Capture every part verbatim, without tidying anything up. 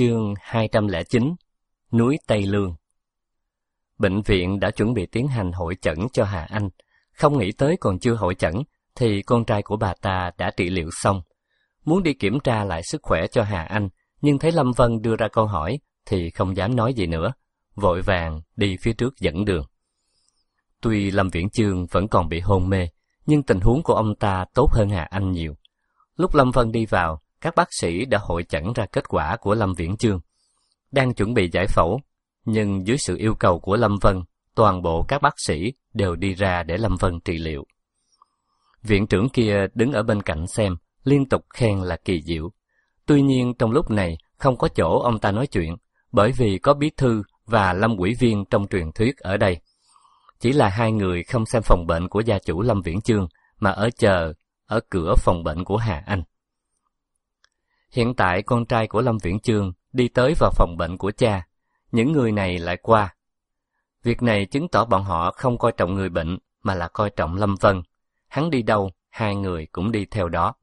Chương hai trăm lẻ chín. Núi Tây Lương. Bệnh viện đã chuẩn bị tiến hành hội chẩn cho Hà Anh. Không nghĩ tới còn chưa hội chẩn, thì con trai của bà ta đã trị liệu xong. Muốn đi kiểm tra lại sức khỏe cho Hà Anh, nhưng thấy Lâm Vân đưa ra câu hỏi, thì không dám nói gì nữa, vội vàng đi phía trước dẫn đường. Tuy Lâm Viễn Chương vẫn còn bị hôn mê, nhưng tình huống của ông ta tốt hơn Hà Anh nhiều. Lúc Lâm Vân đi vào, các bác sĩ đã hội chẩn ra kết quả của Lâm Viễn Chương. Đang chuẩn bị giải phẫu, nhưng dưới sự yêu cầu của Lâm Vân, toàn bộ các bác sĩ đều đi ra để Lâm Vân trị liệu. Viện trưởng kia đứng ở bên cạnh xem, liên tục khen là kỳ diệu. Tuy nhiên trong lúc này không có chỗ ông ta nói chuyện, bởi vì có bí thư và Lâm ủy viên trong truyền thuyết ở đây. Chỉ là hai người không xem phòng bệnh của gia chủ Lâm Viễn Chương, mà ở chờ ở cửa phòng bệnh của Hà Anh. Hiện tại con trai của Lâm Viễn Chương đi tới vào phòng bệnh của cha, những người này lại qua. Việc này chứng tỏ bọn họ không coi trọng người bệnh, mà là coi trọng Lâm Vân. Hắn đi đâu, hai người cũng đi theo đó.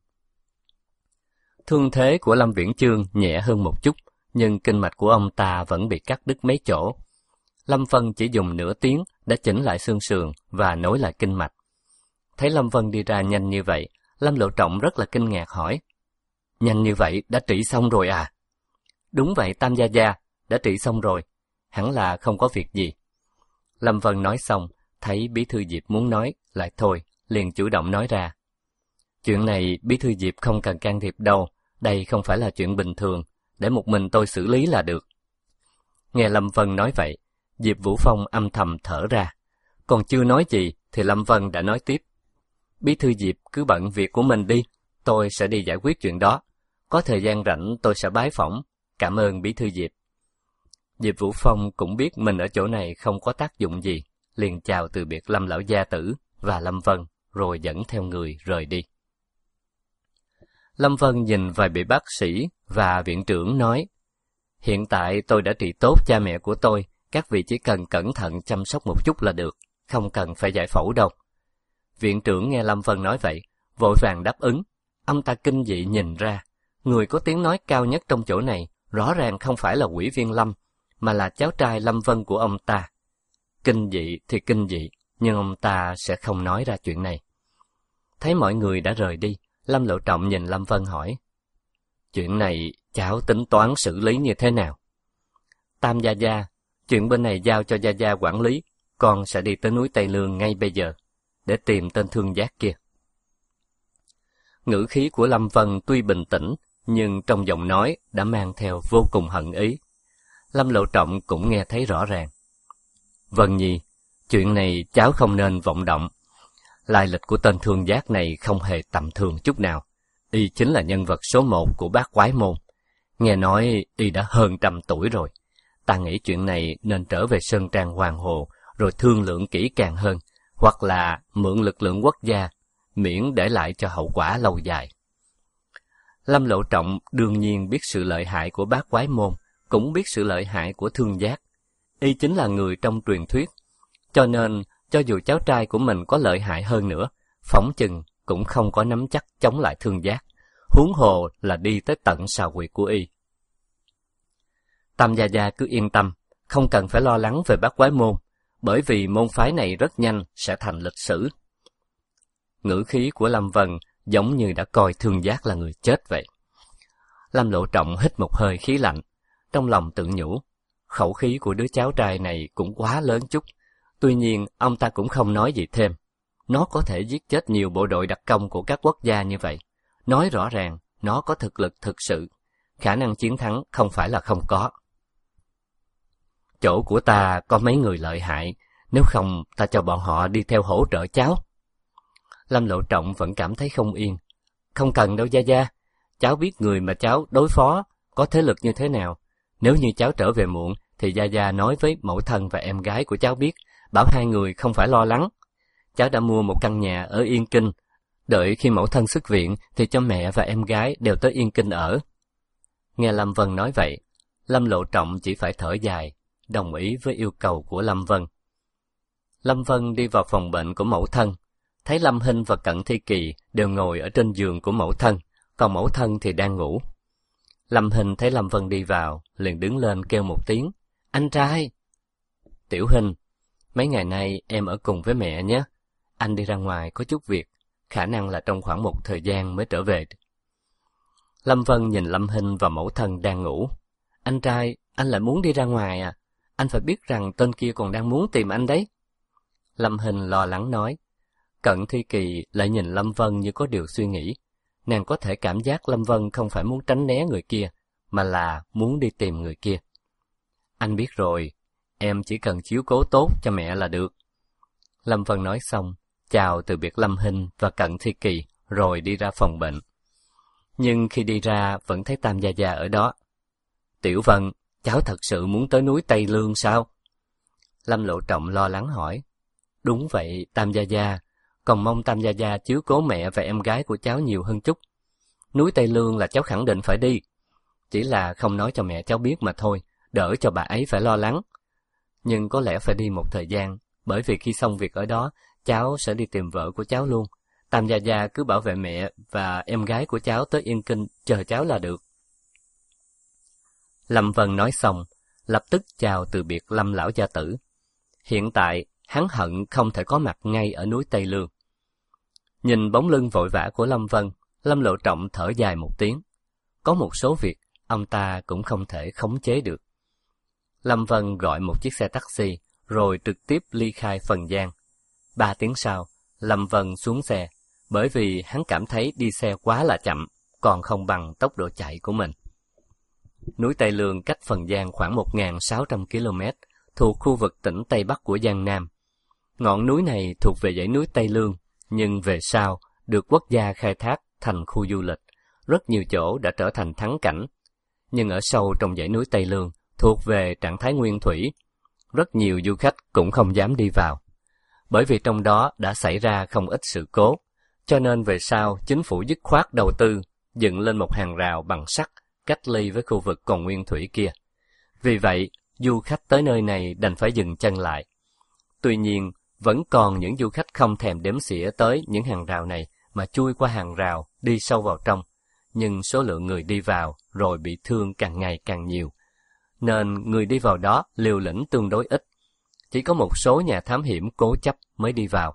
Thương thế của Lâm Viễn Chương nhẹ hơn một chút, nhưng kinh mạch của ông ta vẫn bị cắt đứt mấy chỗ. Lâm Vân chỉ dùng nửa tiếng đã chỉnh lại xương sườn và nối lại kinh mạch. Thấy Lâm Vân đi ra nhanh như vậy, Lâm Lộ Trọng rất là kinh ngạc hỏi: "Nhanh như vậy đã trị xong rồi à?" "Đúng vậy Tam gia gia, đã trị xong rồi, hẳn là không có việc gì." Lâm Vân nói xong, thấy bí thư Diệp muốn nói lại thôi, liền chủ động nói ra: "Chuyện này bí thư Diệp không cần can thiệp đâu, đây không phải là chuyện bình thường, để một mình tôi xử lý là được." Nghe Lâm Vân nói vậy, Diệp Vũ Phong âm thầm thở ra. Còn chưa nói gì thì Lâm Vân đã nói tiếp: "Bí thư Diệp cứ bận việc của mình đi, tôi sẽ đi giải quyết chuyện đó. Có thời gian rảnh tôi sẽ bái phỏng. Cảm ơn bí thư Diệp." Diệp Vũ Phong cũng biết mình ở chỗ này không có tác dụng gì, liền chào từ biệt Lâm lão gia tử và Lâm Vân, rồi dẫn theo người rời đi. Lâm Vân nhìn vài vị bác sĩ và viện trưởng nói: "Hiện tại tôi đã trị tốt cha mẹ của tôi, các vị chỉ cần cẩn thận chăm sóc một chút là được, không cần phải giải phẫu đâu." Viện trưởng nghe Lâm Vân nói vậy, vội vàng đáp ứng. Ông ta kinh dị nhìn ra, người có tiếng nói cao nhất trong chỗ này rõ ràng không phải là ủy viên Lâm, mà là cháu trai Lâm Vân của ông ta. Kinh dị thì kinh dị, nhưng ông ta sẽ không nói ra chuyện này. Thấy mọi người đã rời đi, Lâm Lộ Trọng nhìn Lâm Vân hỏi: "Chuyện này cháu tính toán xử lý như thế nào?" "Tam gia gia, chuyện bên này giao cho gia gia quản lý, con sẽ đi tới núi Tây Lương ngay bây giờ, để tìm tên thương giác kia." Ngữ khí của Lâm Vân tuy bình tĩnh, nhưng trong giọng nói đã mang theo vô cùng hận ý. Lâm Lộ Trọng cũng nghe thấy rõ ràng. "Vân Nhi, chuyện này cháu không nên vọng động. Lai lịch của tên thương giác này không hề tầm thường chút nào. Y chính là nhân vật số một của bát quái môn. Nghe nói y đã hơn trăm tuổi rồi. Ta nghĩ chuyện này nên trở về Sơn Trang Hoàng Hồ, rồi thương lượng kỹ càng hơn, hoặc là mượn lực lượng quốc gia, miễn để lại cho hậu quả lâu dài." Lâm Lộ Trọng đương nhiên biết sự lợi hại của bát quái môn, cũng biết sự lợi hại của thương giác. Y chính là người trong truyền thuyết, cho nên cho dù cháu trai của mình có lợi hại hơn nữa, phỏng chừng cũng không có nắm chắc chống lại thương giác, huống hồ là đi tới tận sào huyệt của y. "Tam gia gia cứ yên tâm, không cần phải lo lắng về bát quái môn, bởi vì môn phái này rất nhanh sẽ thành lịch sử." Ngữ khí của Lâm Vân giống như đã coi thương giác là người chết vậy. Lâm Lộ Trọng hít một hơi khí lạnh, trong lòng tự nhủ, khẩu khí của đứa cháu trai này cũng quá lớn chút. Tuy nhiên ông ta cũng không nói gì thêm. Nó có thể giết chết nhiều bộ đội đặc công của các quốc gia như vậy, nói rõ ràng nó có thực lực thực sự, khả năng chiến thắng không phải là không có. "Chỗ của ta có mấy người lợi hại, nếu không ta cho bọn họ đi theo hỗ trợ cháu." Lâm Lộ Trọng vẫn cảm thấy không yên. "Không cần đâu gia gia, cháu biết người mà cháu đối phó có thế lực như thế nào. Nếu như cháu trở về muộn thì gia gia nói với mẫu thân và em gái của cháu biết, bảo hai người không phải lo lắng. Cháu đã mua một căn nhà ở Yên Kinh, đợi khi mẫu thân xuất viện thì cho mẹ và em gái đều tới Yên Kinh ở." Nghe Lâm Vân nói vậy, Lâm Lộ Trọng chỉ phải thở dài, đồng ý với yêu cầu của Lâm Vân. Lâm Vân đi vào phòng bệnh của mẫu thân, thấy Lâm Hinh và Cận Thi Kỳ đều ngồi ở trên giường của mẫu thân, còn mẫu thân thì đang ngủ. Lâm Hinh thấy Lâm Vân đi vào, liền đứng lên kêu một tiếng, anh trai. Tiểu Hinh, mấy ngày nay em ở cùng với mẹ nhé. Anh đi ra ngoài có chút việc, khả năng là trong khoảng một thời gian mới trở về. Lâm Vân nhìn Lâm Hinh và mẫu thân đang ngủ. Anh trai, anh lại muốn đi ra ngoài à? Anh phải biết rằng tên kia còn đang muốn tìm anh đấy. Lâm Hinh lo lắng nói. Cận Thi Kỳ lại nhìn Lâm Vân như có điều suy nghĩ. Nàng có thể cảm giác Lâm Vân không phải muốn tránh né người kia, mà là muốn đi tìm người kia. Anh biết rồi, em chỉ cần chiếu cố tốt cho mẹ là được. Lâm Vân nói xong, chào từ biệt Lâm Hinh và Cận Thi Kỳ, rồi đi ra phòng bệnh. Nhưng khi đi ra vẫn thấy Tam Gia Gia ở đó. Tiểu Vân, cháu thật sự muốn tới núi Tây Lương sao? Lâm Lộ Trọng lo lắng hỏi. Đúng vậy, Tam Gia Gia, còn mong Tam Gia Gia chiếu cố mẹ và em gái của cháu nhiều hơn chút. Núi Tây Lương là cháu khẳng định phải đi. Chỉ là không nói cho mẹ cháu biết mà thôi, đỡ cho bà ấy phải lo lắng. Nhưng có lẽ phải đi một thời gian, bởi vì khi xong việc ở đó, cháu sẽ đi tìm vợ của cháu luôn. Tam Gia Gia cứ bảo vệ mẹ và em gái của cháu tới Yên Kinh, chờ cháu là được. Lâm Vân nói xong, lập tức chào từ biệt Lâm lão gia tử. Hiện tại, hắn hận không thể có mặt ngay ở núi Tây Lương. Nhìn bóng lưng vội vã của Lâm Vân, Lâm Lộ Trọng thở dài một tiếng. Có một số việc, ông ta cũng không thể khống chế được. Lâm Vân gọi một chiếc xe taxi, rồi trực tiếp ly khai Phần Giang. Ba tiếng sau, Lâm Vân xuống xe, bởi vì hắn cảm thấy đi xe quá là chậm, còn không bằng tốc độ chạy của mình. Núi Tây Lương cách Phần Giang khoảng một nghìn sáu trăm ki lô mét, thuộc khu vực tỉnh Tây Bắc của Giang Nam. Ngọn núi này thuộc về dãy núi Tây Lương, nhưng về sau được quốc gia khai thác thành khu du lịch. Rất nhiều chỗ đã trở thành thắng cảnh. Nhưng ở sâu trong dãy núi Tây Lương, thuộc về trạng thái nguyên thủy, rất nhiều du khách cũng không dám đi vào. Bởi vì trong đó đã xảy ra không ít sự cố, cho nên về sau chính phủ dứt khoát đầu tư, dựng lên một hàng rào bằng sắt, cách ly với khu vực còn nguyên thủy kia. Vì vậy, du khách tới nơi này đành phải dừng chân lại. Tuy nhiên, vẫn còn những du khách không thèm đếm xỉa tới những hàng rào này mà chui qua hàng rào, đi sâu vào trong. Nhưng số lượng người đi vào rồi bị thương càng ngày càng nhiều. Nên người đi vào đó liều lĩnh tương đối ít. Chỉ có một số nhà thám hiểm cố chấp mới đi vào.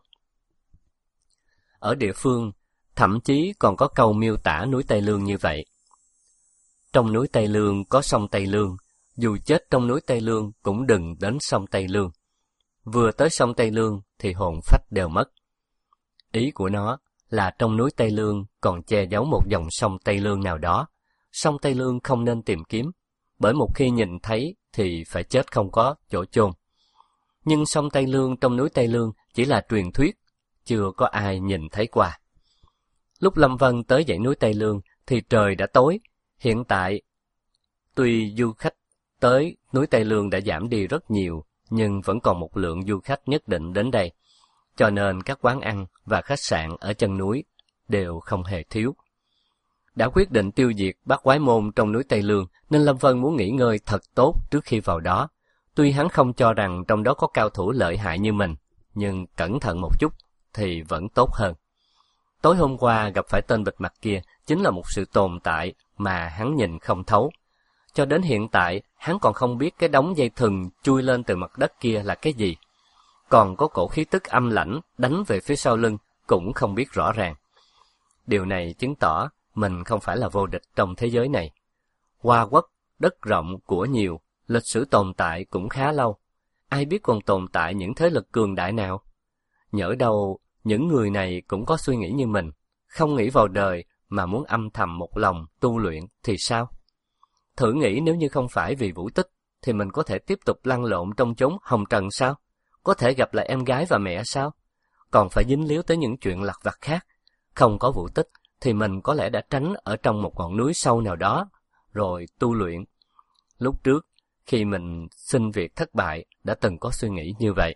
Ở địa phương, thậm chí còn có câu miêu tả núi Tây Lương như vậy. Trong núi Tây Lương có sông Tây Lương, dù chết trong núi Tây Lương cũng đừng đến sông Tây Lương. Vừa tới sông Tây Lương thì hồn phách đều mất. Ý của nó là trong núi Tây Lương còn che giấu một dòng sông Tây Lương nào đó. Sông Tây Lương không nên tìm kiếm, bởi một khi nhìn thấy thì phải chết không có chỗ chôn. Nhưng sông Tây Lương trong núi Tây Lương chỉ là truyền thuyết, chưa có ai nhìn thấy qua. Lúc Lâm Vân tới dãy núi Tây Lương thì trời đã tối. Hiện tại, tuy du khách tới núi Tây Lương đã giảm đi rất nhiều, nhưng vẫn còn một lượng du khách nhất định đến đây. Cho nên các quán ăn và khách sạn ở chân núi đều không hề thiếu. Đã quyết định tiêu diệt bát quái môn trong núi Tây Lương, nên Lâm Vân muốn nghỉ ngơi thật tốt trước khi vào đó. Tuy hắn không cho rằng trong đó có cao thủ lợi hại như mình, nhưng cẩn thận một chút thì vẫn tốt hơn. Tối hôm qua gặp phải tên bịt mặt kia chính là một sự tồn tại mà hắn nhìn không thấu. Cho đến hiện tại, hắn còn không biết cái đống dây thừng chui lên từ mặt đất kia là cái gì. Còn có cổ khí tức âm lãnh đánh về phía sau lưng cũng không biết rõ ràng. Điều này chứng tỏ mình không phải là vô địch trong thế giới này. Hoa quốc, đất rộng, của nhiều, lịch sử tồn tại cũng khá lâu. Ai biết còn tồn tại những thế lực cường đại nào? Nhỡ đâu, những người này cũng có suy nghĩ như mình, không nghĩ vào đời mà muốn âm thầm một lòng tu luyện thì sao? Thử nghĩ nếu như không phải vì Vũ Tích, thì mình có thể tiếp tục lăn lộn trong chốn hồng trần sao? Có thể gặp lại em gái và mẹ sao? Còn phải dính líu tới những chuyện lặt vặt khác. Không có Vũ Tích, thì mình có lẽ đã tránh ở trong một ngọn núi sâu nào đó, rồi tu luyện. Lúc trước, khi mình xin việc thất bại, đã từng có suy nghĩ như vậy.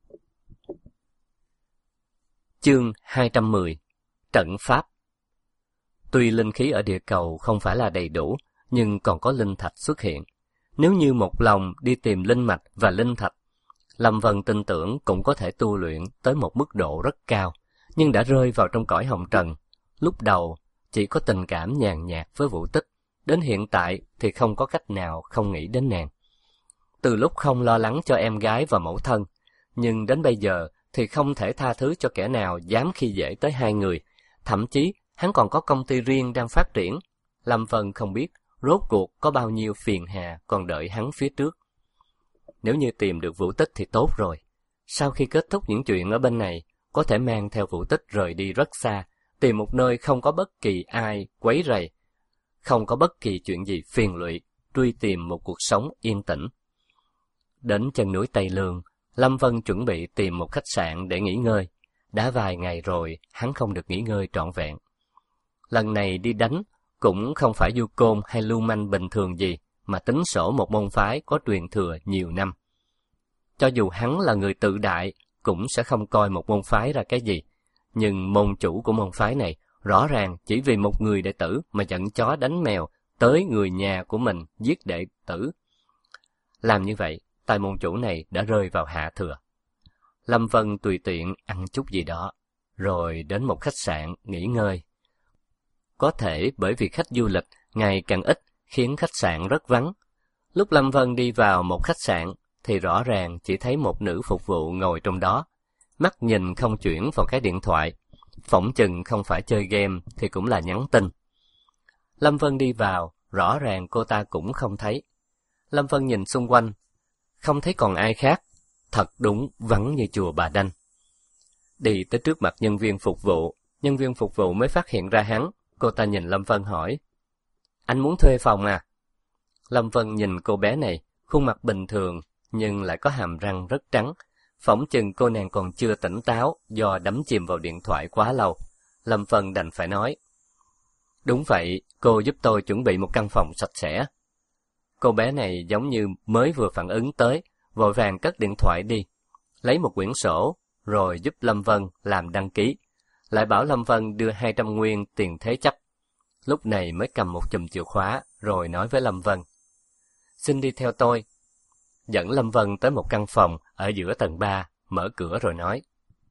Chương hai trăm mười. Trận pháp. Tuy linh khí ở địa cầu không phải là đầy đủ, nhưng còn có linh thạch xuất hiện. Nếu như một lòng đi tìm linh mạch và linh thạch, Lâm Vân tin tưởng cũng có thể tu luyện tới một mức độ rất cao, nhưng đã rơi vào trong cõi hồng trần. Lúc đầu chỉ có tình cảm nhàn nhạt với Vũ Tích, đến hiện tại thì không có cách nào không nghĩ đến nàng. Từ lúc không lo lắng cho em gái và mẫu thân, nhưng đến bây giờ thì không thể tha thứ cho kẻ nào dám khi dễ tới hai người. Thậm chí, hắn còn có công ty riêng đang phát triển. Lâm Vân không biết rốt cuộc có bao nhiêu phiền hà còn đợi hắn phía trước. Nếu như tìm được Vũ Tích thì tốt rồi. Sau khi kết thúc những chuyện ở bên này, có thể mang theo Vũ Tích rời đi rất xa, tìm một nơi không có bất kỳ ai quấy rầy, không có bất kỳ chuyện gì phiền lụy, truy tìm một cuộc sống yên tĩnh. Đến chân núi Tây Lương, Lâm Vân chuẩn bị tìm một khách sạn để nghỉ ngơi. Đã vài ngày rồi, hắn không được nghỉ ngơi trọn vẹn. Lần này đi đánh, cũng không phải du côn hay lưu manh bình thường gì, mà tính sổ một môn phái có truyền thừa nhiều năm. Cho dù hắn là người tự đại, cũng sẽ không coi một môn phái ra cái gì. Nhưng môn chủ của môn phái này, rõ ràng chỉ vì một người đệ tử mà dẫn chó đánh mèo tới người nhà của mình giết đệ tử. Làm như vậy, tay môn chủ này đã rơi vào hạ thừa. Lâm Vân tùy tiện ăn chút gì đó, rồi đến một khách sạn nghỉ ngơi. Có thể bởi vì khách du lịch ngày càng ít khiến khách sạn rất vắng. Lúc Lâm Vân đi vào một khách sạn thì rõ ràng chỉ thấy một nữ phục vụ ngồi trong đó, mắt nhìn không chuyển vào cái điện thoại, phỏng chừng không phải chơi game thì cũng là nhắn tin. Lâm Vân đi vào, rõ ràng cô ta cũng không thấy. Lâm Vân nhìn xung quanh, không thấy còn ai khác, thật đúng vắng như chùa Bà Đanh. Đi tới trước mặt nhân viên phục vụ, nhân viên phục vụ mới phát hiện ra hắn. Cô ta nhìn Lâm Vân hỏi, anh muốn thuê phòng à? Lâm Vân nhìn cô bé này, khuôn mặt bình thường, nhưng lại có hàm răng rất trắng. Phỏng chừng cô nàng còn chưa tỉnh táo do đắm chìm vào điện thoại quá lâu. Lâm Vân đành phải nói, đúng vậy, cô giúp tôi chuẩn bị một căn phòng sạch sẽ. Cô bé này giống như mới vừa phản ứng tới, vội vàng cất điện thoại đi, lấy một quyển sổ, rồi giúp Lâm Vân làm đăng ký. Lại bảo Lâm Vân đưa hai trăm nguyên tiền thế chấp. Lúc này mới cầm một chùm chìa khóa, rồi nói với Lâm Vân, xin đi theo tôi. Dẫn Lâm Vân tới một căn phòng ở giữa tầng ba, mở cửa rồi nói,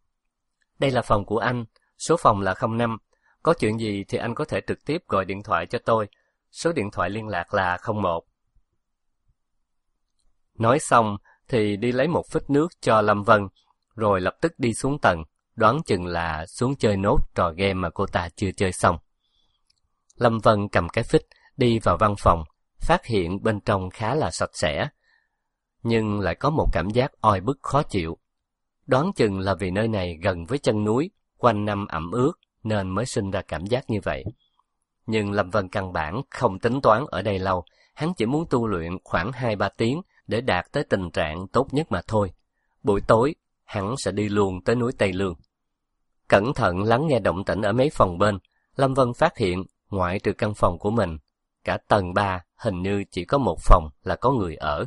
đây là phòng của anh, số phòng là không năm, có chuyện gì thì anh có thể trực tiếp gọi điện thoại cho tôi, số điện thoại liên lạc là không một. Nói xong thì đi lấy một phích nước cho Lâm Vân, rồi lập tức đi xuống tầng, đoán chừng là xuống chơi nốt trò game mà cô ta chưa chơi xong. Lâm Vân cầm cái phích, đi vào văn phòng, phát hiện bên trong khá là sạch sẽ, nhưng lại có một cảm giác oi bức khó chịu. Đoán chừng là vì nơi này gần với chân núi, quanh năm ẩm ướt, nên mới sinh ra cảm giác như vậy. Nhưng Lâm Vân căn bản không tính toán ở đây lâu, hắn chỉ muốn tu luyện khoảng hai ba tiếng để đạt tới tình trạng tốt nhất mà thôi. Buổi tối, hắn sẽ đi luôn tới núi Tây Lương. Cẩn thận lắng nghe động tĩnh ở mấy phòng bên, Lâm Vân phát hiện, ngoại trừ căn phòng của mình, cả tầng ba hình như chỉ có một phòng là có người ở.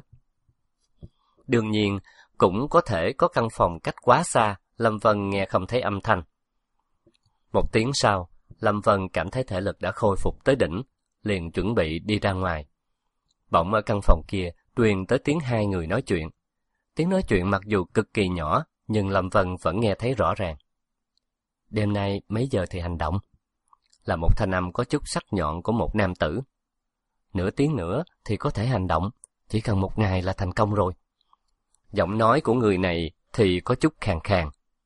Đương nhiên, cũng có thể có căn phòng cách quá xa, Lâm Vân nghe không thấy âm thanh. Một tiếng sau, Lâm Vân cảm thấy thể lực đã khôi phục tới đỉnh, liền chuẩn bị đi ra ngoài. Bỗng ở căn phòng kia truyền tới tiếng hai người nói chuyện. Tiếng nói chuyện mặc dù cực kỳ nhỏ, nhưng Lâm Vân vẫn nghe thấy rõ ràng. Đêm nay mấy giờ thì hành động? Là một thanh âm có chút sắc nhọn của một nam tử. Nửa tiếng nữa thì có thể hành động, chỉ cần một ngày là thành công rồi. Giọng nói của người này thì có chút khàn khàn.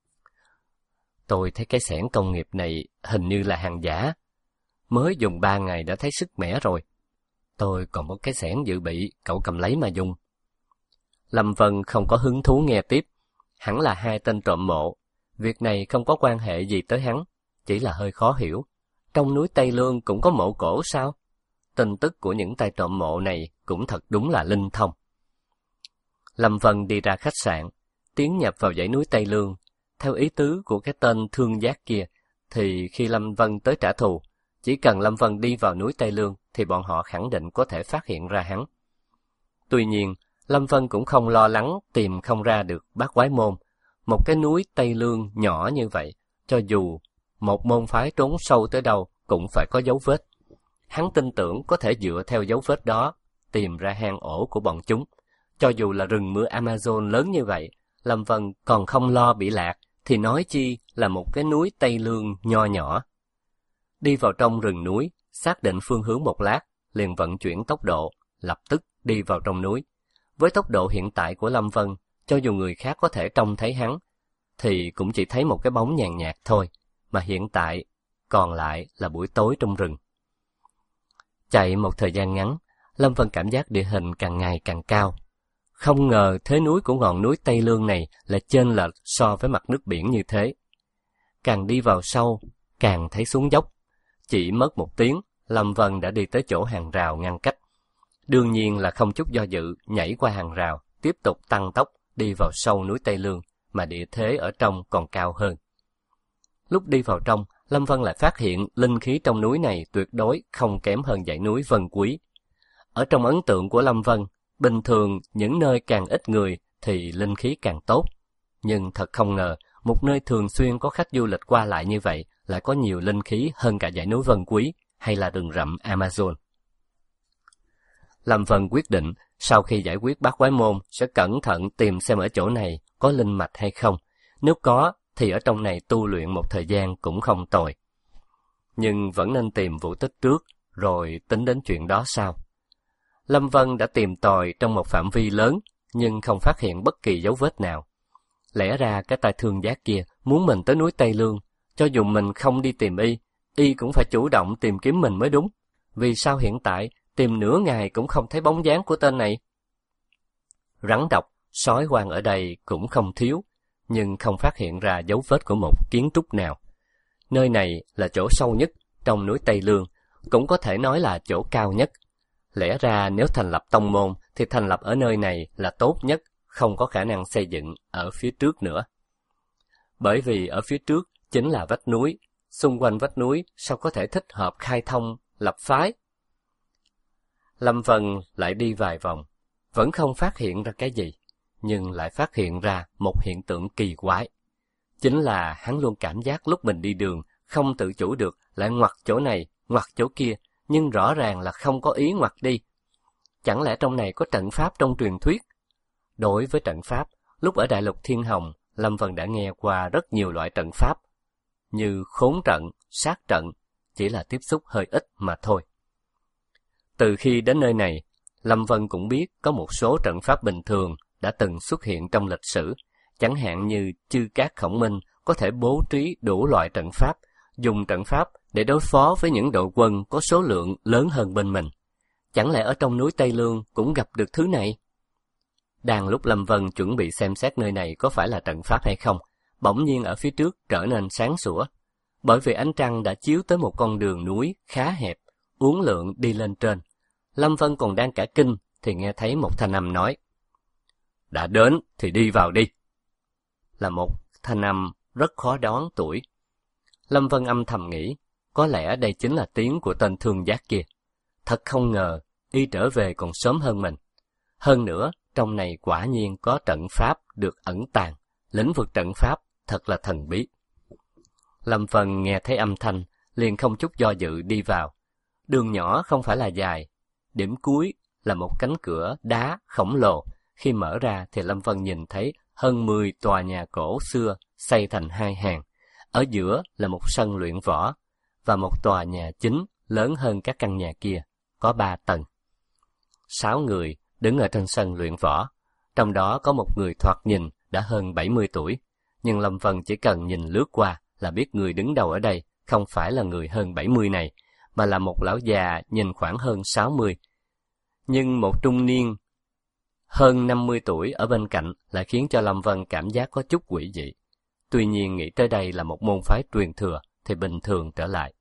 Tôi thấy cái xẻng công nghiệp này hình như là hàng giả. Mới dùng ba ngày đã thấy sức mẻ rồi. Tôi còn một cái xẻng dự bị, cậu cầm lấy mà dùng. Lâm Vân không có hứng thú nghe tiếp. Hẳn là hai tên trộm mộ. Việc này không có quan hệ gì tới hắn, chỉ là hơi khó hiểu. Trong núi Tây Lương cũng có mộ cổ sao? Tin tức của những tay trộm mộ này cũng thật đúng là linh thông. Lâm Vân đi ra khách sạn, tiến nhập vào dãy núi Tây Lương. Theo ý tứ của cái tên thương giác kia, thì khi Lâm Vân tới trả thù, chỉ cần Lâm Vân đi vào núi Tây Lương thì bọn họ khẳng định có thể phát hiện ra hắn. Tuy nhiên, Lâm Vân cũng không lo lắng tìm không ra được Bát Quái Môn. Một cái núi Tây Lương nhỏ như vậy, cho dù một môn phái trốn sâu tới đâu cũng phải có dấu vết. Hắn tin tưởng có thể dựa theo dấu vết đó, tìm ra hang ổ của bọn chúng. Cho dù là rừng mưa Amazon lớn như vậy, Lâm Vân còn không lo bị lạc, thì nói chi là một cái núi Tây Lương nho nhỏ. Đi vào trong rừng núi, xác định phương hướng một lát, liền vận chuyển tốc độ, lập tức đi vào trong núi. Với tốc độ hiện tại của Lâm Vân, cho dù người khác có thể trông thấy hắn, thì cũng chỉ thấy một cái bóng nhàn nhạt thôi, mà hiện tại còn lại là buổi tối trong rừng. Chạy một thời gian ngắn, Lâm Vân cảm giác địa hình càng ngày càng cao. Không ngờ thế núi của ngọn núi Tây Lương này là chênh lệch so với mặt nước biển như thế. Càng đi vào sâu, càng thấy xuống dốc. Chỉ mất một tiếng, Lâm Vân đã đi tới chỗ hàng rào ngăn cách. Đương nhiên là không chút do dự, nhảy qua hàng rào, tiếp tục tăng tốc, đi vào sâu núi Tây Lương, mà địa thế ở trong còn cao hơn. Lúc đi vào trong, Lâm Vân lại phát hiện linh khí trong núi này tuyệt đối không kém hơn dãy núi Vân Quý. Ở trong ấn tượng của Lâm Vân, bình thường những nơi càng ít người thì linh khí càng tốt. Nhưng thật không ngờ, một nơi thường xuyên có khách du lịch qua lại như vậy lại có nhiều linh khí hơn cả dãy núi Vân Quý hay là rừng rậm Amazon. Lâm Vân quyết định sau khi giải quyết bát quái môn sẽ cẩn thận tìm xem ở chỗ này có linh mạch hay không. Nếu có thì ở trong này tu luyện một thời gian cũng không tồi. Nhưng vẫn nên tìm Vũ Tích trước rồi tính đến chuyện đó sau. Lâm Vân đã tìm tòi trong một phạm vi lớn nhưng không phát hiện bất kỳ dấu vết nào. Lẽ ra cái tay thương giác kia muốn mình tới núi Tây Lương, cho dù mình không đi tìm y, y cũng phải chủ động tìm kiếm mình mới đúng. Vì sao hiện tại tìm nửa ngày cũng không thấy bóng dáng của tên này? Rắn độc, sói hoang ở đây cũng không thiếu, nhưng không phát hiện ra dấu vết của một kiến trúc nào. Nơi này là chỗ sâu nhất trong núi Tây Lương, cũng có thể nói là chỗ cao nhất. Lẽ ra nếu thành lập tông môn thì thành lập ở nơi này là tốt nhất, không có khả năng xây dựng ở phía trước nữa. Bởi vì ở phía trước chính là vách núi, xung quanh vách núi sao có thể thích hợp khai thông, lập phái. Lâm Vân lại đi vài vòng, vẫn không phát hiện ra cái gì, nhưng lại phát hiện ra một hiện tượng kỳ quái. Chính là hắn luôn cảm giác lúc mình đi đường, không tự chủ được, lại ngoặt chỗ này, ngoặt chỗ kia, nhưng rõ ràng là không có ý ngoặt đi. Chẳng lẽ trong này có trận pháp trong truyền thuyết? Đối với trận pháp, lúc ở Đại Lục Thiên Hồng, Lâm Vân đã nghe qua rất nhiều loại trận pháp, như khốn trận, sát trận, chỉ là tiếp xúc hơi ít mà thôi. Từ khi đến nơi này, Lâm Vân cũng biết có một số trận pháp bình thường đã từng xuất hiện trong lịch sử, chẳng hạn như Chư Cát Khổng Minh có thể bố trí đủ loại trận pháp, dùng trận pháp để đối phó với những đội quân có số lượng lớn hơn bên mình. Chẳng lẽ ở trong núi Tây Lương cũng gặp được thứ này? Đang lúc Lâm Vân chuẩn bị xem xét nơi này có phải là trận pháp hay không, bỗng nhiên ở phía trước trở nên sáng sủa, bởi vì ánh trăng đã chiếu tới một con đường núi khá hẹp, uốn lượn đi lên trên. Lâm Vân còn đang cả kinh thì nghe thấy một thanh âm nói: "Đã đến thì đi vào đi." Là một thanh âm rất khó đoán tuổi. Lâm Vân âm thầm nghĩ, có lẽ đây chính là tiếng của tên thương giác kia. Thật không ngờ, y trở về còn sớm hơn mình. Hơn nữa, trong này quả nhiên có trận pháp được ẩn tàng, lĩnh vực trận pháp thật là thần bí. Lâm Vân nghe thấy âm thanh, liền không chút do dự đi vào. Đường nhỏ không phải là dài, điểm cuối là một cánh cửa đá khổng lồ. Khi mở ra thì Lâm Vân nhìn thấy hơn mười tòa nhà cổ xưa xây thành hai hàng. Ở giữa là một sân luyện võ, và một tòa nhà chính lớn hơn các căn nhà kia, có ba tầng. Sáu người đứng ở trên sân luyện võ, trong đó có một người thoạt nhìn đã hơn bảy mươi tuổi, nhưng Lâm Vân chỉ cần nhìn lướt qua là biết người đứng đầu ở đây không phải là người hơn bảy mươi này, mà là một lão già nhìn khoảng hơn sáu mươi. Nhưng một trung niên hơn năm mươi tuổi ở bên cạnh lại khiến cho Lâm Vân cảm giác có chút quỷ dị. Tuy nhiên nghĩ tới đây là một môn phái truyền thừa thì bình thường trở lại.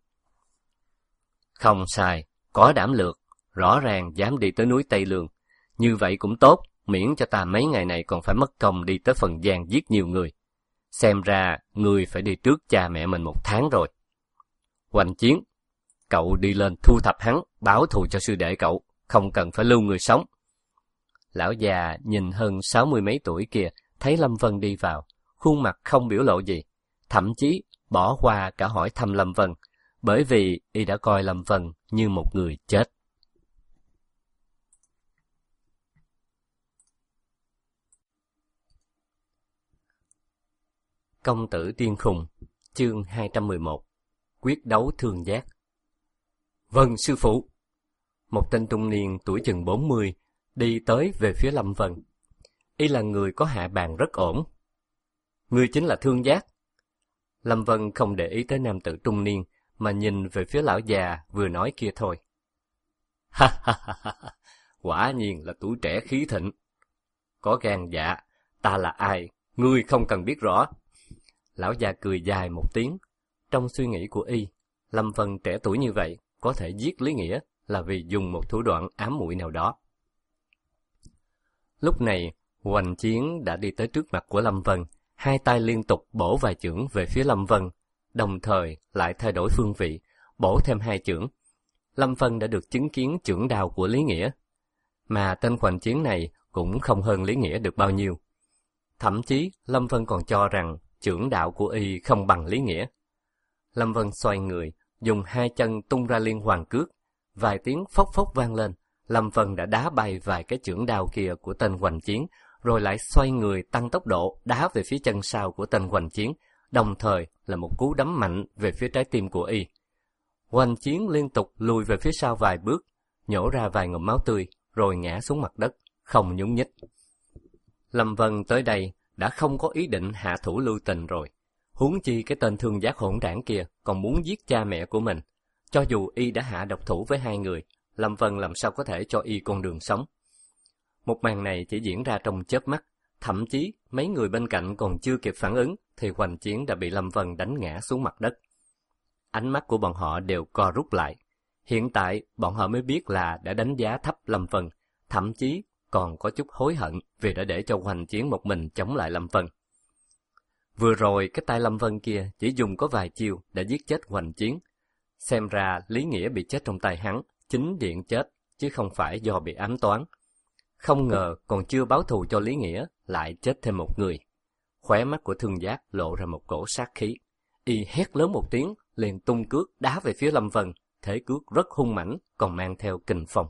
Không sai, có đảm lược, rõ ràng dám đi tới núi Tây Lương. Như vậy cũng tốt, miễn cho ta mấy ngày này còn phải mất công đi tới Phần Giang giết nhiều người. Xem ra, ngươi phải đi trước cha mẹ mình một tháng rồi. Hoành Chiến, cậu đi lên thu thập hắn, báo thù cho sư đệ cậu, không cần phải lưu người sống. Lão già nhìn hơn sáu mươi mấy tuổi kia, thấy Lâm Vân đi vào, khuôn mặt không biểu lộ gì, thậm chí bỏ qua cả hỏi thăm Lâm Vân, bởi vì y đã coi Lâm Vân như một người chết. Công tử Tiên Khùng, chương hai trăm mười một, quyết đấu thương giác. Vâng sư phụ. một tên trung niên tuổi chừng bốn mươi, đi tới về phía Lâm Vân. Y là người có hạ bàn rất ổn. Ngươi chính là Thương Giác. Lâm Vân không để ý tới nam tử trung niên, mà nhìn về phía lão già vừa nói kia thôi. Ha ha ha ha, quả nhiên là tuổi trẻ khí thịnh. Có gan dạ, ta là ai, ngươi không cần biết rõ. Lão già cười dài một tiếng. Trong suy nghĩ của y, Lâm Vân trẻ tuổi như vậy có thể giết Lý Nghĩa là vì dùng một thủ đoạn ám muội nào đó. Lúc này, Hoành Chiến đã đi tới trước mặt của Lâm Vân, hai tay liên tục bổ vài chưởng về phía Lâm Vân, đồng thời lại thay đổi phương vị, bổ thêm hai chưởng. Lâm Vân đã được chứng kiến chưởng đao của Lý Nghĩa, mà tên Hoành Chiến này cũng không hơn Lý Nghĩa được bao nhiêu. Thậm chí, Lâm Vân còn cho rằng chưởng đạo của y không bằng Lý Nghĩa. Lâm Vân xoay người, dùng hai chân tung ra liên hoàn cước, vài tiếng phốc phốc vang lên. Lâm Vân đã đá bay vài cái chưởng đao kia của tên Hoành Chiến, rồi lại xoay người tăng tốc độ đá về phía chân sau của tên Hoành Chiến, đồng thời là một cú đấm mạnh về phía trái tim của y. Hoành Chiến liên tục lùi về phía sau vài bước, nhổ ra vài ngụm máu tươi, rồi ngã xuống mặt đất, không nhúc nhích. Lâm Vân tới đây đã không có ý định hạ thủ lưu tình rồi. Huống chi cái tên Thương Giác hỗn đảng kia còn muốn giết cha mẹ của mình. Cho dù y đã hạ độc thủ với hai người, Lâm Vân làm sao có thể cho y con đường sống. Một màn này chỉ diễn ra trong chớp mắt, thậm chí mấy người bên cạnh còn chưa kịp phản ứng thì Hoành Chiến đã bị Lâm Vân đánh ngã xuống mặt đất. Ánh mắt của bọn họ đều co rút lại. Hiện tại bọn họ mới biết là đã đánh giá thấp Lâm Vân, thậm chí còn có chút hối hận vì đã để cho Hoành Chiến một mình chống lại Lâm Vân. Vừa rồi cái tay Lâm Vân kia chỉ dùng có vài chiêu đã giết chết Hoành Chiến. Xem ra Lý Nghĩa bị chết trong tay hắn, chính điện chết, chứ không phải do bị ám toán. Không ngờ còn chưa báo thù cho Lý Nghĩa, lại chết thêm một người. Khóe mắt của Thương Giác lộ ra một cổ sát khí. Y hét lớn một tiếng, liền tung cước đá về phía Lâm Vân, thế cước rất hung mãnh, còn mang theo kình phong.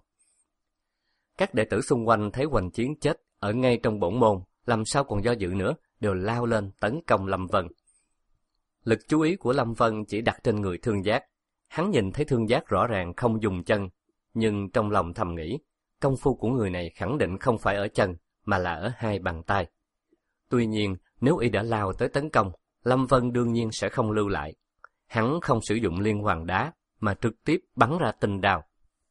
Các đệ tử xung quanh thấy Hoành Chiến chết ở ngay trong bổn môn, làm sao còn do dự nữa, đều lao lên tấn công Lâm Vân. Lực chú ý của Lâm Vân chỉ đặt trên người Thương Giác. Hắn nhìn thấy Thương Giác rõ ràng không dùng chân, nhưng trong lòng thầm nghĩ, công phu của người này khẳng định không phải ở chân, mà là ở hai bàn tay. Tuy nhiên, nếu y đã lao tới tấn công, Lâm Vân đương nhiên sẽ không lưu lại. Hắn không sử dụng liên hoàn đá, mà trực tiếp bắn ra tinh đao.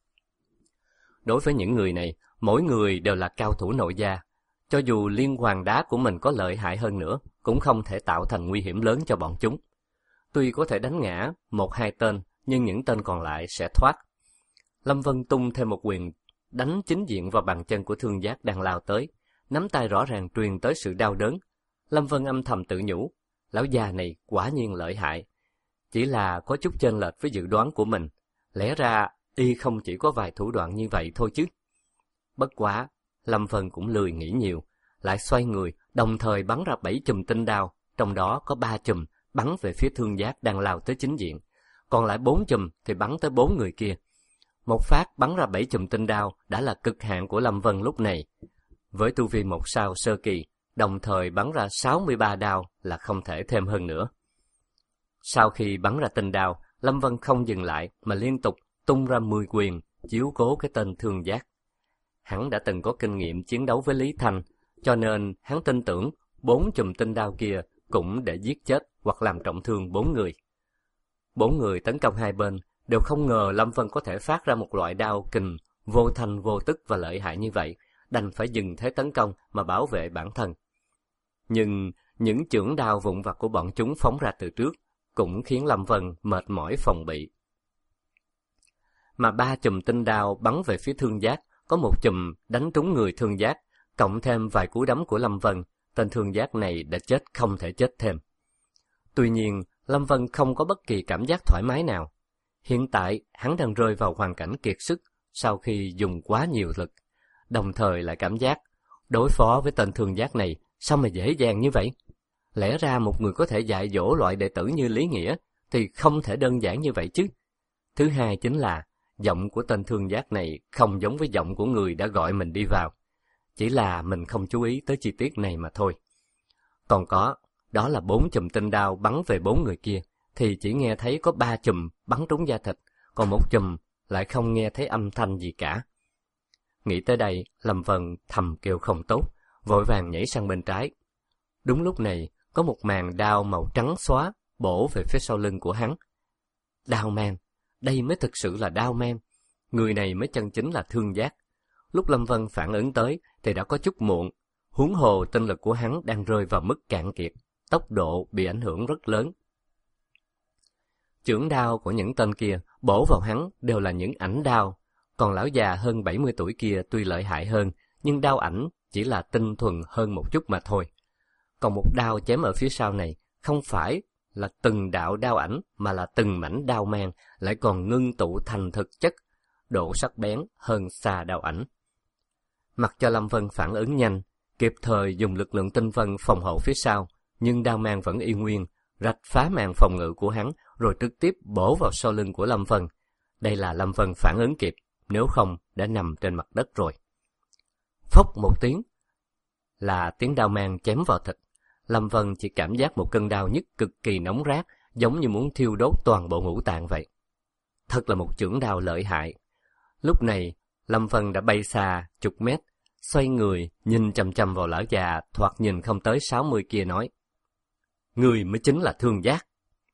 Đối với những người này, mỗi người đều là cao thủ nội gia. Cho dù liên hoàn đá của mình có lợi hại hơn nữa, cũng không thể tạo thành nguy hiểm lớn cho bọn chúng. Tuy có thể đánh ngã một hai tên, nhưng những tên còn lại sẽ thoát. Lâm Vân tung thêm một quyền, đánh chính diện vào bàn chân của Thương Giác đang lao tới. Nắm tay rõ ràng truyền tới sự đau đớn. Lâm Vân âm thầm tự nhủ, lão già này quả nhiên lợi hại. Chỉ là có chút chênh lệch với dự đoán của mình. Lẽ ra y không chỉ có vài thủ đoạn như vậy thôi chứ. Bất quá, Lâm Vân cũng lười nghĩ nhiều, lại xoay người, đồng thời bắn ra bảy chùm tinh đao, trong đó có ba chùm bắn về phía Thương Giác đang lao tới chính diện, còn lại bốn chùm thì bắn tới bốn người kia. Một phát bắn ra bảy chùm tinh đao đã là cực hạn của Lâm Vân lúc này. Với tu vi một sao sơ kỳ, đồng thời bắn ra sáu mươi ba đao là không thể thêm hơn nữa. Sau khi bắn ra tinh đao, Lâm Vân không dừng lại mà liên tục tung ra mười quyền, chiếu cố cái tên Thương Giác. Hắn đã từng có kinh nghiệm chiến đấu với Lý Thanh, cho nên hắn tin tưởng bốn chùm tinh đao kia cũng để giết chết hoặc làm trọng thương bốn người. Bốn người tấn công hai bên đều không ngờ Lâm Vân có thể phát ra một loại đao kình vô thanh vô tức và lợi hại như vậy, đành phải dừng thế tấn công mà bảo vệ bản thân. Nhưng những chưởng đao vụn vặt của bọn chúng phóng ra từ trước cũng khiến Lâm Vân mệt mỏi phòng bị. Mà ba chùm tinh đao bắn về phía Thương Giác, có một chùm đánh trúng người Thương Giác, cộng thêm vài cú đấm của Lâm Vân, tên Thương Giác này đã chết không thể chết thêm. Tuy nhiên, Lâm Vân không có bất kỳ cảm giác thoải mái nào. Hiện tại, hắn đang rơi vào hoàn cảnh kiệt sức sau khi dùng quá nhiều lực, đồng thời lại cảm giác đối phó với tên Thương Giác này sao mà dễ dàng như vậy? Lẽ ra một người có thể dạy dỗ loại đệ tử như Lý Nghĩa thì không thể đơn giản như vậy chứ. Thứ hai chính là giọng của tên Thương Giác này không giống với giọng của người đã gọi mình đi vào. Chỉ là mình không chú ý tới chi tiết này mà thôi. Còn có, đó là bốn chùm tinh đao bắn về bốn người kia, thì chỉ nghe thấy có ba chùm bắn trúng da thịt, còn một chùm lại không nghe thấy âm thanh gì cả. Nghĩ tới đây, Lâm Vân thầm kêu không tốt, vội vàng nhảy sang bên trái. Đúng lúc này, có một màn đao màu trắng xóa bổ về phía sau lưng của hắn. Đao mang, đây mới thực sự là đao mang. Người này mới chân chính là Thương Giác. Lúc Lâm Vân phản ứng tới thì đã có chút muộn, huống hồ tinh lực của hắn đang rơi vào mức cạn kiệt, tốc độ bị ảnh hưởng rất lớn. Chưởng đao của những tên kia bổ vào hắn đều là những ảnh đao, còn lão già hơn bảy mươi tuổi kia tuy lợi hại hơn, nhưng đao ảnh chỉ là tinh thuần hơn một chút mà thôi. Còn một đao chém ở phía sau này không phải là từng đạo đao ảnh mà là từng mảnh đao mang, lại còn ngưng tụ thành thực chất, độ sắc bén hơn xa đao ảnh. Mặc cho Lâm Vân phản ứng nhanh, kịp thời dùng lực lượng tinh vân phòng hộ phía sau, nhưng đao mang vẫn y nguyên, rạch phá màn phòng ngự của hắn, rồi trực tiếp bổ vào sau lưng của Lâm Vân. Đây là Lâm Vân phản ứng kịp, nếu không đã nằm trên mặt đất rồi. Phốc một tiếng, là tiếng đao mang chém vào thịt. Lâm Vân chỉ cảm giác một cơn đau nhức cực kỳ nóng rát, giống như muốn thiêu đốt toàn bộ ngũ tạng vậy. Thật là một chưởng đao lợi hại. Lúc này, Lâm Vân đã bay xa chục mét, xoay người, nhìn chằm chằm vào lão già thoạt nhìn không tới sáu mươi kia nói: Người mới chính là Thương Giác.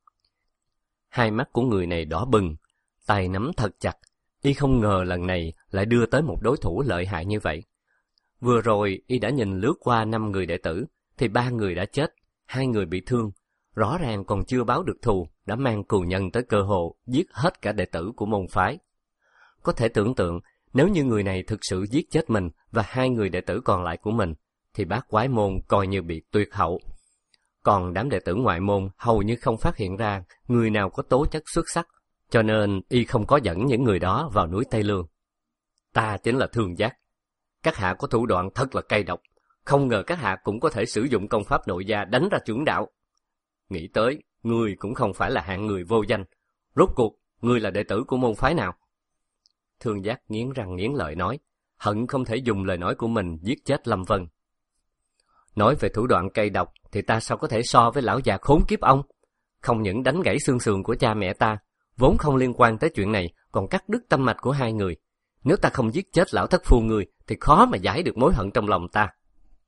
Hai mắt của người này đỏ bừng, tay nắm thật chặt, y không ngờ lần này lại đưa tới một đối thủ lợi hại như vậy. Vừa rồi y đã nhìn lướt qua năm người đệ tử, thì ba người đã chết, hai người bị thương, rõ ràng còn chưa báo được thù, đã mang cừu nhân tới cơ hồ giết hết cả đệ tử của môn phái. Có thể tưởng tượng, nếu như người này thực sự giết chết mình và hai người đệ tử còn lại của mình, thì bát quái môn coi như bị tuyệt hậu. Còn đám đệ tử ngoại môn hầu như không phát hiện ra người nào có tố chất xuất sắc, cho nên y không có dẫn những người đó vào núi Tây Lương. Ta chính là Thương Giác. Các hạ có thủ đoạn thật là cay độc, không ngờ các hạ cũng có thể sử dụng công pháp nội gia đánh ra chưởng đạo. Nghĩ tới, ngươi cũng không phải là hạng người vô danh. Rốt cuộc, ngươi là đệ tử của môn phái nào? Thương Giác nghiến răng nghiến lợi nói, hận không thể dùng lời nói của mình giết chết Lâm Vân. Nói về thủ đoạn cay độc thì ta sao có thể so với lão già khốn kiếp ông? Không những đánh gãy xương sườn của cha mẹ ta, vốn không liên quan tới chuyện này, còn cắt đứt tâm mạch của hai người. Nếu ta không giết chết lão thất phu người, thì khó mà giải được mối hận trong lòng ta.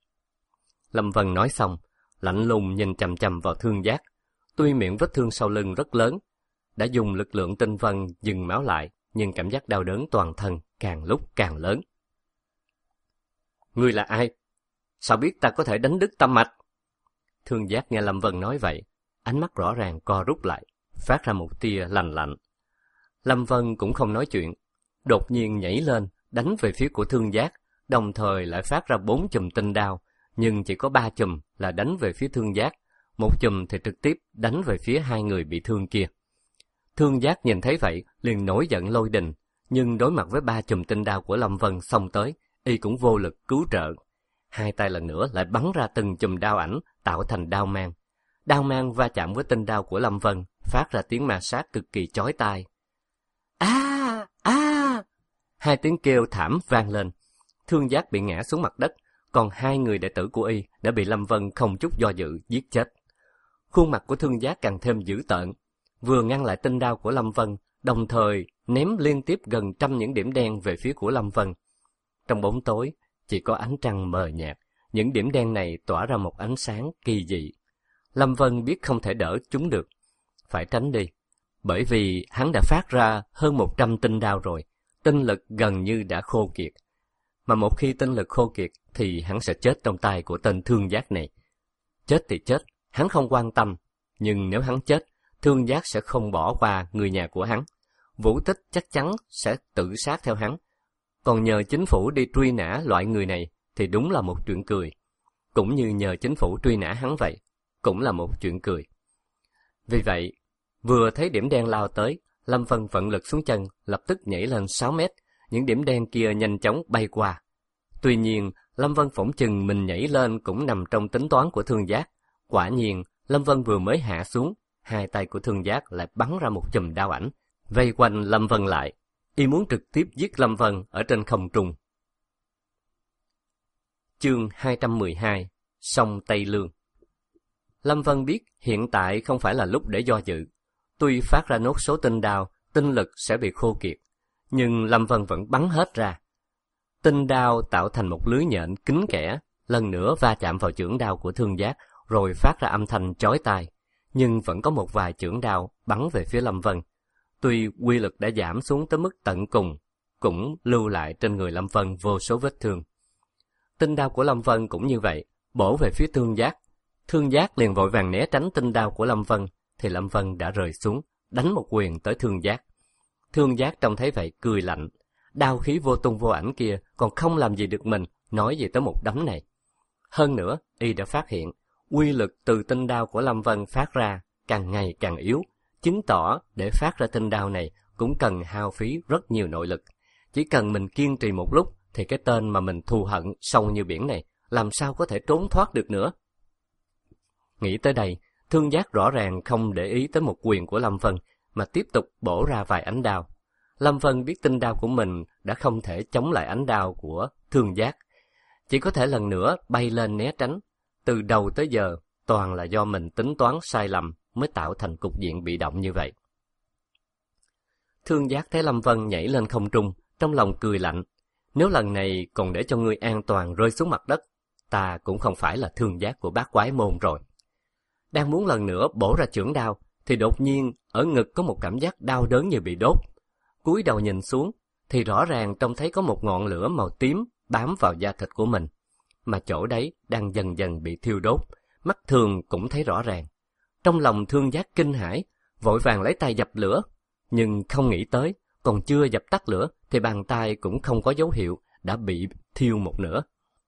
Lâm Vân nói xong, lạnh lùng nhìn chằm chằm vào Thương Giác. Tuy miệng vết thương sau lưng rất lớn, đã dùng lực lượng tinh vân dừng máu lại, nhưng cảm giác đau đớn toàn thân càng lúc càng lớn. Ngươi là ai? Sao biết ta có thể đánh đứt tâm mạch? Thương Giác nghe Lâm Vân nói vậy, ánh mắt rõ ràng co rút lại, phát ra một tia lạnh lạnh. Lâm Vân cũng không nói chuyện, đột nhiên nhảy lên, đánh về phía của Thương Giác, đồng thời lại phát ra bốn chùm tinh đao, nhưng chỉ có ba chùm là đánh về phía Thương Giác, một chùm thì trực tiếp đánh về phía hai người bị thương kia. Thương Giác nhìn thấy vậy, liền nổi giận lôi đình, nhưng đối mặt với ba chùm tinh đao của Lâm Vân xông tới, y cũng vô lực cứu trợ. Hai tay lần nữa lại bắn ra từng chùm đao ảnh, tạo thành đao mang. Đao mang va chạm với tinh đao của Lâm Vân, phát ra tiếng ma sát cực kỳ chói tai. A a! Hai tiếng kêu thảm vang lên. Thương Giác bị ngã xuống mặt đất, còn hai người đệ tử của y đã bị Lâm Vân không chút do dự giết chết. Khuôn mặt của Thương Giác càng thêm dữ tợn, vừa ngăn lại tinh đao của Lâm Vân, đồng thời ném liên tiếp gần trăm những điểm đen về phía của Lâm Vân. Trong bóng tối, chỉ có ánh trăng mờ nhạt, những điểm đen này tỏa ra một ánh sáng kỳ dị. Lâm Vân biết không thể đỡ chúng được, phải tránh đi, bởi vì hắn đã phát ra hơn một trăm tinh đao rồi, tinh lực gần như đã khô kiệt. Mà một khi tinh lực khô kiệt thì hắn sẽ chết trong tay của tên Thương Giác này. Chết thì chết, hắn không quan tâm, nhưng nếu hắn chết, Thương Giác sẽ không bỏ qua người nhà của hắn. Vũ Tích chắc chắn sẽ tự sát theo hắn. Còn nhờ chính phủ đi truy nã loại người này thì đúng là một chuyện cười. Cũng như nhờ chính phủ truy nã hắn vậy, cũng là một chuyện cười. Vì vậy, vừa thấy điểm đen lao tới, Lâm Vân vận lực xuống chân, lập tức nhảy lên sáu mét, những điểm đen kia nhanh chóng bay qua. Tuy nhiên, Lâm Vân phỏng chừng mình nhảy lên cũng nằm trong tính toán của Thương Giác. Quả nhiên, Lâm Vân vừa mới hạ xuống, hai tay của Thương Giác lại bắn ra một chùm đao ảnh, vây quanh Lâm Vân lại. Y muốn trực tiếp giết Lâm Vân ở trên không trung. Chương hai trăm mười hai, Sông Tây Lương. Lâm Vân biết hiện tại không phải là lúc để do dự. Tuy phát ra nốt số tinh đao, tinh lực sẽ bị khô kiệt, nhưng Lâm Vân vẫn bắn hết ra. Tinh đao tạo thành một lưới nhện kín kẽ, lần nữa va chạm vào chưởng đao của Thương Giác, rồi phát ra âm thanh chói tai. Nhưng vẫn có một vài chưởng đao bắn về phía Lâm Vân. Tuy quy lực đã giảm xuống tới mức tận cùng, cũng lưu lại trên người Lâm Vân vô số vết thương. Tinh đao của Lâm Vân cũng như vậy, bổ về phía Thương Giác. Thương Giác liền vội vàng né tránh tinh đao của Lâm Vân, thì Lâm Vân đã rơi xuống, đánh một quyền tới Thương Giác. Thương Giác trông thấy vậy cười lạnh, đao khí vô tung vô ảnh kia còn không làm gì được mình, nói gì tới một đấm này. Hơn nữa, y đã phát hiện, quy lực từ tinh đao của Lâm Vân phát ra càng ngày càng yếu, chứng tỏ để phát ra tinh đao này cũng cần hao phí rất nhiều nội lực. Chỉ cần mình kiên trì một lúc thì cái tên mà mình thù hận sâu như biển này làm sao có thể trốn thoát được nữa. Nghĩ tới đây, Thương Giác rõ ràng không để ý tới một quyền của Lâm Vân, mà tiếp tục bổ ra vài ánh đao. Lâm Vân biết tinh đao của mình đã không thể chống lại ánh đao của Thương Giác, chỉ có thể lần nữa bay lên né tránh. Từ đầu tới giờ, toàn là do mình tính toán sai lầm mới tạo thành cục diện bị động như vậy. Thương Giác thấy Lâm Vân nhảy lên không trung, trong lòng cười lạnh. Nếu lần này còn để cho ngươi an toàn rơi xuống mặt đất, ta cũng không phải là Thương Giác của bát quái môn rồi. Đang muốn lần nữa bổ ra chưởng đao, thì đột nhiên ở ngực có một cảm giác đau đớn như bị đốt. Cúi đầu nhìn xuống, thì rõ ràng trông thấy có một ngọn lửa màu tím bám vào da thịt của mình, mà chỗ đấy đang dần dần bị thiêu đốt, mắt thường cũng thấy rõ ràng. Trong lòng Thương Giác kinh hãi, vội vàng lấy tay dập lửa, nhưng không nghĩ tới, còn chưa dập tắt lửa thì bàn tay cũng không có dấu hiệu đã bị thiêu một nửa.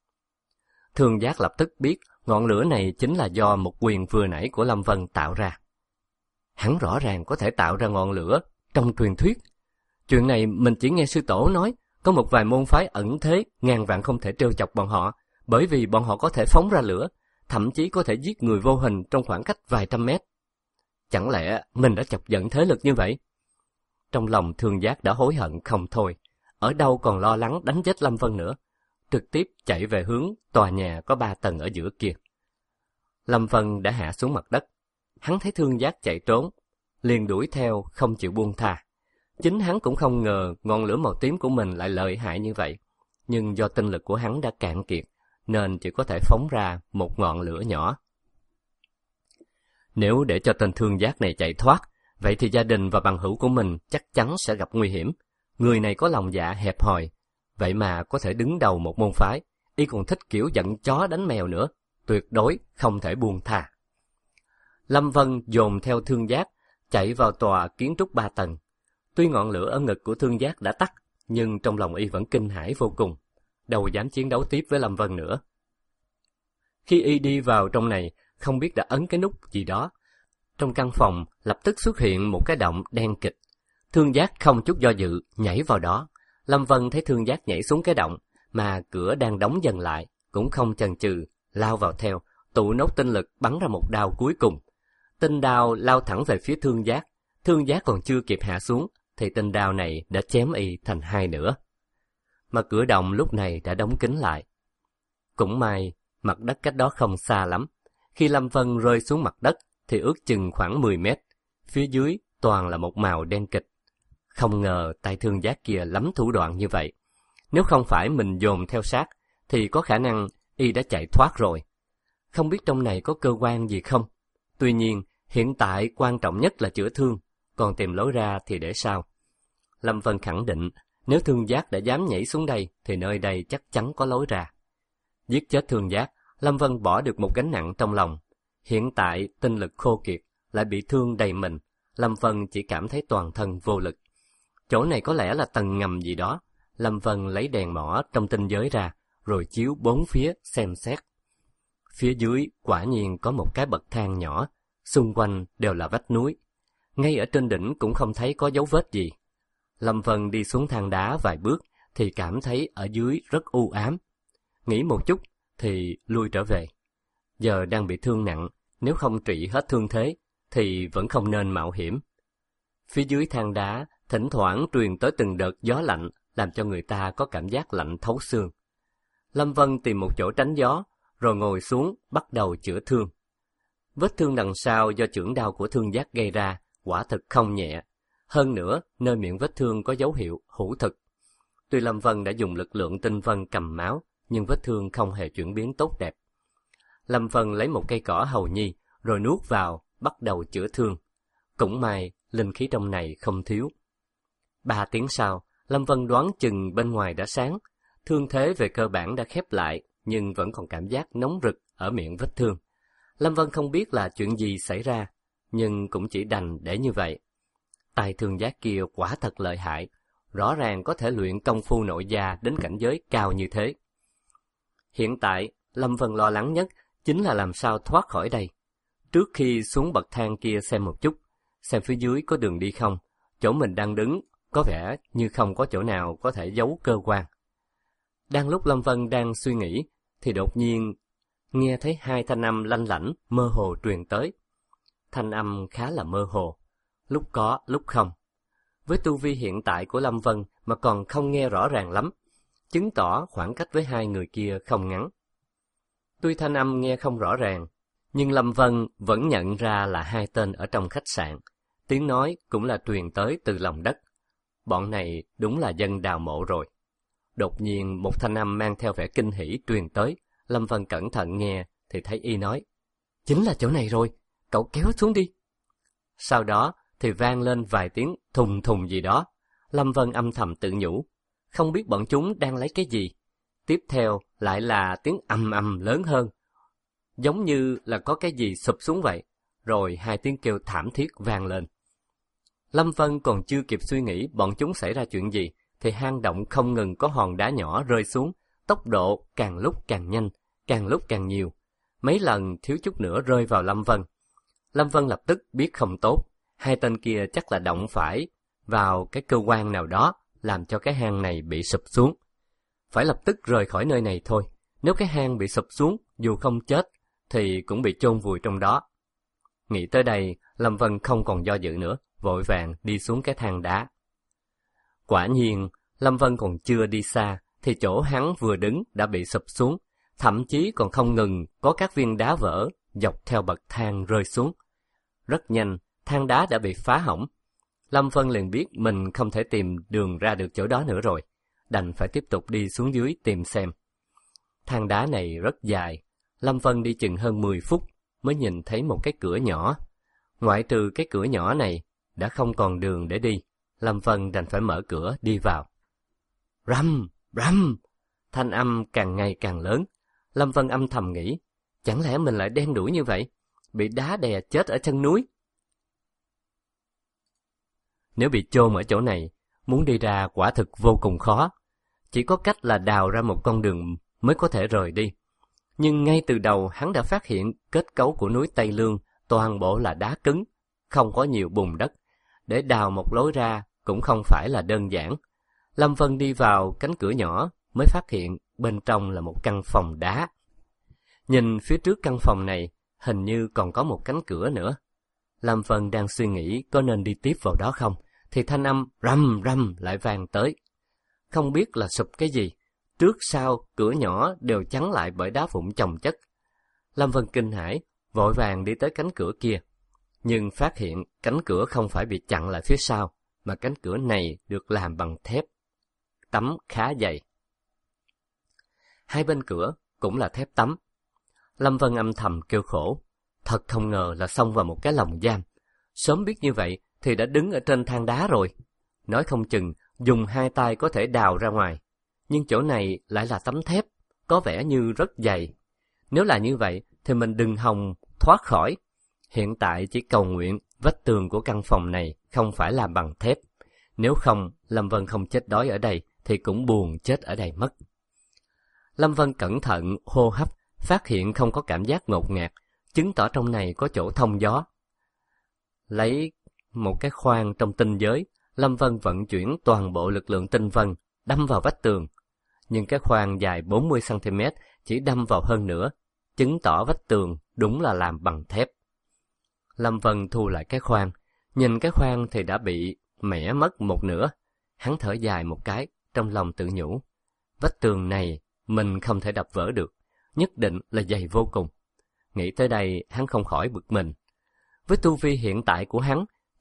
Thương Giác lập tức biết ngọn lửa này chính là do một quyền vừa nãy của Lâm Vân tạo ra. Hắn rõ ràng có thể tạo ra ngọn lửa trong truyền thuyết. Chuyện này mình chỉ nghe sư tổ nói, có một vài môn phái ẩn thế ngàn vạn không thể trêu chọc bọn họ, bởi vì bọn họ có thể phóng ra lửa, thậm chí có thể giết người vô hình trong khoảng cách vài trăm mét. Chẳng lẽ mình đã chọc giận thế lực như vậy? Trong lòng Thương Giác đã hối hận không thôi, ở đâu còn lo lắng đánh chết Lâm Vân nữa, trực tiếp chạy về hướng tòa nhà có ba tầng ở giữa kia. Lâm Vân đã hạ xuống mặt đất, hắn thấy Thương Giác chạy trốn, liền đuổi theo không chịu buông tha. Chính hắn cũng không ngờ ngọn lửa màu tím của mình lại lợi hại như vậy, nhưng do tinh lực của hắn đã cạn kiệt, nên chỉ có thể phóng ra một ngọn lửa nhỏ. Nếu để cho tên Thương Giác này chạy thoát, vậy thì gia đình và bằng hữu của mình chắc chắn sẽ gặp nguy hiểm. Người này có lòng dạ hẹp hòi, vậy mà có thể đứng đầu một môn phái, y còn thích kiểu giận chó đánh mèo nữa, tuyệt đối không thể buông tha. Lâm Vân dồn theo Thương Giác, chạy vào tòa kiến trúc ba tầng. Tuy ngọn lửa ở ngực của Thương Giác đã tắt, nhưng trong lòng y vẫn kinh hãi vô cùng, đâu dám chiến đấu tiếp với Lâm Vân nữa. Khi y đi vào trong này, không biết đã ấn cái nút gì đó. Trong căn phòng lập tức xuất hiện một cái động đen kịch. Thương Giác không chút do dự nhảy vào đó. Lâm Vân thấy Thương Giác nhảy xuống cái động, mà cửa đang đóng dần lại, cũng không chần chừ lao vào theo, tụ nốt tinh lực bắn ra một đao cuối cùng. Tinh đao lao thẳng về phía Thương Giác. Thương Giác còn chưa kịp hạ xuống, thì tinh đao này đã chém y thành hai nửa. Mà cửa động lúc này đã đóng kín lại. Cũng may, mặt đất cách đó không xa lắm. Khi Lâm Vân rơi xuống mặt đất, thì ước chừng khoảng mười mét. Phía dưới toàn là một màu đen kịch. Không ngờ tay Thương Giác kia lắm thủ đoạn như vậy. Nếu không phải mình dồn theo sát, thì có khả năng y đã chạy thoát rồi. Không biết trong này có cơ quan gì không? Tuy nhiên, hiện tại quan trọng nhất là chữa thương, còn tìm lối ra thì để sau. Lâm Vân khẳng định, nếu Thương Giác đã dám nhảy xuống đây, thì nơi đây chắc chắn có lối ra. Giết chết Thương Giác, Lâm Vân bỏ được một gánh nặng trong lòng. Hiện tại tinh lực khô kiệt, lại bị thương đầy mình, Lâm Vân chỉ cảm thấy toàn thân vô lực. Chỗ này có lẽ là tầng ngầm gì đó. Lâm Vân lấy đèn mỏ trong tinh giới ra, rồi chiếu bốn phía xem xét. Phía dưới quả nhiên có một cái bậc thang nhỏ, xung quanh đều là vách núi. Ngay ở trên đỉnh cũng không thấy có dấu vết gì. Lâm Vân đi xuống thang đá vài bước thì cảm thấy ở dưới rất u ám. Nghĩ một chút thì lui trở về. Giờ đang bị thương nặng, nếu không trị hết thương thế thì vẫn không nên mạo hiểm. Phía dưới thang đá thỉnh thoảng truyền tới từng đợt gió lạnh, làm cho người ta có cảm giác lạnh thấu xương. Lâm Vân tìm một chỗ tránh gió, rồi ngồi xuống bắt đầu chữa thương. Vết thương đằng sau do chưởng đao của Thương Giác gây ra quả thực không nhẹ. Hơn nữa, nơi miệng vết thương có dấu hiệu hữu thực. Tuy Lâm Vân đã dùng lực lượng tinh vân cầm máu, nhưng vết thương không hề chuyển biến tốt đẹp. Lâm Vân lấy một cây cỏ hầu nhi, rồi nuốt vào, bắt đầu chữa thương. Cũng may, linh khí trong này không thiếu. Ba tiếng sau, Lâm Vân đoán chừng bên ngoài đã sáng. Thương thế về cơ bản đã khép lại, nhưng vẫn còn cảm giác nóng rực ở miệng vết thương. Lâm Vân không biết là chuyện gì xảy ra, nhưng cũng chỉ đành để như vậy. Tài thương giác kia quả thật lợi hại, rõ ràng có thể luyện công phu nội gia đến cảnh giới cao như thế. Hiện tại, Lâm Vân lo lắng nhất chính là làm sao thoát khỏi đây. Trước khi xuống bậc thang kia xem một chút, xem phía dưới có đường đi không, chỗ mình đang đứng có vẻ như không có chỗ nào có thể giấu cơ quan. Đang lúc Lâm Vân đang suy nghĩ, thì đột nhiên nghe thấy hai thanh âm lanh lảnh mơ hồ truyền tới. Thanh âm khá là mơ hồ, lúc có lúc không. Với tu vi hiện tại của Lâm Vân mà còn không nghe rõ ràng lắm, chứng tỏ khoảng cách với hai người kia không ngắn. Tuy thanh âm nghe không rõ ràng, nhưng Lâm Vân vẫn nhận ra là hai tên ở trong khách sạn. Tiếng nói cũng là truyền tới từ lòng đất. Bọn này đúng là dân đào mộ rồi. Đột nhiên một thanh âm mang theo vẻ kinh hỉ truyền tới. Lâm Vân cẩn thận nghe thì thấy y nói: "Chính là chỗ này rồi, cậu kéo xuống đi." Sau đó thì vang lên vài tiếng thùng thùng gì đó. Lâm Vân âm thầm tự nhủ, không biết bọn chúng đang lấy cái gì. Tiếp theo lại là tiếng ầm ầm lớn hơn, giống như là có cái gì sụp xuống vậy, rồi hai tiếng kêu thảm thiết vang lên. Lâm Vân còn chưa kịp suy nghĩ bọn chúng xảy ra chuyện gì, thì hang động không ngừng có hòn đá nhỏ rơi xuống, tốc độ càng lúc càng nhanh, càng lúc càng nhiều. Mấy lần thiếu chút nữa rơi vào Lâm Vân. Lâm Vân lập tức biết không tốt, hai tên kia chắc là động phải vào cái cơ quan nào đó, làm cho cái hang này bị sụp xuống. Phải lập tức rời khỏi nơi này thôi, nếu cái hang bị sụp xuống, dù không chết, thì cũng bị chôn vùi trong đó. Nghĩ tới đây, Lâm Vân không còn do dự nữa, vội vàng đi xuống cái thang đá. Quả nhiên, Lâm Vân còn chưa đi xa, thì chỗ hắn vừa đứng đã bị sụp xuống, thậm chí còn không ngừng có các viên đá vỡ dọc theo bậc thang rơi xuống. Rất nhanh, thang đá đã bị phá hỏng. Lâm Vân liền biết mình không thể tìm đường ra được chỗ đó nữa rồi, đành phải tiếp tục đi xuống dưới tìm xem. Thang đá này rất dài, Lâm Vân đi chừng hơn mười phút mới nhìn thấy một cái cửa nhỏ. Ngoại trừ cái cửa nhỏ này, đã không còn đường để đi. Lâm Vân đành phải mở cửa đi vào. Rầm, rầm, thanh âm càng ngày càng lớn. Lâm Vân âm thầm nghĩ, chẳng lẽ mình lại đen đủi như vậy, bị đá đè chết ở chân núi? Nếu bị chôn ở chỗ này, muốn đi ra quả thực vô cùng khó. Chỉ có cách là đào ra một con đường mới có thể rời đi. Nhưng ngay từ đầu hắn đã phát hiện kết cấu của núi Tây Lương toàn bộ là đá cứng, không có nhiều bùn đất. Để đào một lối ra cũng không phải là đơn giản. Lâm Vân đi vào cánh cửa nhỏ mới phát hiện bên trong là một căn phòng đá. Nhìn phía trước căn phòng này, hình như còn có một cánh cửa nữa. Lâm Vân đang suy nghĩ có nên đi tiếp vào đó không, thì thanh âm rầm rầm lại vang tới. Không biết là sụp cái gì, trước sau cửa nhỏ đều chắn lại bởi đá vụn chồng chất. Lâm Vân kinh hãi, vội vàng đi tới cánh cửa kia. Nhưng phát hiện cánh cửa không phải bị chặn lại phía sau, mà cánh cửa này được làm bằng thép, tấm khá dày. Hai bên cửa cũng là thép tấm. Lâm Vân âm thầm kêu khổ, thật không ngờ là xông vào một cái lồng giam. Sớm biết như vậy thì đã đứng ở trên thang đá rồi. Nói không chừng dùng hai tay có thể đào ra ngoài. Nhưng chỗ này lại là tấm thép, có vẻ như rất dày. Nếu là như vậy thì mình đừng hòng thoát khỏi. Hiện tại chỉ cầu nguyện vách tường của căn phòng này không phải làm bằng thép. Nếu không, Lâm Vân không chết đói ở đây thì cũng buồn chết ở đây mất. Lâm Vân cẩn thận hô hấp, phát hiện không có cảm giác ngột ngạt, chứng tỏ trong này có chỗ thông gió. Lấy một cái khoan trong tinh giới, Lâm Vân vận chuyển toàn bộ lực lượng tinh vân, đâm vào vách tường. Nhưng cái khoan dài bốn mươi xăng ti mét chỉ đâm vào hơn nữa, chứng tỏ vách tường đúng là làm bằng thép. Lâm Vân thu lại cái khoan, nhìn cái khoan thì đã bị mẻ mất một nửa. Hắn thở dài một cái, trong lòng tự nhủ, vách tường này mình không thể đập vỡ được, nhất định là dày vô cùng. Nghĩ tới đây, hắn không khỏi bực mình. Với tu vi hiện tại của hắn,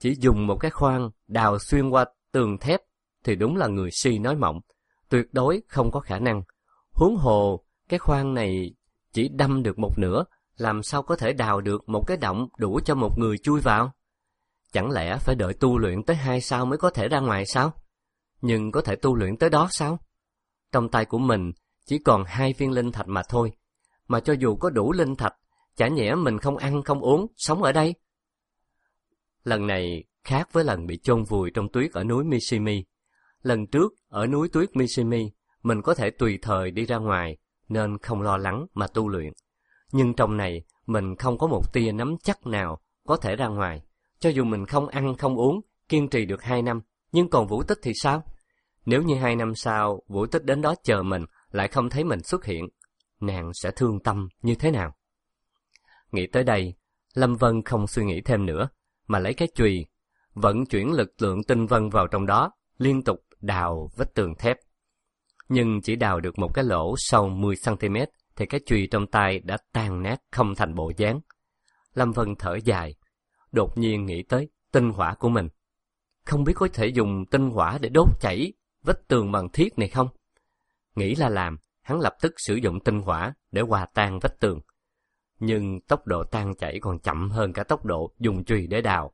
chỉ dùng một cái khoan đào xuyên qua tường thép thì đúng là người si nói mộng, tuyệt đối không có khả năng. Huống hồ, cái khoan này chỉ đâm được một nửa, làm sao có thể đào được một cái động đủ cho một người chui vào? Chẳng lẽ phải đợi tu luyện tới hai sao mới có thể ra ngoài sao? Nhưng có thể tu luyện tới đó sao? Trong tay của mình chỉ còn hai viên linh thạch mà thôi, mà cho dù có đủ linh thạch, chả nhẽ mình không ăn không uống, sống ở đây? Lần này khác với lần bị chôn vùi trong tuyết ở núi Mishimi. Lần trước, ở núi tuyết Mishimi, mình có thể tùy thời đi ra ngoài, nên không lo lắng mà tu luyện. Nhưng trong này, mình không có một tia nắm chắc nào có thể ra ngoài. Cho dù mình không ăn không uống, kiên trì được hai năm, nhưng còn Vũ Tích thì sao? Nếu như hai năm sau, Vũ Tích đến đó chờ mình, lại không thấy mình xuất hiện, nàng sẽ thương tâm như thế nào? Nghĩ tới đây, Lâm Vân không suy nghĩ thêm nữa, mà lấy cái chùy, vận chuyển lực lượng tinh vân vào trong đó, liên tục đào vách tường thép. Nhưng chỉ đào được một cái lỗ sâu mười xăng ti mét, thì cái chùy trong tay đã tan nát không thành bộ dáng. Lâm Vân thở dài, đột nhiên nghĩ tới tinh hỏa của mình. Không biết có thể dùng tinh hỏa để đốt chảy vách tường bằng thiết này không? Nghĩ là làm, hắn lập tức sử dụng tinh hỏa để hòa tan vách tường. Nhưng tốc độ tan chảy còn chậm hơn cả tốc độ dùng chùy để đào.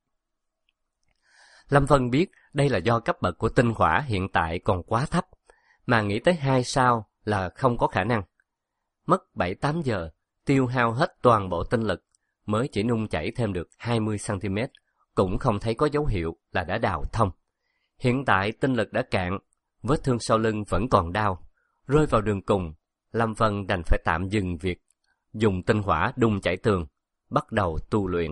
Lâm Vân biết đây là do cấp bậc của tinh hỏa hiện tại còn quá thấp, mà nghĩ tới hai sao là không có khả năng. Mất bảy tám giờ, tiêu hao hết toàn bộ tinh lực, mới chỉ nung chảy thêm được hai mươi xăng ti mét, cũng không thấy có dấu hiệu là đã đào thông. Hiện tại tinh lực đã cạn, vết thương sau lưng vẫn còn đau. Rơi vào đường cùng, Lâm Vân đành phải tạm dừng việc dùng tinh hỏa đun chảy tường, bắt đầu tu luyện.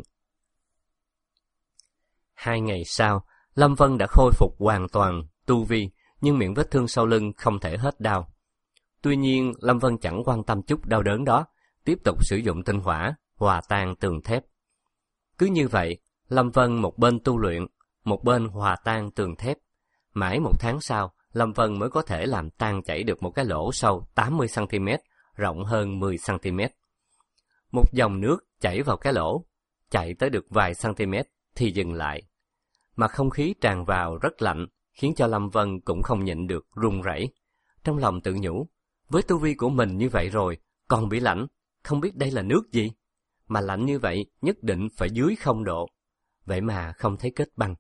Hai ngày sau, Lâm Vân đã khôi phục hoàn toàn tu vi, nhưng miệng vết thương sau lưng không thể hết đau. Tuy nhiên, Lâm Vân chẳng quan tâm chút đau đớn đó, tiếp tục sử dụng tinh hỏa, hòa tan tường thép. Cứ như vậy, Lâm Vân một bên tu luyện, một bên hòa tan tường thép. Mãi một tháng sau, Lâm Vân mới có thể làm tan chảy được một cái lỗ sâu tám mươi xăng ti mét, rộng hơn mười xăng ti mét. Một dòng nước chảy vào cái lỗ, chạy tới được vài cm thì dừng lại. Mà không khí tràn vào rất lạnh, khiến cho Lâm Vân cũng không nhịn được run rẩy. Trong lòng tự nhủ, với tu vi của mình như vậy rồi, còn bị lạnh, không biết đây là nước gì. Mà lạnh như vậy nhất định phải dưới không độ, vậy mà không thấy kết băng.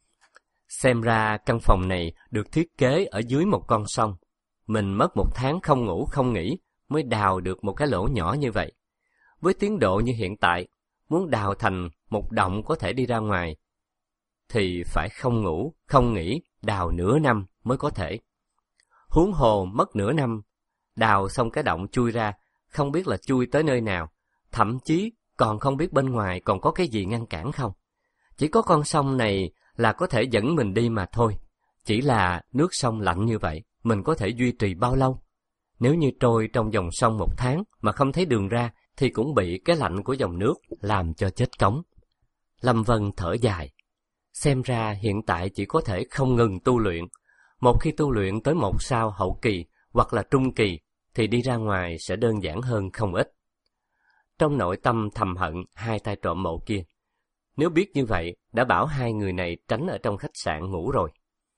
Xem ra căn phòng này được thiết kế ở dưới một con sông. Mình mất một tháng không ngủ không nghỉ mới đào được một cái lỗ nhỏ như vậy. Với tiến độ như hiện tại, muốn đào thành một động có thể đi ra ngoài, thì phải không ngủ, không nghỉ, đào nửa năm mới có thể. Huống hồ mất nửa năm, đào xong cái động chui ra, không biết là chui tới nơi nào, thậm chí còn không biết bên ngoài còn có cái gì ngăn cản không. Chỉ có con sông này là có thể dẫn mình đi mà thôi. Chỉ là nước sông lạnh như vậy, mình có thể duy trì bao lâu? Nếu như trôi trong dòng sông một tháng mà không thấy đường ra, thì cũng bị cái lạnh của dòng nước làm cho chết cống. Lâm Vân thở dài. Xem ra hiện tại chỉ có thể không ngừng tu luyện. Một khi tu luyện tới một sao hậu kỳ hoặc là trung kỳ, thì đi ra ngoài sẽ đơn giản hơn không ít. Trong nội tâm thầm hận hai tay trộm mộ kia. Nếu biết như vậy, đã bảo hai người này tránh ở trong khách sạn ngủ rồi.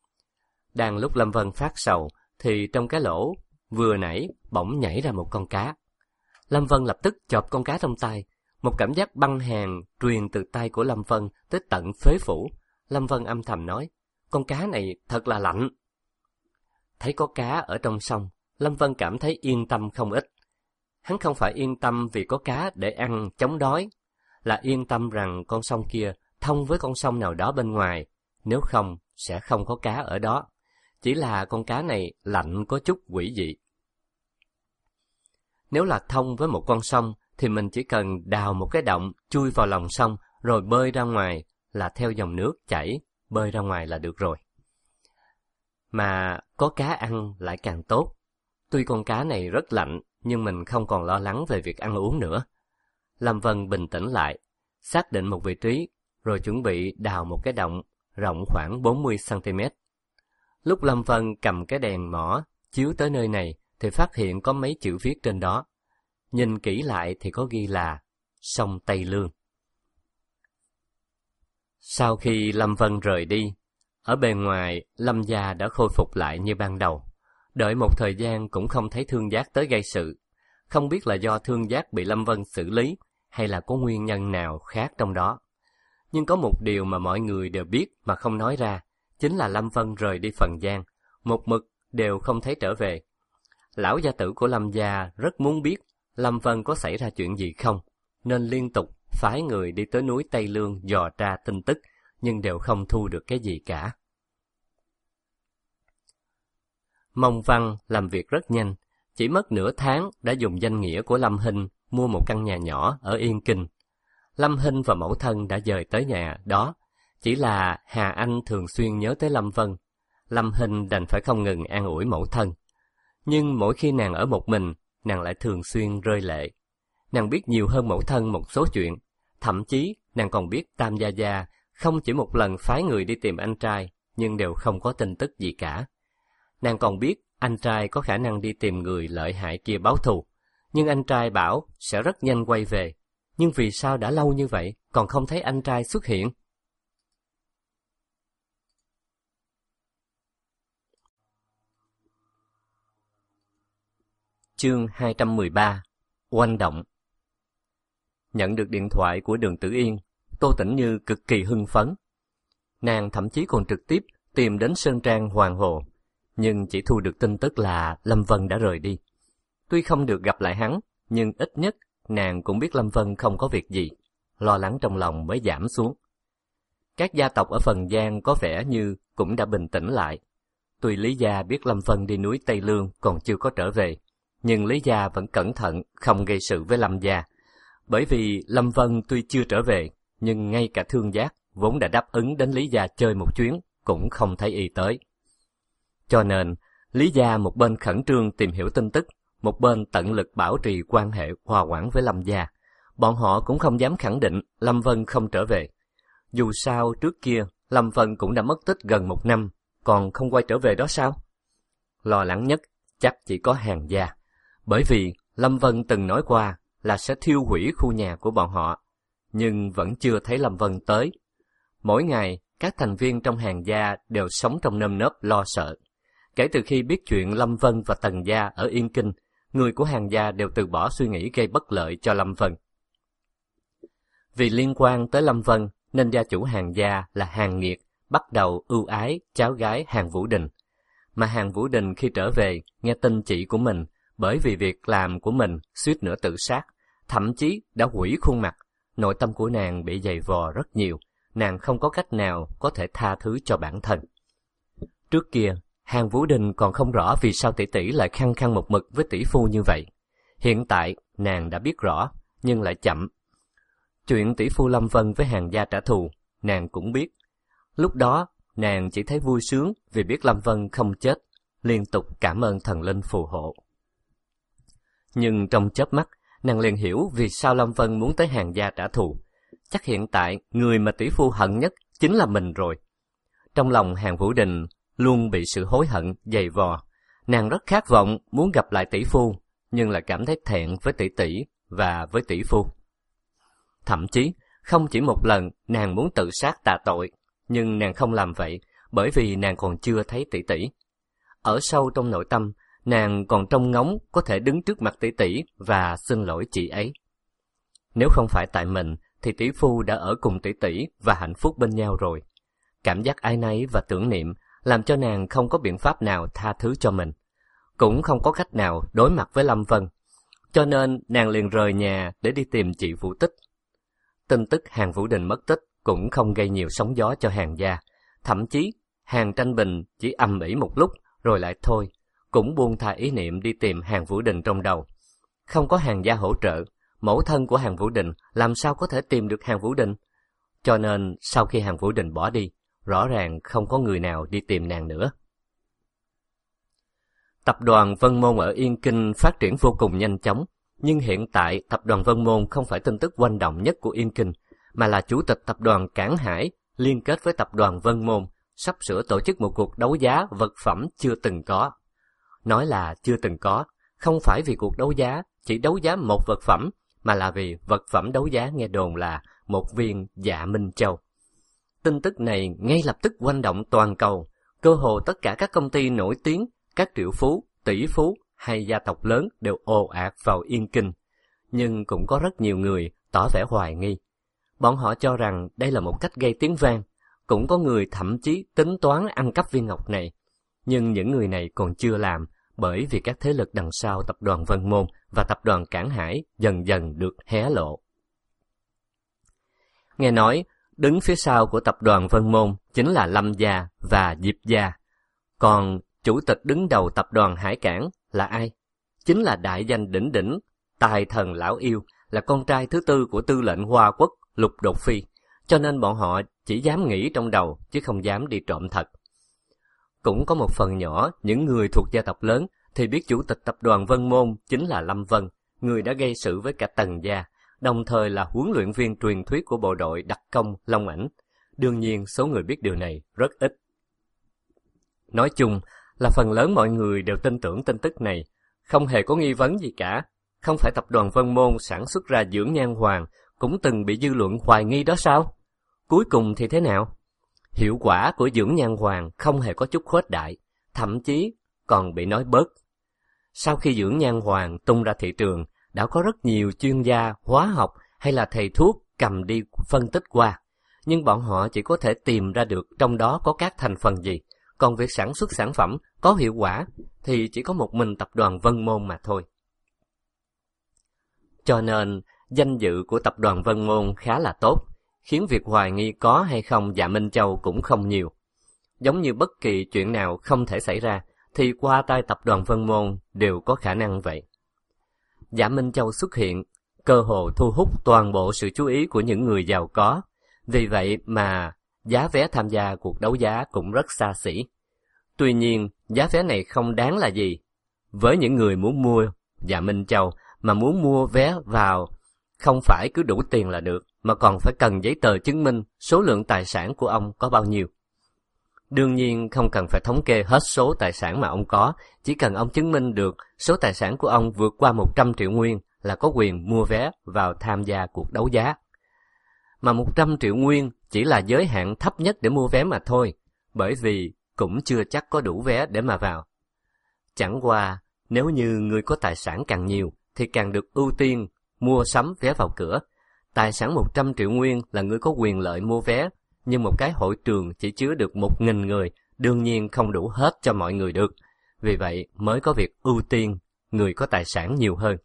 Đang lúc Lâm Vân phát sầu, thì trong cái lỗ vừa nãy bỗng nhảy ra một con cá. Lâm Vân lập tức chộp con cá trong tay. Một cảm giác băng hàn truyền từ tay của Lâm Vân tới tận phế phủ. Lâm Vân âm thầm nói, con cá này thật là lạnh. Thấy có cá ở trong sông, Lâm Vân cảm thấy yên tâm không ít. Hắn không phải yên tâm vì có cá để ăn chống đói, là yên tâm rằng con sông kia thông với con sông nào đó bên ngoài, nếu không sẽ không có cá ở đó. Chỉ là con cá này lạnh có chút quỷ dị. Nếu là thông với một con sông, thì mình chỉ cần đào một cái động, chui vào lòng sông, rồi bơi ra ngoài, là theo dòng nước chảy, bơi ra ngoài là được rồi. Mà có cá ăn lại càng tốt. Tuy con cá này rất lạnh, nhưng mình không còn lo lắng về việc ăn uống nữa. Lâm Vân bình tĩnh lại, xác định một vị trí, rồi chuẩn bị đào một cái động rộng khoảng bốn mươi xăng ti mét. Lúc Lâm Vân cầm cái đèn mỏ chiếu tới nơi này, thì phát hiện có mấy chữ viết trên đó. Nhìn kỹ lại thì có ghi là sông Tây Lương. Sau khi Lâm Vân rời đi, ở bề ngoài Lâm gia đã khôi phục lại như ban đầu. Đợi một thời gian cũng không thấy Thương Giác tới gây sự. Không biết là do Thương Giác bị Lâm Vân xử lý hay là có nguyên nhân nào khác trong đó. Nhưng có một điều mà mọi người đều biết mà không nói ra, chính là Lâm Vân rời đi Phần Giang, một mực đều không thấy trở về. Lão gia tử của Lâm gia rất muốn biết Lâm Vân có xảy ra chuyện gì không, nên liên tục phái người đi tới núi Tây Lương dò tra tin tức, nhưng đều không thu được cái gì cả. Mông Văn làm việc rất nhanh, chỉ mất nửa tháng đã dùng danh nghĩa của Lâm Hinh mua một căn nhà nhỏ ở Yên Kinh. Lâm Hinh và mẫu thân đã dời tới nhà đó, chỉ là Hà Anh thường xuyên nhớ tới Lâm Vân. Lâm Hinh đành phải không ngừng an ủi mẫu thân. Nhưng mỗi khi nàng ở một mình, nàng lại thường xuyên rơi lệ. Nàng biết nhiều hơn mẫu thân một số chuyện, thậm chí nàng còn biết Tam Gia Gia không chỉ một lần phái người đi tìm anh trai, nhưng đều không có tin tức gì cả. Nàng còn biết anh trai có khả năng đi tìm người lợi hại kia báo thù, nhưng anh trai bảo sẽ rất nhanh quay về. Nhưng vì sao đã lâu như vậy còn không thấy anh trai xuất hiện? Chương hai trăm mười ba. Oanh động. Nhận được điện thoại của Đường Tử Yên, Tô Tĩnh Như cực kỳ hưng phấn. Nàng thậm chí còn trực tiếp tìm đến Sơn Trang Hoàng Hồ, nhưng chỉ thu được tin tức là Lâm Vân đã rời đi. Tuy không được gặp lại hắn, nhưng ít nhất nàng cũng biết Lâm Vân không có việc gì, lo lắng trong lòng mới giảm xuống. Các gia tộc ở Phần Giang có vẻ như cũng đã bình tĩnh lại. Tuy Lý Gia biết Lâm Vân đi núi Tây Lương còn chưa có trở về, nhưng Lý Gia vẫn cẩn thận không gây sự với Lâm Gia. Bởi vì Lâm Vân tuy chưa trở về, nhưng ngay cả Thương Giác vốn đã đáp ứng đến Lý Gia chơi một chuyến cũng không thấy y tới. Cho nên, Lý Gia một bên khẩn trương tìm hiểu tin tức, một bên tận lực bảo trì quan hệ hòa quản với Lâm Gia. Bọn họ cũng không dám khẳng định Lâm Vân không trở về. Dù sao trước kia, Lâm Vân cũng đã mất tích gần một năm, còn không quay trở về đó sao? Lo lắng nhất chắc chỉ có Hàn Gia, bởi vì Lâm Vân từng nói qua là sẽ thiêu hủy khu nhà của bọn họ, nhưng vẫn chưa thấy Lâm Vân tới. Mỗi ngày, các thành viên trong Hàn Gia đều sống trong nơm nớp lo sợ. Kể từ khi biết chuyện Lâm Vân và Tần Gia ở Yên Kinh, người của Hàn Gia đều từ bỏ suy nghĩ gây bất lợi cho Lâm Vân. Vì liên quan tới Lâm Vân, nên gia chủ Hàn Gia là Hàn Nghiệt bắt đầu ưu ái cháu gái Hàn Vũ Đình. Mà Hàn Vũ Đình khi trở về, nghe tin chị của mình, bởi vì việc làm của mình suýt nữa tự sát, thậm chí đã hủy khuôn mặt. Nội tâm của nàng bị dày vò rất nhiều, nàng không có cách nào có thể tha thứ cho bản thân. Trước kia, Hàn Vũ Đình còn không rõ vì sao tỷ tỷ lại khăng khăng một mực với tỷ phu như vậy. Hiện tại, nàng đã biết rõ, nhưng lại chậm. Chuyện tỷ phu Lâm Vân với Hàn Gia trả thù, nàng cũng biết. Lúc đó, nàng chỉ thấy vui sướng vì biết Lâm Vân không chết, liên tục cảm ơn thần linh phù hộ. Nhưng trong chớp mắt, nàng liền hiểu vì sao Lâm Vân muốn tới Hàn Gia trả thù. Chắc hiện tại, người mà tỷ phu hận nhất chính là mình rồi. Trong lòng Hàn Vũ Đình luôn bị sự hối hận dày vò. Nàng rất khát vọng muốn gặp lại tỷ phu, nhưng lại cảm thấy thẹn với tỷ tỷ và với tỷ phu. Thậm chí, không chỉ một lần nàng muốn tự sát tạ tội, nhưng nàng không làm vậy bởi vì nàng còn chưa thấy tỷ tỷ. Ở sâu trong nội tâm, nàng còn trông ngóng có thể đứng trước mặt tỷ tỷ và xin lỗi chị ấy. Nếu không phải tại mình, thì tỷ phu đã ở cùng tỷ tỷ và hạnh phúc bên nhau rồi. Cảm giác áy náy và tưởng niệm làm cho nàng không có biện pháp nào tha thứ cho mình, cũng không có cách nào đối mặt với Lâm Vân. Cho nên nàng liền rời nhà để đi tìm chị Vũ Tích. Tin tức Hàn Vũ Đình mất tích cũng không gây nhiều sóng gió cho Hàn Gia. Thậm chí, Hàn Tranh Bình chỉ ầm ĩ một lúc rồi lại thôi, cũng buông tha ý niệm đi tìm Hàn Vũ Đình trong đầu. Không có Hàn Gia hỗ trợ, mẫu thân của Hàn Vũ Đình làm sao có thể tìm được Hàn Vũ Đình? Cho nên, sau khi Hàn Vũ Đình bỏ đi, rõ ràng không có người nào đi tìm nàng nữa. Tập đoàn Vân Môn ở Yên Kinh phát triển vô cùng nhanh chóng, nhưng hiện tại tập đoàn Vân Môn không phải tin tức oanh động nhất của Yên Kinh, mà là chủ tịch tập đoàn Cảng Hải liên kết với tập đoàn Vân Môn sắp sửa tổ chức một cuộc đấu giá vật phẩm chưa từng có. Nói là chưa từng có, không phải vì cuộc đấu giá chỉ đấu giá một vật phẩm, mà là vì vật phẩm đấu giá nghe đồn là một viên Dạ Minh Châu. tin tức này ngay lập tức oanh động toàn cầu. Cơ hồ tất cả các công ty nổi tiếng, các triệu phú, tỷ phú hay gia tộc lớn đều ồ ạt vào Yên Kinh. Nhưng cũng có rất nhiều người tỏ vẻ hoài nghi. Bọn họ cho rằng đây là một cách gây tiếng vang. Cũng có người thậm chí tính toán ăn cắp viên ngọc này. Nhưng những người này còn chưa làm, bởi vì các thế lực đằng sau tập đoàn Vân Môn và tập đoàn Cảng Hải dần dần được hé lộ. Nghe nói, đứng phía sau của tập đoàn Vân Môn chính là Lâm gia và Diệp gia. Còn chủ tịch đứng đầu tập đoàn Hải Cảng là ai? Chính là đại danh đỉnh đỉnh, tài thần lão yêu, là con trai thứ tư của tư lệnh Hoa Quốc Lục Đột Phi. Cho nên bọn họ chỉ dám nghĩ trong đầu, chứ không dám đi trộm thật. Cũng có một phần nhỏ, những người thuộc gia tộc lớn thì biết chủ tịch tập đoàn Vân Môn chính là Lâm Vân, người đã gây sự với cả Tần gia, đồng thời là huấn luyện viên truyền thuyết của bộ đội đặc công Long Ảnh. Đương nhiên, số người biết điều này rất ít. Nói chung là phần lớn mọi người đều tin tưởng tin tức này, không hề có nghi vấn gì cả. Không phải tập đoàn Vân Môn sản xuất ra dưỡng nhan hoàng cũng từng bị dư luận hoài nghi đó sao? Cuối cùng thì thế nào? Hiệu quả của dưỡng nhan hoàng không hề có chút khuếch đại, thậm chí còn bị nói bớt. Sau khi dưỡng nhan hoàng tung ra thị trường, đã có rất nhiều chuyên gia hóa học hay là thầy thuốc cầm đi phân tích qua, nhưng bọn họ chỉ có thể tìm ra được trong đó có các thành phần gì, còn việc sản xuất sản phẩm có hiệu quả thì chỉ có một mình tập đoàn Vân Môn mà thôi. Cho nên, danh dự của tập đoàn Vân Môn khá là tốt, khiến việc hoài nghi có hay không Dạ Minh Châu cũng không nhiều. Giống như bất kỳ chuyện nào không thể xảy ra, thì qua tay tập đoàn Vân Môn đều có khả năng vậy. Dạ Minh Châu xuất hiện, cơ hồ thu hút toàn bộ sự chú ý của những người giàu có. Vì vậy mà giá vé tham gia cuộc đấu giá cũng rất xa xỉ. Tuy nhiên, giá vé này không đáng là gì. Với những người muốn mua Dạ Minh Châu mà muốn mua vé vào, không phải cứ đủ tiền là được, mà còn phải cần giấy tờ chứng minh số lượng tài sản của ông có bao nhiêu. Đương nhiên không cần phải thống kê hết số tài sản mà ông có, chỉ cần ông chứng minh được số tài sản của ông vượt qua một trăm triệu nguyên là có quyền mua vé vào tham gia cuộc đấu giá. Mà một trăm triệu nguyên chỉ là giới hạn thấp nhất để mua vé mà thôi, bởi vì cũng chưa chắc có đủ vé để mà vào. Chẳng qua, nếu như người có tài sản càng nhiều thì càng được ưu tiên mua sắm vé vào cửa. Tài sản một trăm triệu nguyên là người có quyền lợi mua vé, nhưng một cái hội trường chỉ chứa được một nghìn người, đương nhiên không đủ hết cho mọi người được. Vì vậy mới có việc ưu tiên người có tài sản nhiều hơn.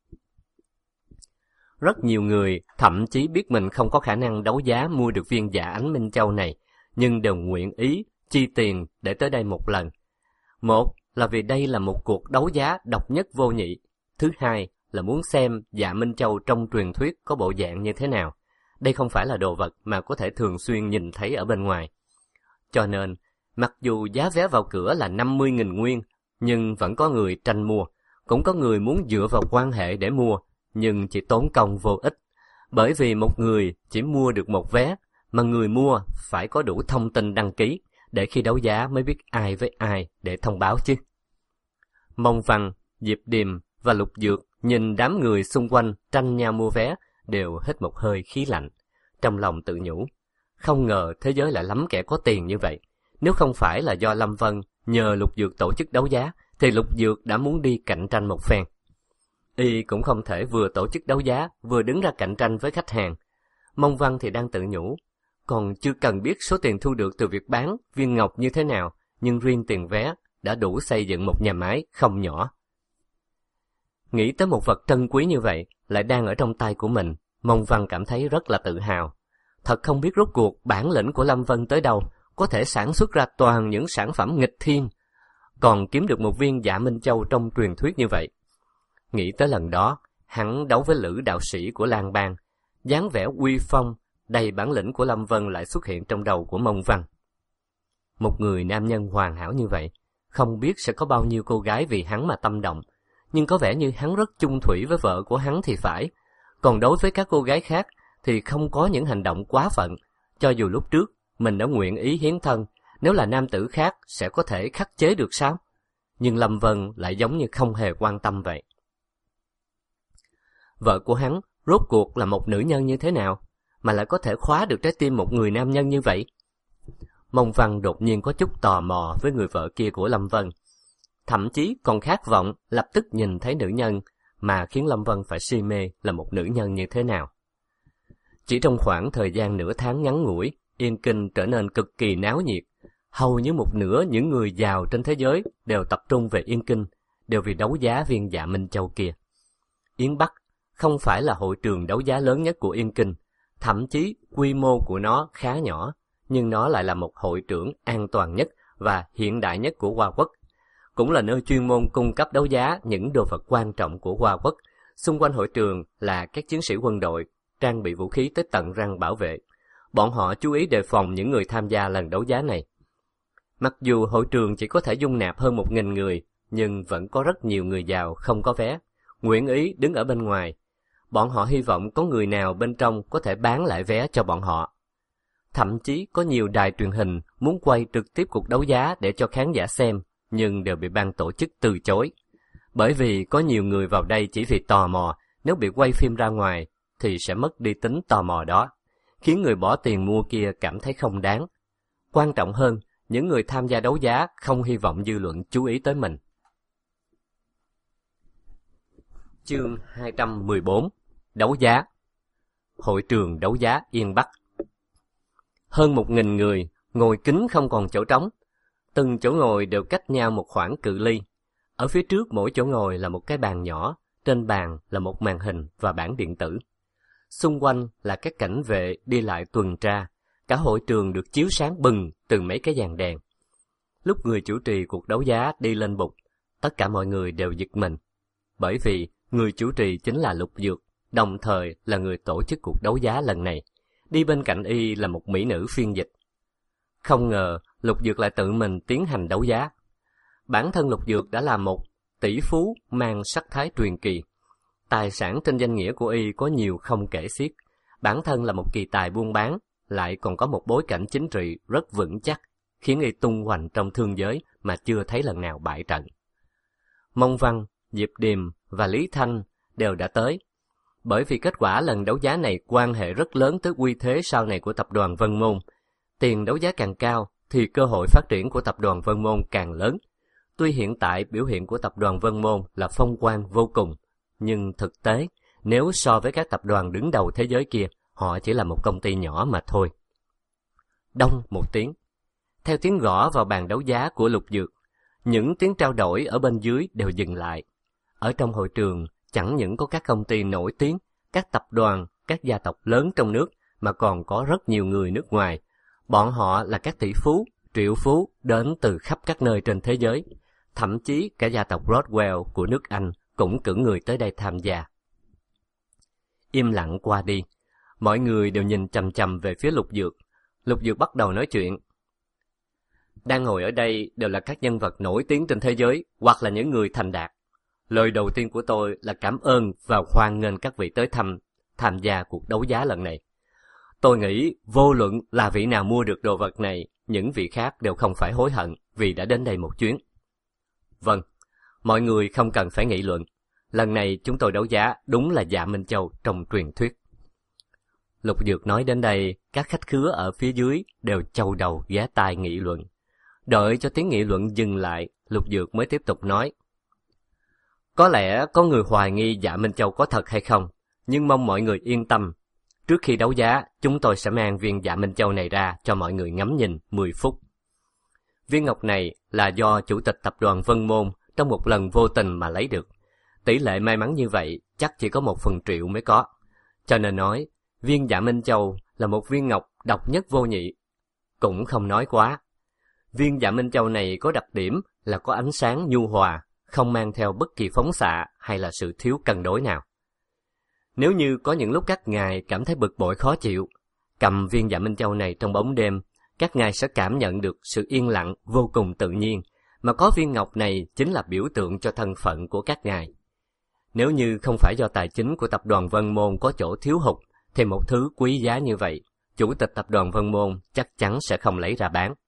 Rất nhiều người thậm chí biết mình không có khả năng đấu giá mua được viên Dạ Ánh Minh Châu này, nhưng đều nguyện ý chi tiền để tới đây một lần. Một là vì đây là một cuộc đấu giá độc nhất vô nhị. Thứ hai là muốn xem Dạ Minh Châu trong truyền thuyết có bộ dạng như thế nào. Đây không phải là đồ vật mà có thể thường xuyên nhìn thấy ở bên ngoài. Cho nên, mặc dù giá vé vào cửa là năm mươi nghìn nguyên, nhưng vẫn có người tranh mua. Cũng có người muốn dựa vào quan hệ để mua, nhưng chỉ tốn công vô ích. Bởi vì một người chỉ mua được một vé, mà người mua phải có đủ thông tin đăng ký, để khi đấu giá mới biết ai với ai để thông báo chứ. Mông Văn, Diệp Điềm và Lục Dược nhìn đám người xung quanh tranh nhau mua vé, đều hít một hơi khí lạnh. Trong lòng tự nhủ, không ngờ thế giới lại lắm kẻ có tiền như vậy. Nếu không phải là do Lâm Vân nhờ Lục Dược tổ chức đấu giá, thì Lục Dược đã muốn đi cạnh tranh một phen. Y cũng không thể vừa tổ chức đấu giá, vừa đứng ra cạnh tranh với khách hàng. Mông Văn thì đang tự nhủ, còn chưa cần biết số tiền thu được từ việc bán viên ngọc như thế nào, nhưng riêng tiền vé đã đủ xây dựng một nhà máy không nhỏ. Nghĩ tới một vật trân quý như vậy, lại đang ở trong tay của mình, Mông Văn cảm thấy rất là tự hào. Thật không biết rốt cuộc bản lĩnh của Lâm Vân tới đâu, có thể sản xuất ra toàn những sản phẩm nghịch thiên, còn kiếm được một viên Dạ Minh Châu trong truyền thuyết như vậy. Nghĩ tới lần đó, hắn đấu với Lữ đạo sĩ của Lang Bang, dáng vẻ uy phong, đầy bản lĩnh của Lâm Vân lại xuất hiện trong đầu của Mông Văn. Một người nam nhân hoàn hảo như vậy, không biết sẽ có bao nhiêu cô gái vì hắn mà tâm động, nhưng có vẻ như hắn rất chung thủy với vợ của hắn thì phải. Còn đối với các cô gái khác thì không có những hành động quá phận, cho dù lúc trước mình đã nguyện ý hiến thân, nếu là nam tử khác sẽ có thể khắc chế được sao? Nhưng Lâm Vân lại giống như không hề quan tâm vậy. Vợ của hắn rốt cuộc là một nữ nhân như thế nào, mà lại có thể khóa được trái tim một người nam nhân như vậy? Mông Văn đột nhiên có chút tò mò với người vợ kia của Lâm Vân, thậm chí còn khát vọng lập tức nhìn thấy nữ nhân mà khiến Lâm Vân phải si mê là một nữ nhân như thế nào. Chỉ trong khoảng thời gian nửa tháng ngắn ngủi, Yên Kinh trở nên cực kỳ náo nhiệt. Hầu như một nửa những người giàu trên thế giới đều tập trung về Yên Kinh, đều vì đấu giá viên Dạ Minh Châu kia. Yến Bắc không phải là hội trường đấu giá lớn nhất của Yên Kinh, thậm chí quy mô của nó khá nhỏ, nhưng nó lại là một hội trưởng an toàn nhất và hiện đại nhất của Hoa Quốc. Cũng là nơi chuyên môn cung cấp đấu giá những đồ vật quan trọng của Hoa Quốc. Xung quanh hội trường là các chiến sĩ quân đội, trang bị vũ khí tới tận răng bảo vệ. Bọn họ chú ý đề phòng những người tham gia lần đấu giá này. Mặc dù hội trường chỉ có thể dung nạp hơn một nghìn người, nhưng vẫn có rất nhiều người giàu không có vé, nguyện ý đứng ở bên ngoài. Bọn họ hy vọng có người nào bên trong có thể bán lại vé cho bọn họ. Thậm chí có nhiều đài truyền hình muốn quay trực tiếp cuộc đấu giá để cho khán giả xem, nhưng đều bị ban tổ chức từ chối. Bởi vì có nhiều người vào đây chỉ vì tò mò, nếu bị quay phim ra ngoài thì sẽ mất đi tính tò mò đó, khiến người bỏ tiền mua kia cảm thấy không đáng. Quan trọng hơn, những người tham gia đấu giá không hy vọng dư luận chú ý tới mình. Chương hai trăm mười bốn. Đấu giá. Hội trường đấu giá Yên Bắc. Hơn một nghìn người, ngồi kín không còn chỗ trống. Từng chỗ ngồi đều cách nhau một khoảng cự ly. Ở phía trước mỗi chỗ ngồi là một cái bàn nhỏ, trên bàn là một màn hình và bảng điện tử. Xung quanh là các cảnh vệ đi lại tuần tra, cả hội trường được chiếu sáng bừng từ mấy cái dàn đèn. Lúc người chủ trì cuộc đấu giá đi lên bục, tất cả mọi người đều giật mình, bởi vì người chủ trì chính là Lục Dược, đồng thời là người tổ chức cuộc đấu giá lần này. Đi bên cạnh y là một mỹ nữ phiên dịch. Không ngờ Lục Dược lại tự mình tiến hành đấu giá. Bản thân Lục Dược đã là một tỷ phú mang sắc thái truyền kỳ. Tài sản trên danh nghĩa của y có nhiều không kể xiết. Bản thân là một kỳ tài buôn bán, lại còn có một bối cảnh chính trị rất vững chắc, khiến y tung hoành trong thương giới mà chưa thấy lần nào bại trận. Mông Văn, Diệp Điềm và Lý Thanh đều đã tới. Bởi vì kết quả lần đấu giá này quan hệ rất lớn tới uy thế sau này của tập đoàn Vân Môn. Tiền đấu giá càng cao thì cơ hội phát triển của tập đoàn Vân Môn càng lớn. Tuy hiện tại biểu hiện của tập đoàn Vân Môn là phong quang vô cùng, nhưng thực tế, nếu so với các tập đoàn đứng đầu thế giới kia, họ chỉ là một công ty nhỏ mà thôi. Đông một tiếng. Theo tiếng gõ vào bàn đấu giá của Lục Dược, những tiếng trao đổi ở bên dưới đều dừng lại. Ở trong hội trường, chẳng những có các công ty nổi tiếng, các tập đoàn, các gia tộc lớn trong nước, mà còn có rất nhiều người nước ngoài. Bọn họ là các tỷ phú, triệu phú đến từ khắp các nơi trên thế giới. Thậm chí cả gia tộc Rothwell của nước Anh cũng cử người tới đây tham gia. Im lặng qua đi, mọi người đều nhìn chằm chằm về phía Lục Dược. Lục Dược bắt đầu nói chuyện. Đang ngồi ở đây đều là các nhân vật nổi tiếng trên thế giới, hoặc là những người thành đạt. Lời đầu tiên của tôi là cảm ơn và hoan nghênh các vị tới thăm, tham gia cuộc đấu giá lần này. Tôi nghĩ vô luận là vị nào mua được đồ vật này, những vị khác đều không phải hối hận vì đã đến đây một chuyến. Vâng, mọi người không cần phải nghị luận. Lần này chúng tôi đấu giá đúng là Dạ Minh Châu trong truyền thuyết. Lục Dược nói đến đây, các khách khứa ở phía dưới đều chau đầu ghé tai nghị luận. Đợi cho tiếng nghị luận dừng lại, Lục Dược mới tiếp tục nói. Có lẽ có người hoài nghi Dạ Minh Châu có thật hay không, nhưng mong mọi người yên tâm. Trước khi đấu giá, chúng tôi sẽ mang viên Dạ Minh Châu này ra cho mọi người ngắm nhìn mười phút. Viên ngọc này là do Chủ tịch Tập đoàn Vân Môn trong một lần vô tình mà lấy được. Tỷ lệ may mắn như vậy chắc chỉ có một phần triệu mới có. Cho nên nói, viên Dạ Minh Châu là một viên ngọc độc nhất vô nhị. Cũng không nói quá. Viên Dạ Minh Châu này có đặc điểm là có ánh sáng nhu hòa, không mang theo bất kỳ phóng xạ hay là sự thiếu cân đối nào. Nếu như có những lúc các ngài cảm thấy bực bội khó chịu, cầm viên Dạ Minh Châu này trong bóng đêm, các ngài sẽ cảm nhận được sự yên lặng vô cùng tự nhiên, mà có viên ngọc này chính là biểu tượng cho thân phận của các ngài. Nếu như không phải do tài chính của tập đoàn Vân Môn có chỗ thiếu hụt, thì một thứ quý giá như vậy, Chủ tịch tập đoàn Vân Môn chắc chắn sẽ không lấy ra bán.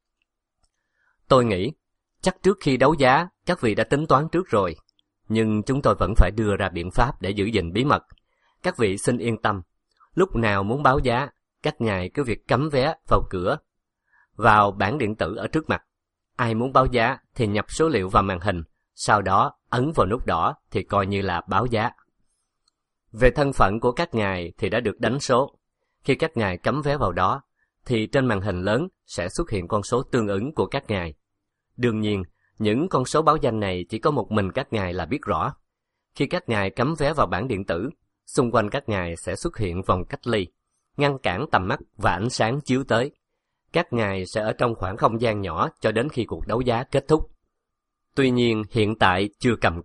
Tôi nghĩ, chắc trước khi đấu giá, các vị đã tính toán trước rồi, nhưng chúng tôi vẫn phải đưa ra biện pháp để giữ gìn bí mật. Các vị xin yên tâm, lúc nào muốn báo giá, các ngài cứ việc cắm vé vào cửa. vào bảng điện tử ở trước mặt. Ai muốn báo giá thì nhập số liệu vào màn hình, sau đó ấn vào nút đỏ thì coi như là báo giá. Về thân phận của các ngài thì đã được đánh số. Khi các ngài cắm vé vào đó, thì trên màn hình lớn sẽ xuất hiện con số tương ứng của các ngài. Đương nhiên, những con số báo danh này chỉ có một mình các ngài là biết rõ. Khi các ngài cắm vé vào bảng điện tử, xung quanh các ngài sẽ xuất hiện vòng cách ly, ngăn cản tầm mắt và ánh sáng chiếu tới. Các ngài sẽ ở trong khoảng không gian nhỏ cho đến khi cuộc đấu giá kết thúc. Tuy nhiên, hiện tại chưa cầm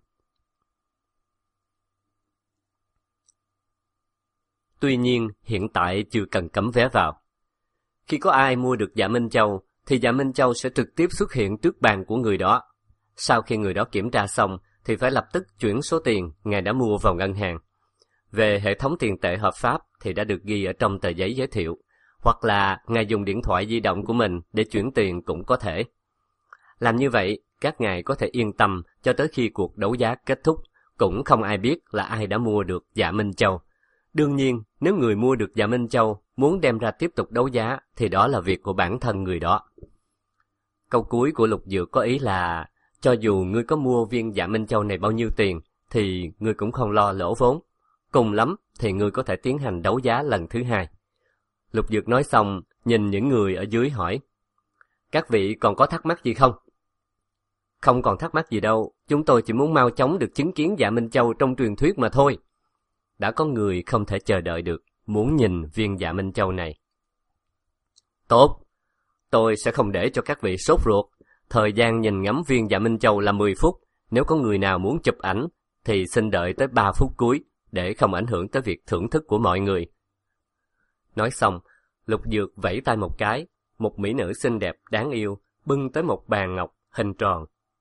Tuy nhiên, hiện tại chưa cần cắm vé vào. Khi có ai mua được dạ Minh Châu, thì dạ Minh Châu sẽ trực tiếp xuất hiện trước bàn của người đó. Sau khi người đó kiểm tra xong, thì phải lập tức chuyển số tiền ngài đã mua vào ngân hàng. Về hệ thống tiền tệ hợp pháp thì đã được ghi ở trong tờ giấy giới thiệu, hoặc là ngài dùng điện thoại di động của mình để chuyển tiền cũng có thể. Làm như vậy, các ngài có thể yên tâm cho tới khi cuộc đấu giá kết thúc, cũng không ai biết là ai đã mua được dạ Minh Châu. Đương nhiên, nếu người mua được dạ Minh Châu muốn đem ra tiếp tục đấu giá thì đó là việc của bản thân người đó. Câu cuối của Lục Dược có ý là, cho dù ngươi có mua viên dạ Minh Châu này bao nhiêu tiền, thì ngươi cũng không lo lỗ vốn. Cùng lắm thì ngươi có thể tiến hành đấu giá lần thứ hai. Lục Dược nói xong, nhìn những người ở dưới hỏi, các vị còn có thắc mắc gì không? Không còn thắc mắc gì đâu, chúng tôi chỉ muốn mau chóng được chứng kiến dạ Minh Châu trong truyền thuyết mà thôi. Đã có người không thể chờ đợi được, muốn nhìn viên dạ Minh Châu này. Tốt, tôi sẽ không để cho các vị sốt ruột. Thời gian nhìn ngắm viên dạ Minh Châu là mười phút. Nếu có người nào muốn chụp ảnh, thì xin đợi tới ba phút cuối, để không ảnh hưởng tới việc thưởng thức của mọi người. Nói xong, Lục Dược vẫy tay một cái, một mỹ nữ xinh đẹp đáng yêu bưng tới một bàn ngọc hình tròn.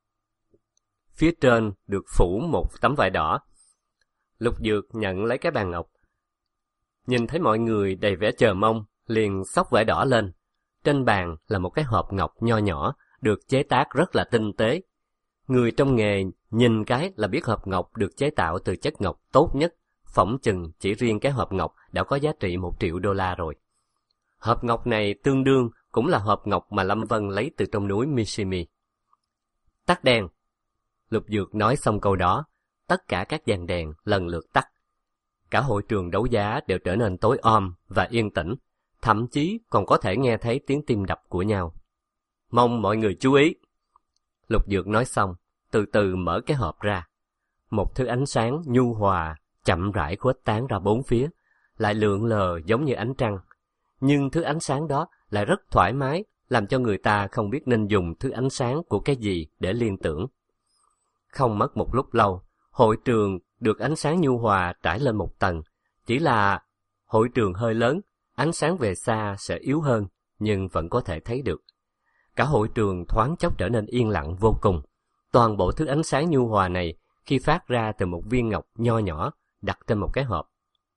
Phía trên được phủ một tấm vải đỏ. Lục Dược nhận lấy cái bàn ngọc. Nhìn thấy mọi người đầy vẻ chờ mong, liền xốc vải đỏ lên. Trên bàn là một cái hộp ngọc nho nhỏ, được chế tác rất là tinh tế. Người trong nghề nhìn cái là biết hộp ngọc được chế tạo từ chất ngọc tốt nhất, phỏng chừng chỉ riêng cái hộp ngọc đã có giá trị một triệu đô la rồi. Hộp ngọc này tương đương cũng là hộp ngọc mà Lâm Vân lấy từ trong núi Mishimi. Tắt đèn. Lục Dược nói xong câu đó, tất cả các dàn đèn lần lượt tắt. Cả hội trường đấu giá đều trở nên tối om và yên tĩnh, thậm chí còn có thể nghe thấy tiếng tim đập của nhau. Mong mọi người chú ý. Lục Dược nói xong, từ từ mở cái hộp ra. Một thứ ánh sáng nhu hòa, chậm rãi khuếch tán ra bốn phía, lại lượn lờ giống như ánh trăng. Nhưng thứ ánh sáng đó lại rất thoải mái, làm cho người ta không biết nên dùng thứ ánh sáng của cái gì để liên tưởng. Không mất một lúc lâu, hội trường được ánh sáng nhu hòa trải lên một tầng. Chỉ là hội trường hơi lớn, ánh sáng về xa sẽ yếu hơn, nhưng vẫn có thể thấy được. Cả hội trường thoáng chốc trở nên yên lặng vô cùng. Toàn bộ thứ ánh sáng nhu hòa này khi phát ra từ một viên ngọc nho nhỏ đặt trên một cái hộp.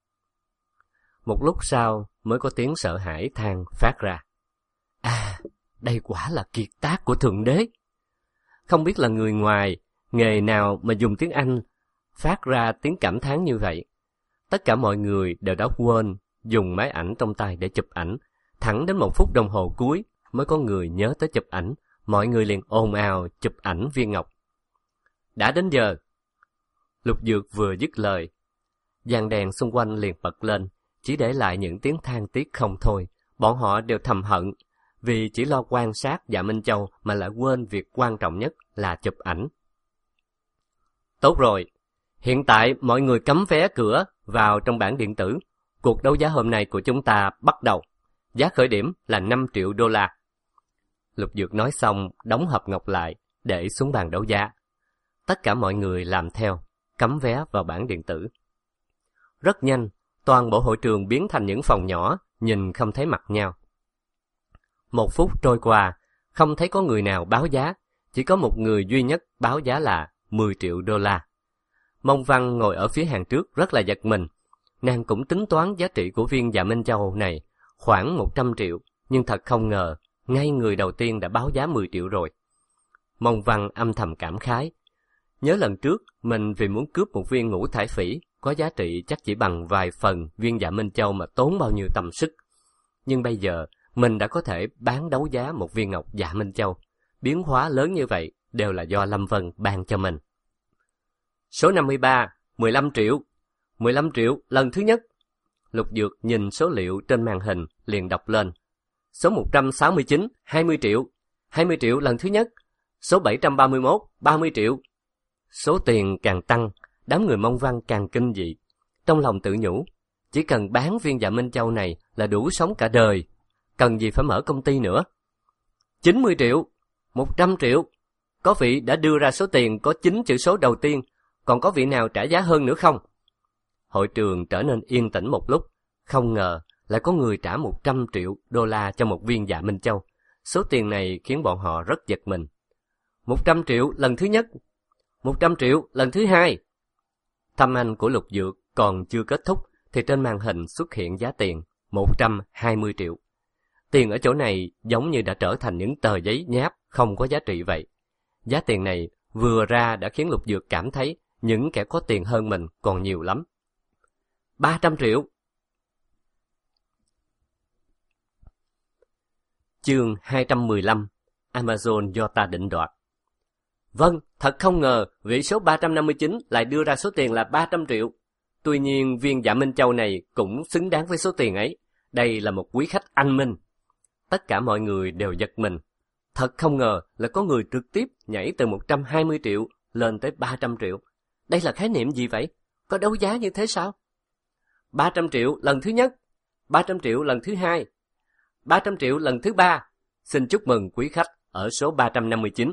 Một lúc sau mới có tiếng sợ hãi than phát ra. À, đây quả là kiệt tác của Thượng Đế. Không biết là người ngoài, nghề nào mà dùng tiếng Anh phát ra tiếng cảm thán như vậy. Tất cả mọi người đều đã quên dùng máy ảnh trong tay để chụp ảnh. Thẳng đến một phút đồng hồ cuối mới có người nhớ tới chụp ảnh. Mọi người liền ồn ào chụp ảnh viên ngọc. Đã đến giờ. Lục Dược vừa dứt lời, dàn đèn xung quanh liền bật lên, chỉ để lại những tiếng than tiếc không thôi. Bọn họ đều thầm hận, vì chỉ lo quan sát dạ Minh Châu mà lại quên việc quan trọng nhất là chụp ảnh. Tốt rồi, hiện tại mọi người cắm vé cửa vào trong bảng điện tử. Cuộc đấu giá hôm nay của chúng ta bắt đầu. Giá khởi điểm là năm triệu đô la. Lục Dược nói xong, đóng hộp ngọc lại, để xuống bàn đấu giá. Tất cả mọi người làm theo, cắm vé vào bảng điện tử. Rất nhanh, toàn bộ hội trường biến thành những phòng nhỏ, nhìn không thấy mặt nhau. Một phút trôi qua, không thấy có người nào báo giá, chỉ có một người duy nhất báo giá là mười triệu đô la. Mông Văn ngồi ở phía hàng trước rất là giật mình. Nàng cũng tính toán giá trị của viên dạ Minh Châu này khoảng một trăm triệu, nhưng thật không ngờ, ngay người đầu tiên đã báo giá mười triệu rồi. Mông Văn âm thầm cảm khái. Nhớ lần trước, mình vì muốn cướp một viên ngũ thải phỉ, có giá trị chắc chỉ bằng vài phần viên dạ Minh Châu mà tốn bao nhiêu tâm sức. Nhưng bây giờ, mình đã có thể bán đấu giá một viên ngọc Dạ Minh Châu. Biến hóa lớn như vậy đều là do Lâm Vân ban cho mình. Số năm mươi ba, mười lăm triệu. mười lăm triệu lần thứ nhất. Lục Dược nhìn số liệu trên màn hình liền đọc lên. Số một trăm sáu mươi chín, hai mươi triệu. hai mươi triệu lần thứ nhất. Số bảy trăm ba mươi mốt, ba mươi triệu. Số tiền càng tăng, đám người Mông Văn càng kinh dị. Trong lòng tự nhủ, chỉ cần bán viên Dạ Minh Châu này là đủ sống cả đời, cần gì phải mở công ty nữa. chín mươi triệu, một trăm triệu. Có vị đã đưa ra số tiền có chín chữ số đầu tiên, còn có vị nào trả giá hơn nữa không? Hội trường trở nên yên tĩnh một lúc, không ngờ lại có người trả một trăm triệu đô la cho một viên Dạ Minh Châu. Số tiền này khiến bọn họ rất giật mình. một trăm triệu lần thứ nhất, một trăm triệu lần thứ hai. Thâm anh của Lục Dược còn chưa kết thúc thì trên màn hình xuất hiện giá tiền một trăm hai mươi triệu. Tiền ở chỗ này giống như đã trở thành những tờ giấy nháp không có giá trị vậy. Giá tiền này vừa ra đã khiến Lục Dược cảm thấy những kẻ có tiền hơn mình còn nhiều lắm. ba trăm triệu. Chương hai trăm mười lăm. Amazon do ta định đoạt. Vâng, thật không ngờ vị số ba trăm năm mươi chín lại đưa ra số tiền là ba trăm triệu. Tuy nhiên viên Dạ Minh Châu này cũng xứng đáng với số tiền ấy. Đây là một quý khách anh minh. Tất cả mọi người đều giật mình. Thật không ngờ là có người trực tiếp nhảy từ một trăm hai mươi triệu lên tới ba trăm triệu. Đây là khái niệm gì vậy? Có đấu giá như thế sao? ba trăm triệu lần thứ nhất, ba trăm triệu lần thứ hai, ba trăm triệu lần thứ ba. Xin chúc mừng quý khách ở số ba trăm năm mươi chín.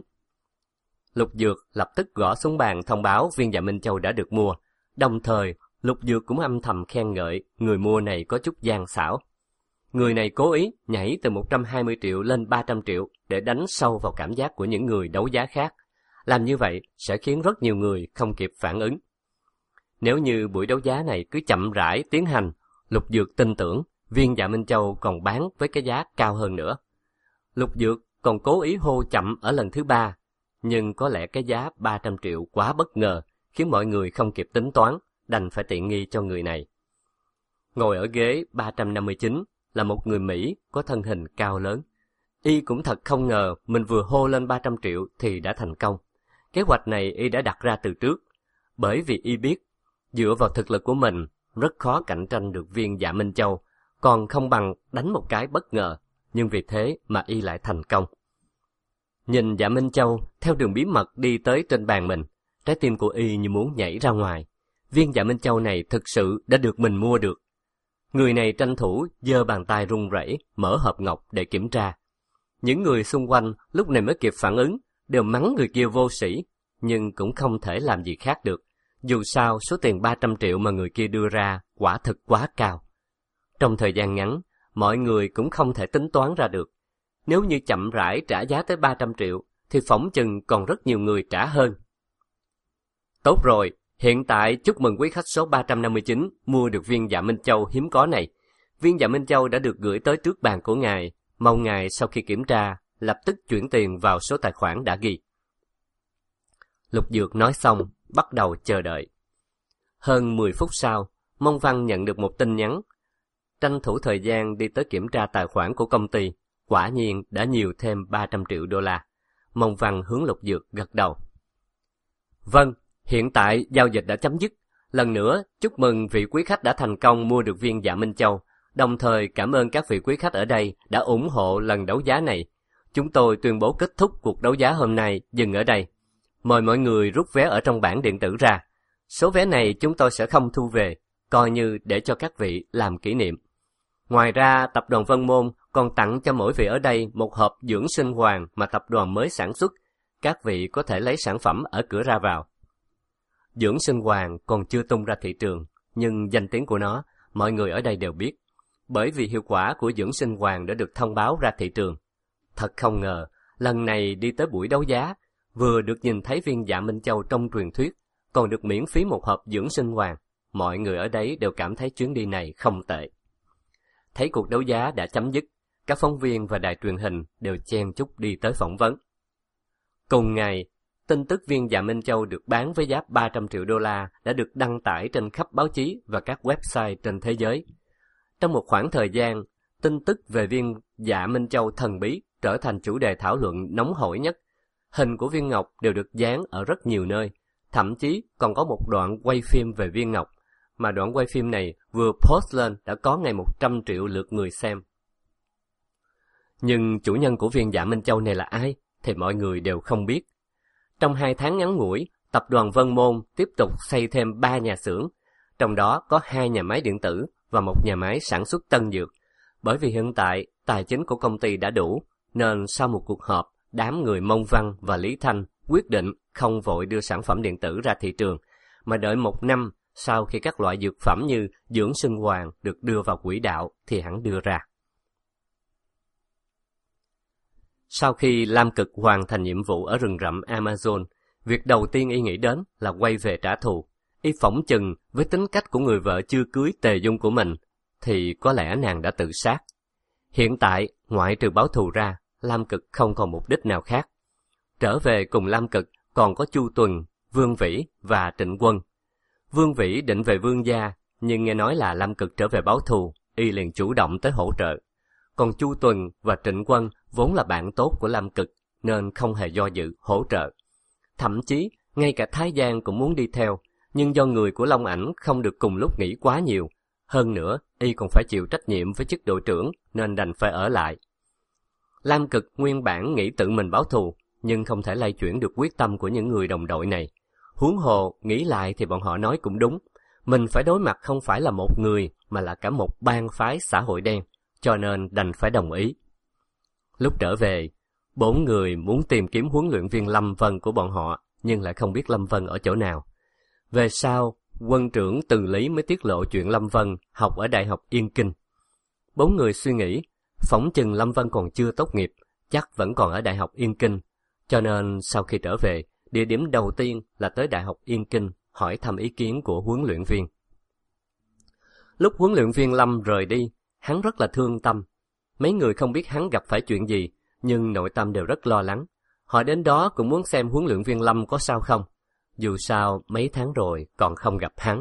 Lục Dược lập tức gõ xuống bàn thông báo viên Dạ Minh Châu đã được mua. Đồng thời, Lục Dược cũng âm thầm khen ngợi người mua này có chút gian xảo. Người này cố ý nhảy từ một trăm hai mươi triệu lên ba trăm triệu để đánh sâu vào cảm giác của những người đấu giá khác. Làm như vậy sẽ khiến rất nhiều người không kịp phản ứng. Nếu như buổi đấu giá này cứ chậm rãi tiến hành, Lục Dược tin tưởng viên Dạ Minh Châu còn bán với cái giá cao hơn nữa. Lục Dược còn cố ý hô chậm ở lần thứ ba, nhưng có lẽ cái giá ba trăm triệu quá bất ngờ, khiến mọi người không kịp tính toán, đành phải tiện nghi cho người này. Ngồi ở ghế ba trăm năm mươi chín là một người Mỹ có thân hình cao lớn. Y cũng thật không ngờ mình vừa hô lên ba trăm triệu thì đã thành công. Kế hoạch này Y đã đặt ra từ trước, bởi vì Y biết dựa vào thực lực của mình rất khó cạnh tranh được viên Dạ Minh Châu, còn không bằng đánh một cái bất ngờ, nhưng vì thế mà Y lại thành công. Nhìn Dạ Minh Châu theo đường bí mật đi tới trên bàn mình, trái tim của Y như muốn nhảy ra ngoài. Viên Dạ Minh Châu này thực sự đã được mình mua được. Người này tranh thủ giơ bàn tay run rẩy mở hộp ngọc để kiểm tra. Những người xung quanh lúc này mới kịp phản ứng, đều mắng người kia vô sĩ, nhưng cũng không thể làm gì khác được. Dù sao số tiền ba trăm triệu mà người kia đưa ra quả thực quá cao. Trong thời gian ngắn, mọi người cũng không thể tính toán ra được. Nếu như chậm rãi trả giá tới ba trăm triệu, thì phỏng chừng còn rất nhiều người trả hơn. Tốt rồi, hiện tại chúc mừng quý khách số ba trăm năm mươi chín mua được viên Dạ Minh Châu hiếm có này. Viên Dạ Minh Châu đã được gửi tới trước bàn của ngài. Mong ngài sau khi kiểm tra, lập tức chuyển tiền vào số tài khoản đã ghi. Lục Dược nói xong, bắt đầu chờ đợi. Hơn mười phút sau, Mông Văn nhận được một tin nhắn. Tranh thủ thời gian đi tới kiểm tra tài khoản của công ty, quả nhiên đã nhiều thêm ba trăm triệu đô la. Mông Văn hướng Lục Dược gật đầu. Vâng, hiện tại giao dịch đã chấm dứt. Lần nữa, chúc mừng vị quý khách đã thành công mua được viên Dạ Minh Châu. Đồng thời cảm ơn các vị quý khách ở đây đã ủng hộ lần đấu giá này. Chúng tôi tuyên bố kết thúc cuộc đấu giá hôm nay dừng ở đây. Mời mọi người rút vé ở trong bảng điện tử ra. Số vé này chúng tôi sẽ không thu về, coi như để cho các vị làm kỷ niệm. Ngoài ra, tập đoàn Vân Môn còn tặng cho mỗi vị ở đây một hộp dưỡng sinh hoàng mà tập đoàn mới sản xuất. Các vị có thể lấy sản phẩm ở cửa ra vào. Dưỡng sinh hoàng còn chưa tung ra thị trường, nhưng danh tiếng của nó mọi người ở đây đều biết. Bởi vì hiệu quả của dưỡng sinh hoàng đã được thông báo ra thị trường. Thật không ngờ, lần này đi tới buổi đấu giá, vừa được nhìn thấy viên Dạ Minh Châu trong truyền thuyết, còn được miễn phí một hộp dưỡng sinh hoàng. Mọi người ở đấy đều cảm thấy chuyến đi này không tệ. Thấy cuộc đấu giá đã chấm dứt, các phóng viên và đài truyền hình đều chen chúc đi tới phỏng vấn. Cùng ngày, tin tức viên Dạ Minh Châu được bán với giá ba trăm triệu đô la đã được đăng tải trên khắp báo chí và các website trên thế giới. Trong một khoảng thời gian, tin tức về viên Dạ Minh Châu thần bí trở thành chủ đề thảo luận nóng hổi nhất. Hình của viên ngọc đều được dán ở rất nhiều nơi, thậm chí còn có một đoạn quay phim về viên ngọc, mà đoạn quay phim này vừa post lên đã có ngày một trăm triệu lượt người xem. Nhưng chủ nhân của viên Dạ Minh Châu này là ai thì mọi người đều không biết. Trong hai tháng ngắn ngủi, tập đoàn Vân Môn tiếp tục xây thêm ba nhà xưởng, trong đó có hai nhà máy điện tử và một nhà máy sản xuất tân dược. Bởi vì hiện tại tài chính của công ty đã đủ, nên sau một cuộc họp, đám người Mông Văn và Lý Thanh quyết định không vội đưa sản phẩm điện tử ra thị trường, mà đợi một năm sau khi các loại dược phẩm như dưỡng sinh hoàng được đưa vào quỹ đạo thì hẳn đưa ra. Sau khi Lam Cực hoàn thành nhiệm vụ ở rừng rậm Amazon, việc đầu tiên y nghĩ đến là quay về trả thù. Y phỏng chừng với tính cách của người vợ chưa cưới Tề Dung của mình, thì có lẽ nàng đã tự sát. Hiện tại, ngoại trừ báo thù ra, Lam Cực không còn mục đích nào khác. Trở về cùng Lam Cực còn có Chu Tuần, Vương Vĩ và Trịnh Quân. Vương Vĩ định về Vương gia, nhưng nghe nói là Lam Cực trở về báo thù, y liền chủ động tới hỗ trợ. Còn Chu Tuần và Trịnh Quân vốn là bạn tốt của Lam Cực, nên không hề do dự hỗ trợ. Thậm chí, ngay cả Thái Giang cũng muốn đi theo, nhưng do người của Long Ảnh không được cùng lúc nghỉ quá nhiều. Hơn nữa, y còn phải chịu trách nhiệm với chức đội trưởng, nên đành phải ở lại. Lam Cực nguyên bản nghĩ tự mình báo thù, nhưng không thể lay chuyển được quyết tâm của những người đồng đội này. Huống hồ, nghĩ lại thì bọn họ nói cũng đúng. Mình phải đối mặt không phải là một người, mà là cả một bang phái xã hội đen, cho nên đành phải đồng ý. Lúc trở về, bốn người muốn tìm kiếm huấn luyện viên Lâm Vân của bọn họ, nhưng lại không biết Lâm Vân ở chỗ nào. Về sau, quân trưởng Từ Lý mới tiết lộ chuyện Lâm Vân học ở Đại học Yên Kinh. Bốn người suy nghĩ, phỏng chừng Lâm Vân còn chưa tốt nghiệp, chắc vẫn còn ở Đại học Yên Kinh. Cho nên sau khi trở về, địa điểm đầu tiên là tới Đại học Yên Kinh hỏi thăm ý kiến của huấn luyện viên. Lúc huấn luyện viên Lâm rời đi, hắn rất là thương tâm. Mấy người không biết hắn gặp phải chuyện gì, nhưng nội tâm đều rất lo lắng. Họ đến đó cũng muốn xem huấn luyện viên Lâm có sao không. Dù sao, mấy tháng rồi còn không gặp hắn.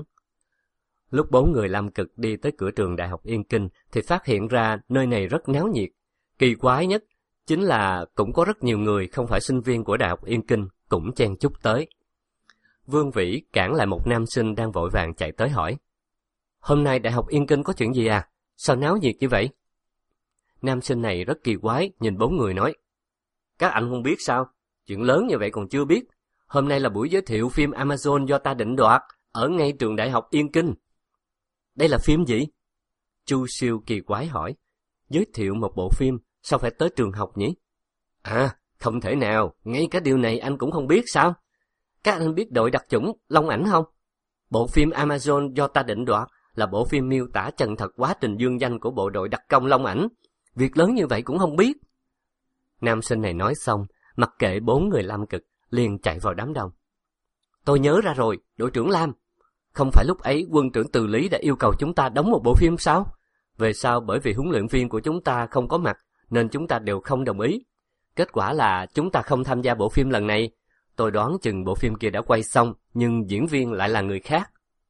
Lúc bốn người Lam Cực đi tới cửa trường Đại học Yên Kinh thì phát hiện ra nơi này rất náo nhiệt. Kỳ quái nhất chính là cũng có rất nhiều người không phải sinh viên của Đại học Yên Kinh cũng chen chúc tới. Vương Vĩ cản lại một nam sinh đang vội vàng chạy tới hỏi: "Hôm nay Đại học Yên Kinh có chuyện gì à? Sao náo nhiệt như vậy?" Nam sinh này rất kỳ quái, nhìn bốn người nói: "Các anh không biết sao? Chuyện lớn như vậy còn chưa biết. Hôm nay là buổi giới thiệu phim Amazon do ta định đoạt, ở ngay trường Đại học Yên Kinh." "Đây là phim gì?" Chu Siêu kỳ quái hỏi. "Giới thiệu một bộ phim, sao phải tới trường học nhỉ?" "À, không thể nào, ngay cả điều này anh cũng không biết sao? Các anh biết đội đặc chủng Long Ảnh không? Bộ phim Amazon do ta định đoạt là bộ phim miêu tả chân thật quá trình dương danh của bộ đội đặc công Long Ảnh. Việc lớn như vậy cũng không biết." Nam sinh này nói xong, mặc kệ bốn người Lam Cực, liền chạy vào đám đông. "Tôi nhớ ra rồi, đội trưởng Lam. Không phải lúc ấy quân trưởng Từ Lý đã yêu cầu chúng ta đóng một bộ phim sao? Về sau bởi vì huấn luyện viên của chúng ta không có mặt, nên chúng ta đều không đồng ý. Kết quả là chúng ta không tham gia bộ phim lần này. Tôi đoán chừng bộ phim kia đã quay xong, nhưng diễn viên lại là người khác."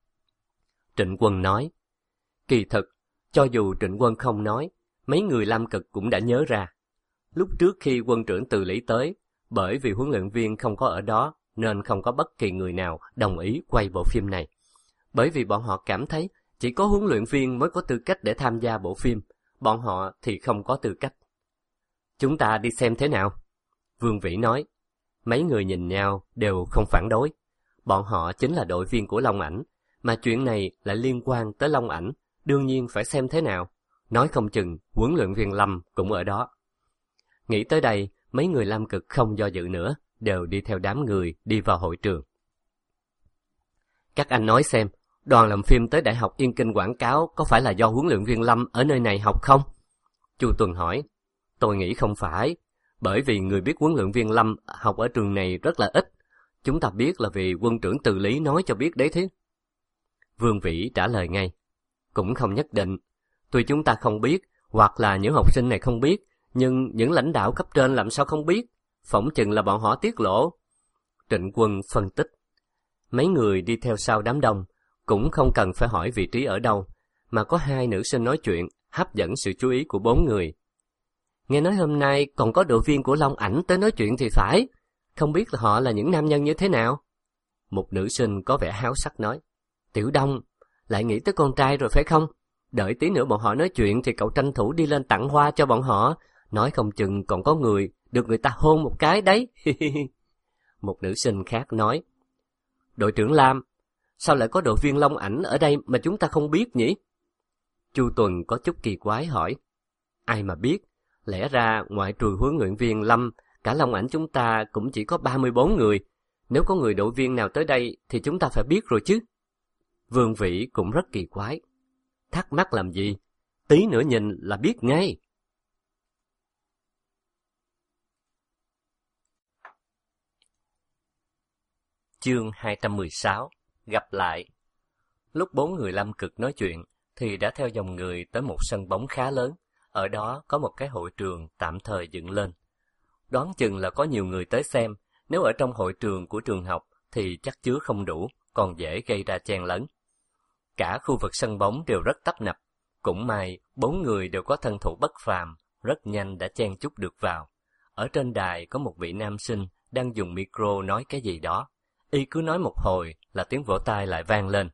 Trịnh Quân nói. Kỳ thực, cho dù Trịnh Quân không nói, mấy người Lam Cực cũng đã nhớ ra. Lúc trước khi quân trưởng Từ Lý tới, bởi vì huấn luyện viên không có ở đó, nên không có bất kỳ người nào đồng ý quay bộ phim này. Bởi vì bọn họ cảm thấy chỉ có huấn luyện viên mới có tư cách để tham gia bộ phim, bọn họ thì không có tư cách. "Chúng ta đi xem thế nào?" Vương Vĩ nói. Mấy người nhìn nhau đều không phản đối. Bọn họ chính là đội viên của Long Ảnh, mà chuyện này lại liên quan tới Long Ảnh, đương nhiên phải xem thế nào. Nói không chừng huấn luyện viên Lâm cũng ở đó. Nghĩ tới đây, mấy người Lam Cực không do dự nữa, đều đi theo đám người đi vào hội trường. "Các anh nói xem, đoàn làm phim tới Đại học Yên Kinh quảng cáo có phải là do huấn luyện viên Lâm ở nơi này học không?" Chu Tuần hỏi. "Tôi nghĩ không phải, bởi vì người biết huấn luyện viên Lâm học ở trường này rất là ít. Chúng ta biết là vì quân trưởng Từ Lý nói cho biết đấy thế." Vương Vĩ trả lời ngay. "Cũng không nhất định. Tuy chúng ta không biết, hoặc là những học sinh này không biết, nhưng những lãnh đạo cấp trên làm sao không biết? Phỏng chừng là bọn họ tiết lộ." Trịnh Quân phân tích. Mấy người đi theo sau đám đông, cũng không cần phải hỏi vị trí ở đâu, mà có hai nữ sinh nói chuyện, hấp dẫn sự chú ý của bốn người. Nghe nói hôm nay còn có đội viên của Long Ảnh tới nói chuyện thì phải, không biết là họ là những nam nhân như thế nào? Một nữ sinh có vẻ háo sắc nói. Tiểu Đông, lại nghĩ tới con trai rồi phải không? Đợi tí nữa bọn họ nói chuyện thì cậu tranh thủ đi lên tặng hoa cho bọn họ, nói không chừng còn có người được người ta hôn một cái đấy. Một nữ sinh khác nói. Đội trưởng Lam, sao lại có đội viên Long Ảnh ở đây mà chúng ta không biết nhỉ? Chu Tuần có chút kỳ quái hỏi. Ai mà biết, lẽ ra ngoại trừ huấn luyện viên Lâm, cả Long Ảnh chúng ta cũng chỉ có ba mươi bốn người. Nếu có người đội viên nào tới đây thì chúng ta phải biết rồi chứ. Vương Vĩ cũng rất kỳ quái. Thắc mắc làm gì? Tí nữa nhìn là biết ngay. Chương hai trăm mười sáu. Gặp lại. Lúc bốn người Lâm Cực nói chuyện, thì đã theo dòng người tới một sân bóng khá lớn. Ở đó có một cái hội trường tạm thời dựng lên. Đoán chừng là có nhiều người tới xem. Nếu ở trong hội trường của trường học thì chắc chứa không đủ, còn dễ gây ra chen lấn. Cả khu vực sân bóng đều rất tấp nập. Cũng may, bốn người đều có thân thủ bất phàm, rất nhanh đã chen chúc được vào. Ở trên đài có một vị nam sinh đang dùng micro nói cái gì đó. Y cứ nói một hồi là tiếng vỗ tay lại vang lên.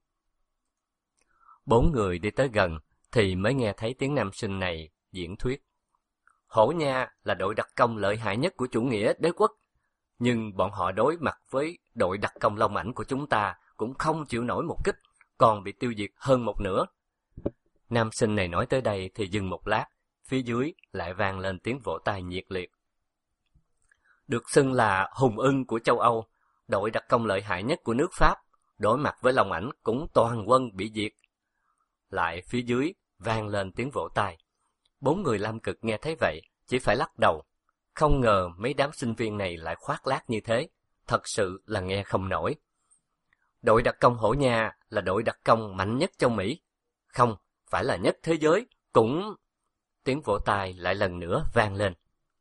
Bốn người đi tới gần thì mới nghe thấy tiếng nam sinh này diễn thuyết. Hổ Nha là đội đặc công lợi hại nhất của chủ nghĩa đế quốc. Nhưng bọn họ đối mặt với đội đặc công Long Ảnh của chúng ta cũng không chịu nổi một kích, còn bị tiêu diệt hơn một nửa. Nam sinh này nói tới đây thì dừng một lát, phía dưới lại vang lên tiếng vỗ tay nhiệt liệt. Được xưng là hùng ưng của châu Âu, đội đặc công lợi hại nhất của nước Pháp, đối mặt với Long Ảnh cũng toàn quân bị diệt. Lại phía dưới vang lên tiếng vỗ tay. Bốn người Lam Cực nghe thấy vậy, chỉ phải lắc đầu. Không ngờ mấy đám sinh viên này lại khoác lác như thế, thật sự là nghe không nổi. Đội đặc công Hổ Nha là đội đặc công mạnh nhất châu Mỹ. Không, phải là nhất thế giới, cũng... Tiếng vỗ tay lại lần nữa vang lên.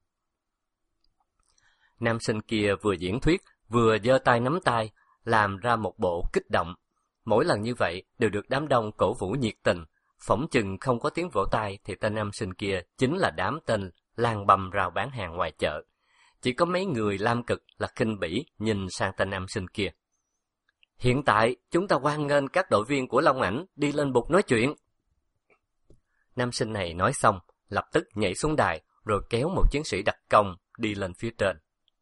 Nam sinh kia vừa diễn thuyết, vừa giơ tay nắm tay, làm ra một bộ kích động. Mỗi lần như vậy đều được đám đông cổ vũ nhiệt tình. Phỏng chừng không có tiếng vỗ tay thì tên nam sinh kia chính là đám tên lang băm rao bán hàng ngoài chợ. Chỉ có mấy người Lam Cực là khinh bỉ nhìn sang tên nam sinh kia. Hiện tại chúng ta hoan nghênh các đội viên của Long Ảnh đi lên bục nói chuyện. Nam sinh này nói xong, lập tức nhảy xuống đài rồi kéo một chiến sĩ đặc công đi lên phía trên.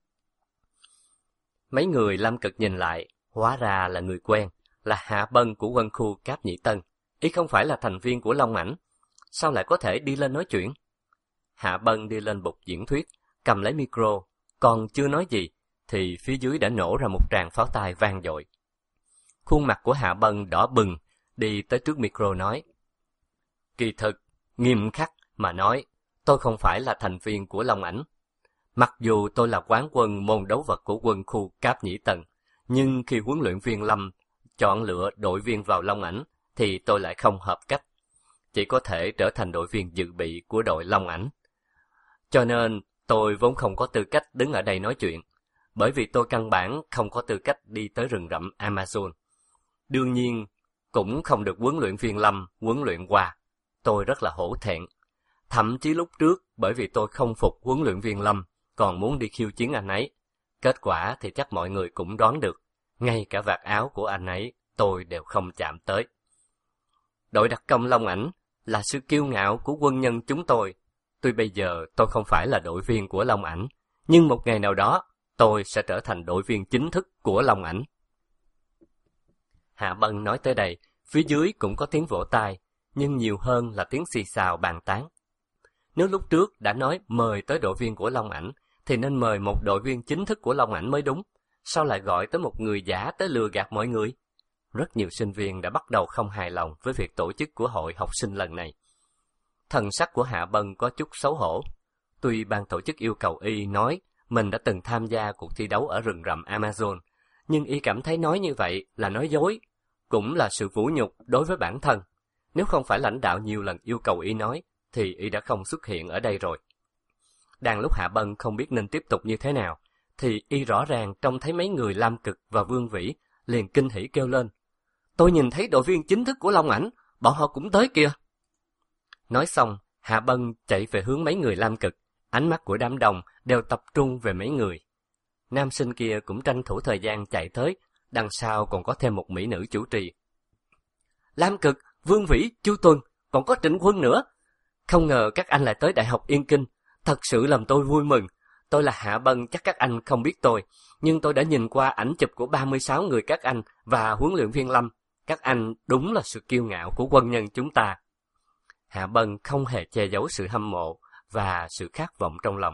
Mấy người Lam Cực nhìn lại, hóa ra là người quen, là Hạ Bân của quân khu Cáp Nhĩ Tân. Ý không phải là thành viên của Long Ảnh, sao lại có thể đi lên nói chuyện? Hạ Bân đi lên bục diễn thuyết, cầm lấy micro, còn chưa nói gì, thì phía dưới đã nổ ra một tràng pháo tay vang dội. Khuôn mặt của Hạ Bân đỏ bừng, đi tới trước micro nói. Kỳ thực, nghiêm khắc mà nói, tôi không phải là thành viên của Long Ảnh. Mặc dù tôi là quán quân môn đấu vật của quân khu Cáp Nhĩ Tân, nhưng khi huấn luyện viên Lâm chọn lựa đội viên vào Long Ảnh, thì tôi lại không hợp cách. Chỉ có thể trở thành đội viên dự bị của đội Long Ảnh. Cho nên, tôi vốn không có tư cách đứng ở đây nói chuyện, bởi vì tôi căn bản không có tư cách đi tới rừng rậm Amazon. Đương nhiên, cũng không được huấn luyện viên Lâm huấn luyện qua. Tôi rất là hổ thẹn. Thậm chí lúc trước, bởi vì tôi không phục huấn luyện viên Lâm, còn muốn đi khiêu chiến anh ấy. Kết quả thì chắc mọi người cũng đoán được. Ngay cả vạt áo của anh ấy, tôi đều không chạm tới. Đội đặc công Long Ảnh là sự kiêu ngạo của quân nhân chúng tôi. Tuy bây giờ tôi không phải là đội viên của Long Ảnh, nhưng một ngày nào đó tôi sẽ trở thành đội viên chính thức của Long Ảnh. Hạ Bân nói tới đây, phía dưới cũng có tiếng vỗ tay, nhưng nhiều hơn là tiếng xì xào bàn tán. Nếu lúc trước đã nói mời tới đội viên của Long Ảnh, thì nên mời một đội viên chính thức của Long Ảnh mới đúng. Sao lại gọi tới một người giả tới lừa gạt mọi người? Rất nhiều sinh viên đã bắt đầu không hài lòng với việc tổ chức của hội học sinh lần này. Thần sắc của Hạ Bân có chút xấu hổ. Tuy ban tổ chức yêu cầu y nói mình đã từng tham gia cuộc thi đấu ở rừng rậm Amazon, nhưng y cảm thấy nói như vậy là nói dối, cũng là sự vũ nhục đối với bản thân. Nếu không phải lãnh đạo nhiều lần yêu cầu y nói, thì y đã không xuất hiện ở đây rồi. Đang lúc Hạ Bân không biết nên tiếp tục như thế nào, thì y rõ ràng trông thấy mấy người Lam Cực và Vương Vĩ liền kinh hỉ kêu lên. Tôi nhìn thấy đội viên chính thức của Long Ảnh, bọn họ cũng tới kìa. Nói xong, Hạ Bân chạy về hướng mấy người Lam Cực, ánh mắt của đám đông đều tập trung về mấy người. Nam sinh kia cũng tranh thủ thời gian chạy tới, đằng sau còn có thêm một mỹ nữ chủ trì. Lam Cực, Vương Vĩ, Chu Tuần, còn có Trịnh Quân nữa. Không ngờ các anh lại tới Đại học Yên Kinh, thật sự làm tôi vui mừng. Tôi là Hạ Bân, chắc các anh không biết tôi, nhưng tôi đã nhìn qua ảnh chụp của ba mươi sáu người các anh và huấn luyện viên Lâm. Các anh đúng là sự kiêu ngạo của quân nhân chúng ta. Hạ Bân không hề che giấu sự hâm mộ và sự khát vọng trong lòng.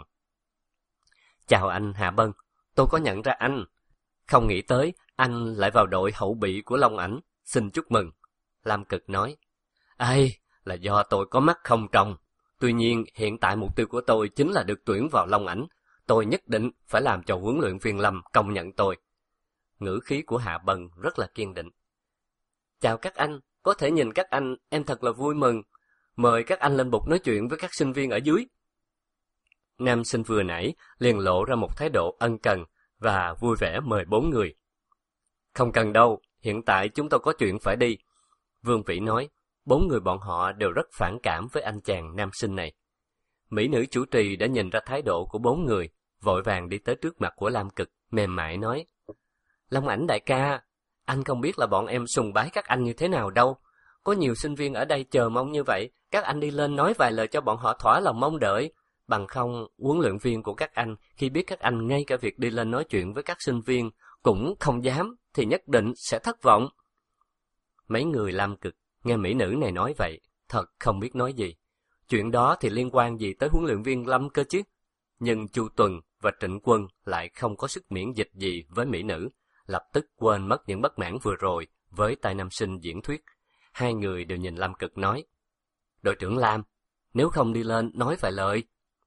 Chào anh Hạ Bân, tôi có nhận ra anh. Không nghĩ tới anh lại vào đội hậu bị của Long Ảnh, xin chúc mừng. Lam Cực nói, ây, là do tôi có mắt không tròng. Tuy nhiên, hiện tại mục tiêu của tôi chính là được tuyển vào Long Ảnh. Tôi nhất định phải làm cho huấn luyện viên Lâm công nhận tôi. Ngữ khí của Hạ Bân rất là kiên định. Chào các anh, có thể nhìn các anh, em thật là vui mừng. Mời các anh lên bục nói chuyện với các sinh viên ở dưới. Nam sinh vừa nãy liền lộ ra một thái độ ân cần và vui vẻ mời bốn người. Không cần đâu, hiện tại chúng tôi có chuyện phải đi. Vương Vĩ nói, bốn người bọn họ đều rất phản cảm với anh chàng nam sinh này. Mỹ nữ chủ trì đã nhìn ra thái độ của bốn người, vội vàng đi tới trước mặt của Lam Cực, mềm mại nói, Long Ảnh đại ca, anh không biết là bọn em sùng bái các anh như thế nào đâu. Có nhiều sinh viên ở đây chờ mong như vậy, các anh đi lên nói vài lời cho bọn họ thỏa lòng mong đợi. Bằng không, huấn luyện viên của các anh, khi biết các anh ngay cả việc đi lên nói chuyện với các sinh viên cũng không dám, thì nhất định sẽ thất vọng. Mấy người Lam Cực nghe mỹ nữ này nói vậy, thật không biết nói gì. Chuyện đó thì liên quan gì tới huấn luyện viên Lâm cơ chứ? Nhưng Chu Tuần và Trịnh Quân lại không có sức miễn dịch gì với mỹ nữ, lập tức quên mất những bất mãn vừa rồi với tay nam sinh diễn thuyết. Hai người đều nhìn Lam Cực nói, đội trưởng Lam, nếu không đi lên nói vài lời.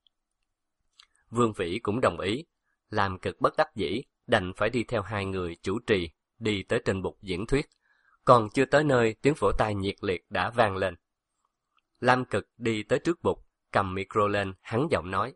Vương Vĩ cũng đồng ý. Lam Cực bất đắc dĩ, đành phải đi theo hai người chủ trì, đi tới trên bục diễn thuyết. Còn chưa tới nơi, tiếng vỗ tay nhiệt liệt đã vang lên. Lam Cực đi tới trước bục, cầm micro lên, hắn giọng nói,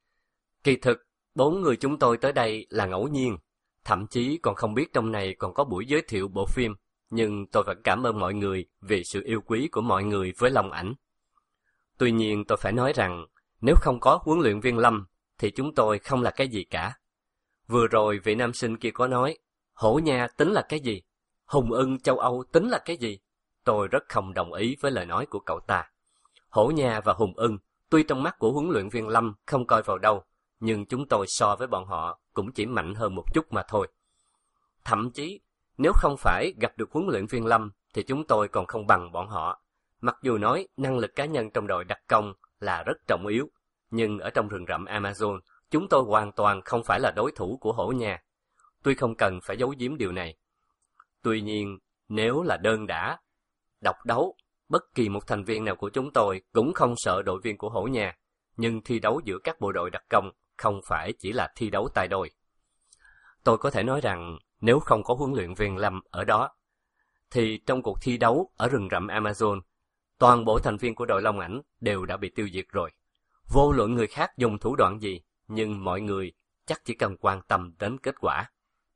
kỳ thực, bốn người chúng tôi tới đây là ngẫu nhiên, thậm chí còn không biết trong này còn có buổi giới thiệu bộ phim, nhưng tôi vẫn cảm ơn mọi người vì sự yêu quý của mọi người với Long Ảnh. Tuy nhiên tôi phải nói rằng, nếu không có huấn luyện viên Lâm, thì chúng tôi không là cái gì cả. Vừa rồi vị nam sinh kia có nói, Hổ Nha tính là cái gì? Hùng Ưng châu Âu tính là cái gì? Tôi rất không đồng ý với lời nói của cậu ta. Hổ Nha và Hùng Ưng, tuy trong mắt của huấn luyện viên Lâm không coi vào đâu, nhưng chúng tôi so với bọn họ cũng chỉ mạnh hơn một chút mà thôi. Thậm chí, nếu không phải gặp được huấn luyện viên Lâm, thì chúng tôi còn không bằng bọn họ. Mặc dù nói năng lực cá nhân trong đội đặc công là rất trọng yếu, nhưng ở trong rừng rậm Amazon, chúng tôi hoàn toàn không phải là đối thủ của Hổ Nha. Tuy không cần phải giấu giếm điều này. Tuy nhiên, nếu là đơn đả, độc đấu, bất kỳ một thành viên nào của chúng tôi cũng không sợ đội viên của Hổ Nha. Nhưng thi đấu giữa các bộ đội đặc công không phải chỉ là thi đấu tay đôi. Tôi có thể nói rằng, nếu không có huấn luyện viên Lâm ở đó, thì trong cuộc thi đấu ở rừng rậm Amazon, toàn bộ thành viên của đội Long Ảnh đều đã bị tiêu diệt rồi. Vô luận người khác dùng thủ đoạn gì, nhưng mọi người chắc chỉ cần quan tâm đến kết quả.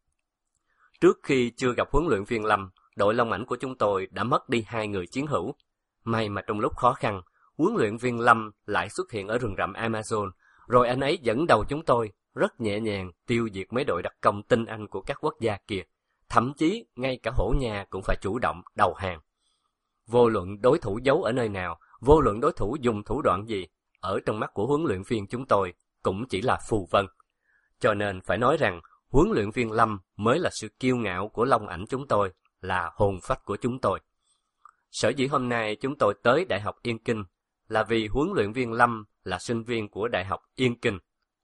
Trước khi chưa gặp huấn luyện viên Lâm, đội Long Ảnh của chúng tôi đã mất đi hai người chiến hữu. May mà trong lúc khó khăn, huấn luyện viên Lâm lại xuất hiện ở rừng rậm Amazon, rồi anh ấy dẫn đầu chúng tôi rất nhẹ nhàng tiêu diệt mấy đội đặc công tinh anh của các quốc gia kia. Thậm chí ngay cả Hổ Nha cũng phải chủ động đầu hàng. Vô luận đối thủ giấu ở nơi nào, vô luận đối thủ dùng thủ đoạn gì, ở trong mắt của huấn luyện viên chúng tôi cũng chỉ là phù vân. Cho nên phải nói rằng huấn luyện viên Lâm mới là sự kiêu ngạo của Long Ảnh chúng tôi, là hồn phách của chúng tôi. Sở dĩ hôm nay chúng tôi tới Đại học Yên Kinh là vì huấn luyện viên Lâm là sinh viên của Đại học Yên Kinh.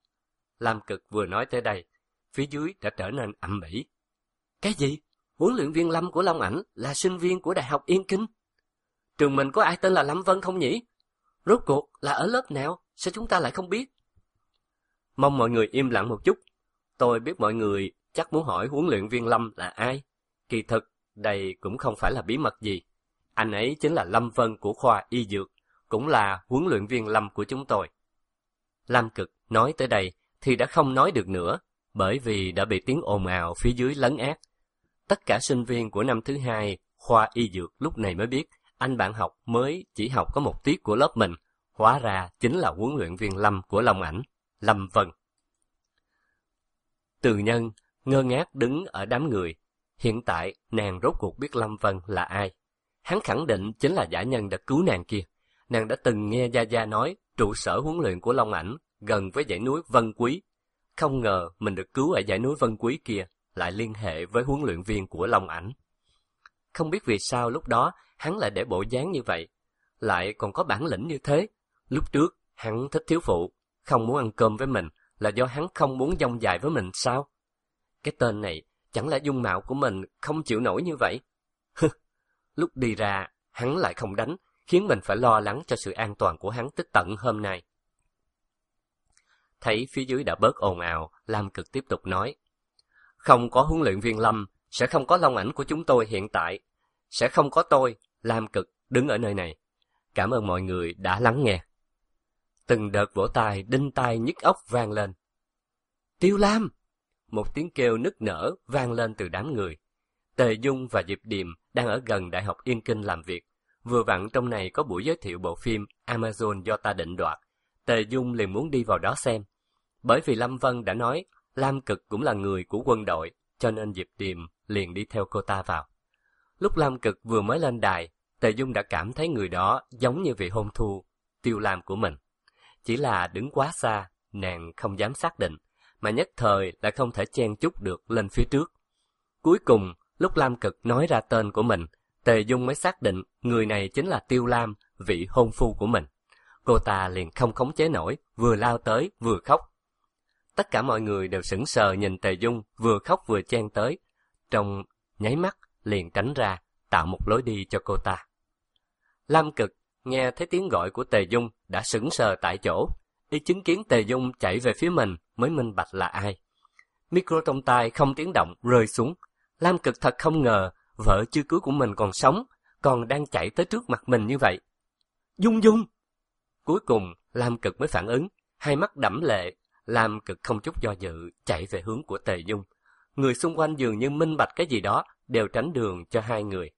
Lam Cực vừa nói tới đây, phía dưới đã trở nên ầm ĩ. Cái gì? Huấn luyện viên Lâm của Long Ảnh là sinh viên của Đại học Yên Kinh? Trường mình có ai tên là Lâm Vân không nhỉ? Rốt cuộc là ở lớp nào? Sao chúng ta lại không biết? Mong mọi người im lặng một chút. Tôi biết mọi người chắc muốn hỏi huấn luyện viên Lâm là ai. Kỳ thực, đây cũng không phải là bí mật gì. Anh ấy chính là Lâm Vân của khoa y dược, cũng là huấn luyện viên Lâm của chúng tôi. Lam Cực nói tới đây thì đã không nói được nữa, bởi vì đã bị tiếng ồn ào phía dưới lấn át. Tất cả sinh viên của năm thứ hai khoa y dược lúc này mới biết anh bạn học mới chỉ học có một tiết của lớp mình, hóa ra chính là huấn luyện viên Lâm của Long Ảnh, Lâm Vân. Từ Nhân ngơ ngác đứng ở đám người. Hiện tại nàng rốt cuộc biết Lâm Vân là ai. Hắn khẳng định chính là dã nhân đã cứu nàng kia. Nàng đã từng nghe Gia Gia nói trụ sở huấn luyện của Long Ảnh gần với dãy núi Vân Quý. Không ngờ mình được cứu ở dãy núi Vân Quý kia lại liên hệ với huấn luyện viên của Long Ảnh. Không biết vì sao lúc đó hắn lại để bộ dáng như vậy, lại còn có bản lĩnh như thế. Lúc trước hắn thích thiếu phụ, không muốn ăn cơm với mình là do hắn không muốn dông dài với mình sao? Cái tên này chẳng lẽ dung mạo của mình không chịu nổi như vậy? Lúc đi ra hắn lại không đánh, khiến mình phải lo lắng cho sự an toàn của hắn tới tận hôm nay. Thấy phía dưới đã bớt ồn ào, Lam Cực tiếp tục nói: không có huấn luyện viên Lâm, sẽ không có Long Ảnh của chúng tôi hiện tại, sẽ không có tôi, Lam Cực, đứng ở nơi này. Cảm ơn mọi người đã lắng nghe. Từng đợt vỗ tay đinh tai nhức óc vang lên. Tiêu Lam! Một tiếng kêu nức nở vang lên từ đám người. Tề Dung và Diệp Điềm đang ở gần Đại học Yên Kinh làm việc. Vừa vặn trong này có buổi giới thiệu bộ phim Amazon do ta định đoạt. Tề Dung liền muốn đi vào đó xem. Bởi vì Lâm Vân đã nói Lam Cực cũng là người của quân đội, cho nên Diệp Điềm liền đi theo cô ta vào. Lúc Lam Cực vừa mới lên đài, Tề Dung đã cảm thấy người đó giống như vị hôn thú Tiêu Lam của mình. Chỉ là đứng quá xa, nàng không dám xác định, mà nhất thời lại không thể chen chúc được lên phía trước. Cuối cùng, lúc Lam Cực nói ra tên của mình, Tề Dung mới xác định người này chính là Tiêu Lam, vị hôn phu của mình. Cô ta liền không khống chế nổi, vừa lao tới vừa khóc. Tất cả mọi người đều sững sờ nhìn Tề Dung vừa khóc vừa chen tới, trong nháy mắt liền tránh ra, tạo một lối đi cho cô ta. Lam Cực nghe thấy tiếng gọi của Tề Dung đã sững sờ tại chỗ, y chứng kiến Tề Dung chạy về phía mình mới minh bạch là ai. Micro trong tay không tiếng động rơi xuống. Lam Cực thật không ngờ vợ chưa cưới của mình còn sống, còn đang chạy tới trước mặt mình như vậy. Dung Dung! Cuối cùng Lam Cực mới phản ứng, hai mắt đẫm lệ. Lam Cực không chút do dự chạy về hướng của Tề Dung. Người xung quanh dường như minh bạch cái gì đó, đều tránh đường cho hai người.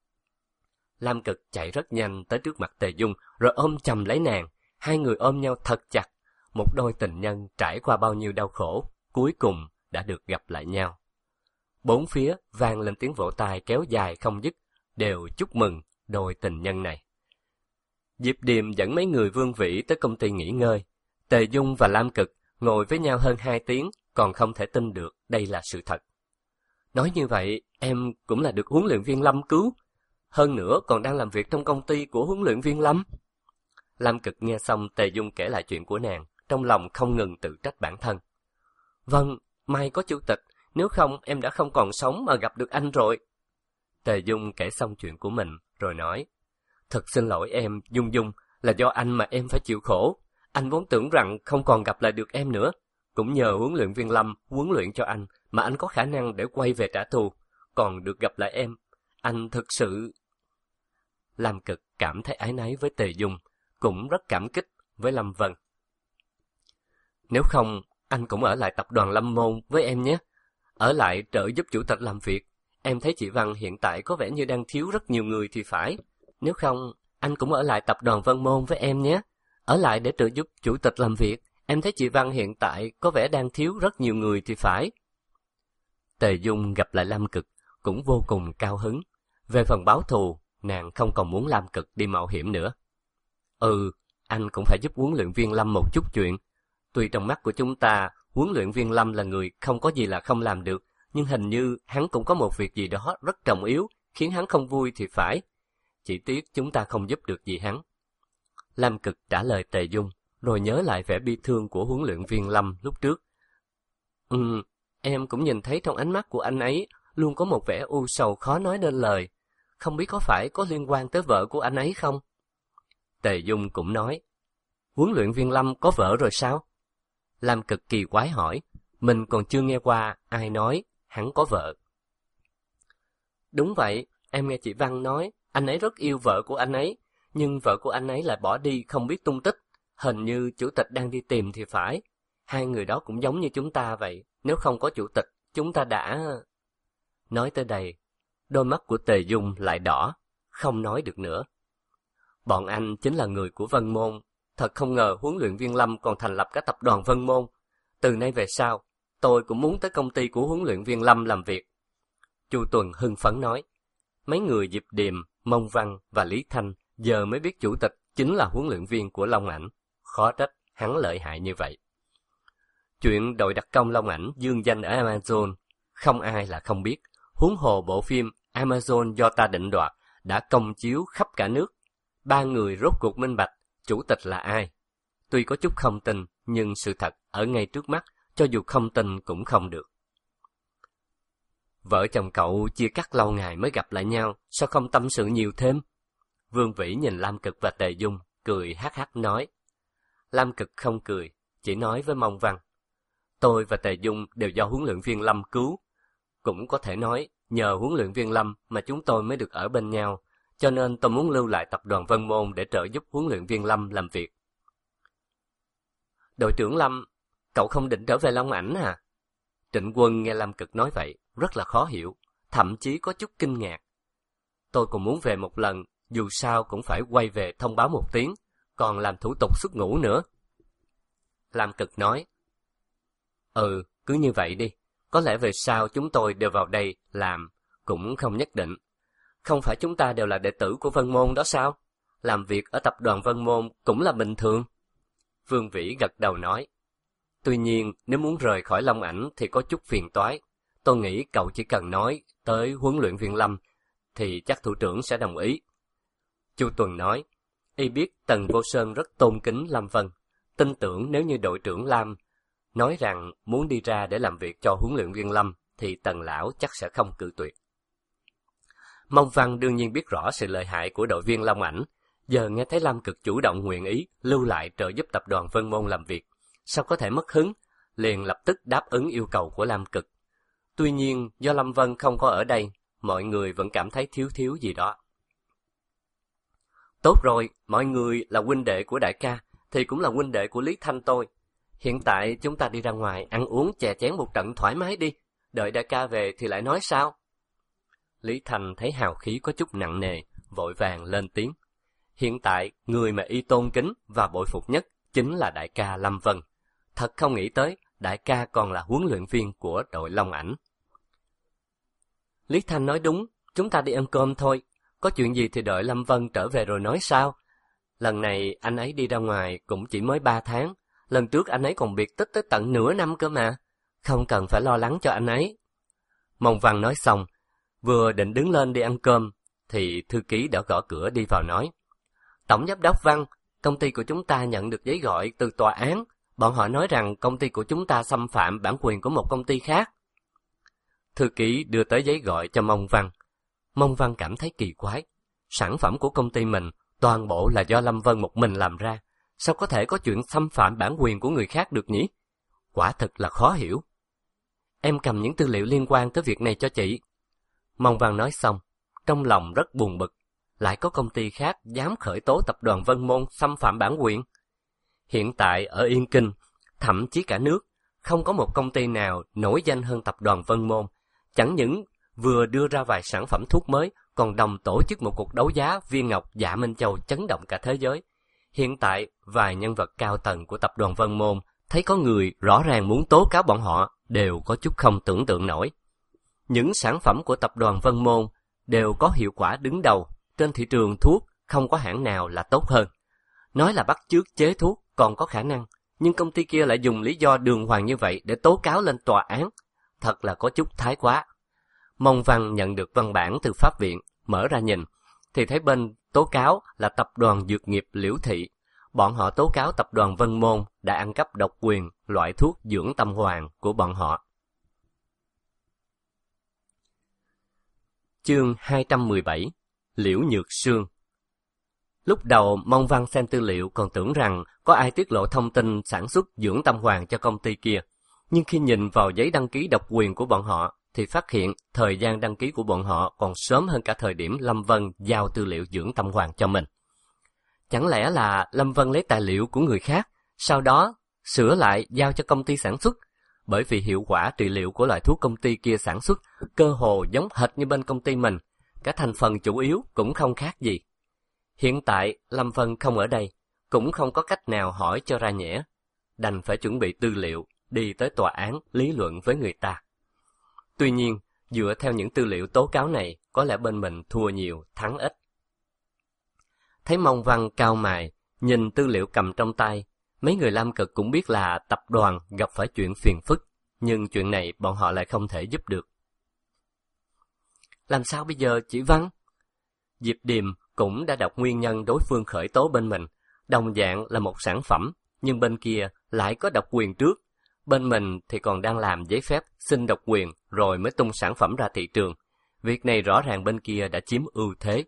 Lam Cực chạy rất nhanh tới trước mặt Tề Dung, rồi ôm chầm lấy nàng. Hai người ôm nhau thật chặt. Một đôi tình nhân trải qua bao nhiêu đau khổ, cuối cùng đã được gặp lại nhau. Bốn phía vang lên tiếng vỗ tay kéo dài không dứt, đều chúc mừng đôi tình nhân này. Diệp Điềm dẫn mấy người vương vĩ tới công ty nghỉ ngơi. Tề Dung và Lam Cực ngồi với nhau hơn hai tiếng, còn không thể tin được đây là sự thật. Nói như vậy, em cũng là được huấn luyện viên Lâm cứu, hơn nữa còn đang làm việc trong công ty của huấn luyện viên Lâm. Lam Cực nghe xong Tề Dung kể lại chuyện của nàng, trong lòng không ngừng tự trách bản thân. Vâng, may có chủ tịch, nếu không em đã không còn sống mà gặp được anh rồi. Tề Dung kể xong chuyện của mình, rồi nói, thật xin lỗi em, Dung Dung, là do anh mà em phải chịu khổ. Anh vốn tưởng rằng không còn gặp lại được em nữa. Cũng nhờ huấn luyện viên Lâm huấn luyện cho anh mà anh có khả năng để quay về trả thù, còn được gặp lại em. Anh thực sự... Lam Cực cảm thấy áy náy với Tề Dung, cũng rất cảm kích với Lâm Vân. Nếu không, anh cũng ở lại tập đoàn Lâm Môn với em nhé. Ở lại trợ giúp chủ tịch làm việc. Em thấy chị Văn hiện tại có vẻ như đang thiếu rất nhiều người thì phải. Nếu không, anh cũng ở lại tập đoàn Vân Môn với em nhé. Ở lại để trợ giúp chủ tịch làm việc. Em thấy chị Văn hiện tại có vẻ đang thiếu rất nhiều người thì phải. Tề Dung gặp lại Lam Cực cũng vô cùng cao hứng. Về phần báo thù, nàng không còn muốn Lam Cực đi mạo hiểm nữa. Ừ, anh cũng phải giúp huấn luyện viên Lâm một chút chuyện. Tuy trong mắt của chúng ta, huấn luyện viên Lâm là người không có gì là không làm được, nhưng hình như hắn cũng có một việc gì đó rất trọng yếu, khiến hắn không vui thì phải. Chỉ tiếc chúng ta không giúp được gì hắn. Lam Cực trả lời Tề Dung, rồi nhớ lại vẻ bi thương của huấn luyện viên Lâm lúc trước. Ừ, em cũng nhìn thấy trong ánh mắt của anh ấy luôn có một vẻ u sầu khó nói nên lời. Không biết có phải có liên quan tới vợ của anh ấy không? Tề Dung cũng nói, huấn luyện viên Lâm có vợ rồi sao? Lam Cực kỳ quái hỏi, mình còn chưa nghe qua ai nói hắn có vợ. Đúng vậy, em nghe chị Văn nói, anh ấy rất yêu vợ của anh ấy, nhưng vợ của anh ấy lại bỏ đi không biết tung tích. Hình như chủ tịch đang đi tìm thì phải. Hai người đó cũng giống như chúng ta vậy, nếu không có chủ tịch, chúng ta đã... Nói tới đây, đôi mắt của Tề Dung lại đỏ, không nói được nữa. Bọn anh chính là người của Vân Môn, thật không ngờ huấn luyện viên Lâm còn thành lập cả tập đoàn Vân Môn. Từ nay về sau, tôi cũng muốn tới công ty của huấn luyện viên Lâm làm việc. Chu Tuần hưng phấn nói, mấy người Diệp Điềm, Mông Văn và Lý Thanh giờ mới biết chủ tịch chính là huấn luyện viên của Long Ảnh, khó trách hắn lợi hại như vậy. Chuyện đội đặc công Long Ảnh dương danh ở Amazon, không ai là không biết, huống hồ bộ phim Amazon do ta định đoạt đã công chiếu khắp cả nước. Ba người rốt cuộc minh bạch, chủ tịch là ai. Tuy có chút không tin, nhưng sự thật ở ngay trước mắt, cho dù không tin cũng không được. Vợ chồng cậu chia cắt lâu ngày mới gặp lại nhau, sao không tâm sự nhiều thêm? Vương Vĩ nhìn Lam Cực và Tề Dung, cười hắc hắc nói. Lam Cực không cười, chỉ nói với Mông Văn. Tôi và Tề Dung đều do huấn luyện viên Lâm cứu. Cũng có thể nói, nhờ huấn luyện viên Lâm mà chúng tôi mới được ở bên nhau, cho nên tôi muốn lưu lại tập đoàn Vân Môn để trợ giúp huấn luyện viên Lâm làm việc. Đội trưởng Lâm, cậu không định trở về Long Ảnh à? Trịnh Quân nghe Lam Cực nói vậy, rất là khó hiểu, thậm chí có chút kinh ngạc. Tôi cũng muốn về một lần, dù sao cũng phải quay về thông báo một tiếng, còn làm thủ tục xuất ngũ nữa. Lam Cực nói, ừ, cứ như vậy đi, có lẽ về sau chúng tôi đều vào đây làm, cũng không nhất định. Không phải chúng ta đều là đệ tử của Vân Môn đó sao? Làm việc ở tập đoàn Vân Môn cũng là bình thường. Vương Vĩ gật đầu nói, tuy nhiên nếu muốn rời khỏi Long Ảnh thì có chút phiền toái. Tôi nghĩ cậu chỉ cần nói tới huấn luyện viên Lâm thì chắc thủ trưởng sẽ đồng ý. Chu Tuần nói, y biết Tần Vô Sơn rất tôn kính Lâm Vân, tin tưởng nếu như đội trưởng Lam nói rằng muốn đi ra để làm việc cho huấn luyện viên Lâm thì Tần lão chắc sẽ không cự tuyệt. Mông Văn đương nhiên biết rõ sự lợi hại của đội viên Long Ảnh, giờ nghe thấy Lam Cực chủ động nguyện ý lưu lại trợ giúp tập đoàn Vân Môn làm việc, sao có thể mất hứng, liền lập tức đáp ứng yêu cầu của Lam Cực. Tuy nhiên, do Lâm Vân không có ở đây, mọi người vẫn cảm thấy thiếu thiếu gì đó. Tốt rồi, mọi người là huynh đệ của đại ca, thì cũng là huynh đệ của Lý Thanh tôi. Hiện tại chúng ta đi ra ngoài ăn uống chè chén một trận thoải mái đi, đợi đại ca về thì lại nói sao? Lý Thanh thấy hào khí có chút nặng nề, vội vàng lên tiếng. Hiện tại, người mà y tôn kính và bội phục nhất chính là đại ca Lâm Vân. Thật không nghĩ tới, đại ca còn là huấn luyện viên của đội Long Ảnh. Lý Thanh nói đúng, chúng ta đi ăn cơm thôi. Có chuyện gì thì đợi Lâm Vân trở về rồi nói sao? Lần này anh ấy đi ra ngoài cũng chỉ mới ba tháng. Lần trước anh ấy còn biệt tích tới tận nửa năm cơ mà. Không cần phải lo lắng cho anh ấy. Mông Văn nói xong, vừa định đứng lên đi ăn cơm, thì thư ký đã gõ cửa đi vào nói. Tổng giám đốc Văn, công ty của chúng ta nhận được giấy gọi từ tòa án. Bọn họ nói rằng công ty của chúng ta xâm phạm bản quyền của một công ty khác. Thư ký đưa tới giấy gọi cho Mông Văn. Mông Văn cảm thấy kỳ quái. Sản phẩm của công ty mình toàn bộ là do Lâm Vân một mình làm ra. Sao có thể có chuyện xâm phạm bản quyền của người khác được nhỉ? Quả thực là khó hiểu. Em cầm những tư liệu liên quan tới việc này cho chị. Mông Văn nói xong, trong lòng rất buồn bực. Lại có công ty khác dám khởi tố tập đoàn Vân Môn xâm phạm bản quyền. Hiện tại ở Yên Kinh, thậm chí cả nước, không có một công ty nào nổi danh hơn tập đoàn Vân Môn. Chẳng những vừa đưa ra vài sản phẩm thuốc mới, còn đồng tổ chức một cuộc đấu giá viên ngọc Dạ Minh Châu chấn động cả thế giới. Hiện tại, vài nhân vật cao tầng của tập đoàn Vân Môn thấy có người rõ ràng muốn tố cáo bọn họ đều có chút không tưởng tượng nổi. Những sản phẩm của tập đoàn Vân Môn đều có hiệu quả đứng đầu, trên thị trường thuốc không có hãng nào là tốt hơn. Nói là bắt chước chế thuốc còn có khả năng, nhưng công ty kia lại dùng lý do đường hoàng như vậy để tố cáo lên tòa án. Thật là có chút thái quá. Mông Văn nhận được văn bản từ pháp viện, mở ra nhìn, thì thấy bên tố cáo là tập đoàn Dược nghiệp Liễu Thị. Bọn họ tố cáo tập đoàn Vân Môn đã ăn cắp độc quyền loại thuốc dưỡng tâm hoàng của bọn họ. Chương hai trăm mười bảy. Liễu Nhược Sương. Lúc đầu Mông Văn xem tư liệu còn tưởng rằng có ai tiết lộ thông tin sản xuất dưỡng tâm hoàng cho công ty kia. Nhưng khi nhìn vào giấy đăng ký độc quyền của bọn họ, thì phát hiện thời gian đăng ký của bọn họ còn sớm hơn cả thời điểm Lâm Vân giao tư liệu dưỡng tâm hoàng cho mình. Chẳng lẽ là Lâm Vân lấy tài liệu của người khác, sau đó sửa lại giao cho công ty sản xuất? Bởi vì hiệu quả trị liệu của loại thuốc công ty kia sản xuất cơ hồ giống hệt như bên công ty mình, cả thành phần chủ yếu cũng không khác gì. Hiện tại Lâm Vân không ở đây, cũng không có cách nào hỏi cho ra nhẽ, đành phải chuẩn bị tư liệu, đi tới tòa án lý luận với người ta. Tuy nhiên, dựa theo những tư liệu tố cáo này, có lẽ bên mình thua nhiều, thắng ít. Thấy Mông Văn cau mày, nhìn tư liệu cầm trong tay, mấy người Lam Cực cũng biết là tập đoàn gặp phải chuyện phiền phức, nhưng chuyện này bọn họ lại không thể giúp được. Làm sao bây giờ chị Văn? Diệp Điềm cũng đã đọc nguyên nhân đối phương khởi tố bên mình, đồng dạng là một sản phẩm, nhưng bên kia lại có độc quyền trước. Bên mình thì còn đang làm giấy phép xin độc quyền rồi mới tung sản phẩm ra thị trường. Việc này rõ ràng bên kia đã chiếm ưu thế.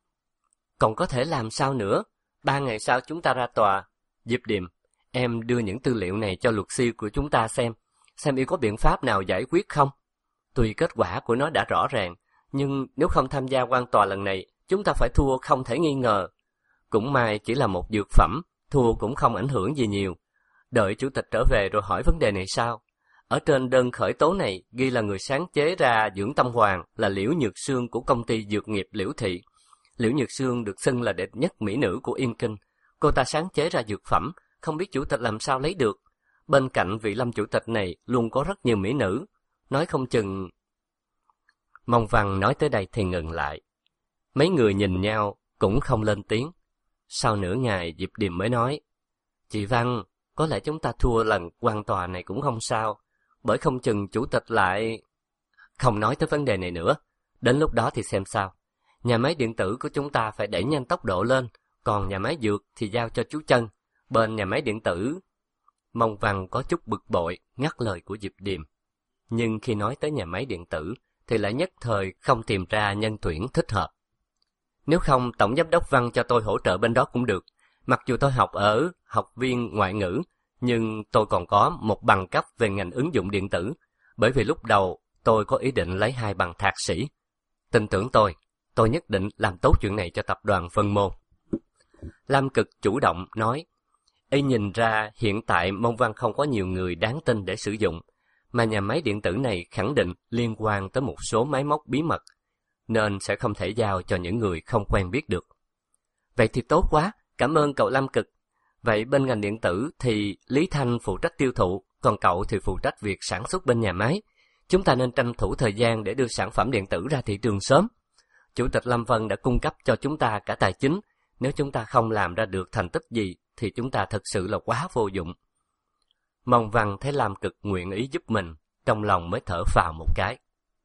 Còn có thể làm sao nữa? Ba ngày sau chúng ta ra tòa. Diệp Điềm, em đưa những tư liệu này cho luật sư của chúng ta xem, xem y có biện pháp nào giải quyết không? Tuy kết quả của nó đã rõ ràng, nhưng nếu không tham gia quan tòa lần này, chúng ta phải thua không thể nghi ngờ. Cũng may chỉ là một dược phẩm, thua cũng không ảnh hưởng gì nhiều. Đợi chủ tịch trở về rồi hỏi vấn đề này sao? Ở trên đơn khởi tố này ghi là người sáng chế ra dưỡng tâm hoàng là Liễu Nhược Sương của công ty dược nghiệp Liễu Thị. Liễu Nhược Sương được xưng là đệ nhất mỹ nữ của Yên Kinh. Cô ta sáng chế ra dược phẩm, không biết chủ tịch làm sao lấy được. Bên cạnh vị Lâm chủ tịch này luôn có rất nhiều mỹ nữ, nói không chừng... Mông Văn nói tới đây thì ngừng lại. Mấy người nhìn nhau cũng không lên tiếng. Sau nửa ngày Diệp Điềm mới nói, chị Văn, có lẽ chúng ta thua lần quan tòa này cũng không sao, bởi không chừng chủ tịch lại... Không nói tới vấn đề này nữa, đến lúc đó thì xem sao. Nhà máy điện tử của chúng ta phải đẩy nhanh tốc độ lên, còn nhà máy dược thì giao cho chú Chân. Bên nhà máy điện tử... Mông Văn có chút bực bội, ngắt lời của Diệp Điềm. Nhưng khi nói tới nhà máy điện tử, thì lại nhất thời không tìm ra nhân tuyển thích hợp. Nếu không, tổng giám đốc Văn cho tôi hỗ trợ bên đó cũng được. Mặc dù tôi học ở học viên ngoại ngữ, nhưng tôi còn có một bằng cấp về ngành ứng dụng điện tử, bởi vì lúc đầu tôi có ý định lấy hai bằng thạc sĩ. Tin tưởng tôi, tôi nhất định làm tốt chuyện này cho tập đoàn Vân Môn. Lam Cực chủ động nói, y nhìn ra hiện tại Mông Văn không có nhiều người đáng tin để sử dụng, mà nhà máy điện tử này khẳng định liên quan tới một số máy móc bí mật, nên sẽ không thể giao cho những người không quen biết được. Vậy thì tốt quá, cảm ơn cậu Lam Cực. Vậy bên ngành điện tử thì Lý Thanh phụ trách tiêu thụ, còn cậu thì phụ trách việc sản xuất bên nhà máy. Chúng ta nên tranh thủ thời gian để đưa sản phẩm điện tử ra thị trường sớm. Chủ tịch Lâm Vân đã cung cấp cho chúng ta cả tài chính, nếu chúng ta không làm ra được thành tích gì thì chúng ta thật sự là quá vô dụng. Mông Văn thấy Lam Cực nguyện ý giúp mình, trong lòng mới thở phào một cái.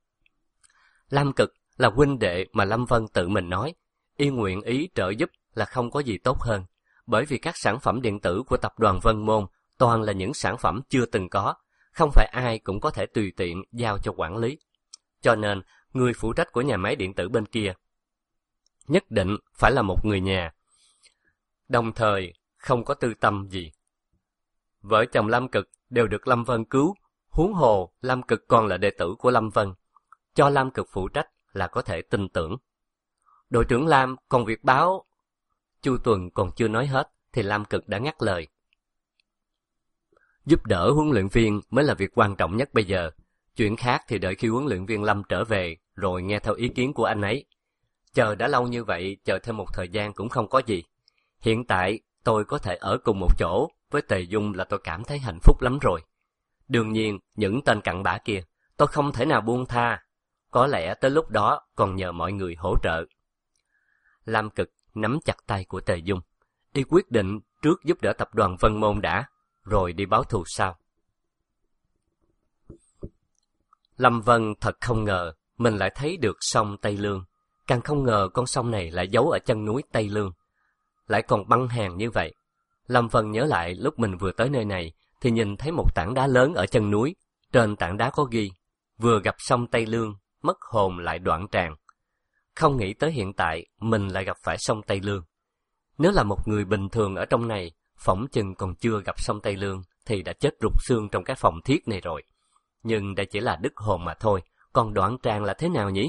Lam Cực là huynh đệ mà Lâm Vân tự mình nói, y nguyện ý trợ giúp là không có gì tốt hơn, bởi vì các sản phẩm điện tử của tập đoàn Vân Môn toàn là những sản phẩm chưa từng có, không phải ai cũng có thể tùy tiện giao cho quản lý. Cho nên, người phụ trách của nhà máy điện tử bên kia nhất định phải là một người nhà, đồng thời không có tư tâm gì. Vợ chồng Lâm Cực đều được Lâm Vân cứu, huống hồ Lâm Cực còn là đệ tử của Lâm Vân, cho Lâm Cực phụ trách là có thể tin tưởng. Đội trưởng Lam còn việc báo... Chu Tuần còn chưa nói hết thì Lam Cực đã ngắt lời. Giúp đỡ huấn luyện viên mới là việc quan trọng nhất bây giờ. Chuyện khác thì đợi khi huấn luyện viên Lâm trở về rồi nghe theo ý kiến của anh ấy. Chờ đã lâu như vậy, chờ thêm một thời gian cũng không có gì. Hiện tại tôi có thể ở cùng một chỗ với Tề Dung là tôi cảm thấy hạnh phúc lắm rồi. Đương nhiên, những tên cặn bã kia tôi không thể nào buông tha. Có lẽ tới lúc đó còn nhờ mọi người hỗ trợ. Lam Cực nắm chặt tay của Tề Dung. Y quyết định trước giúp đỡ tập đoàn Vân Môn đã, rồi đi báo thù sau. Lâm Vân thật không ngờ mình lại thấy được sông Tây Lương. Càng không ngờ con sông này lại giấu ở chân núi Tây Lương, lại còn băng hàng như vậy. Lâm Vân nhớ lại lúc mình vừa tới nơi này thì nhìn thấy một tảng đá lớn ở chân núi. Trên tảng đá có ghi, vừa gặp sông Tây Lương, mất hồn lại đoạn tràng. Không nghĩ tới hiện tại mình lại gặp phải sông Tây Lương. Nếu là một người bình thường ở trong này, phỏng chừng còn chưa gặp sông Tây Lương thì đã chết rụt xương trong cái phòng thiết này rồi. Nhưng đây chỉ là đứt hồn mà thôi, còn đoạn tràng là thế nào nhỉ?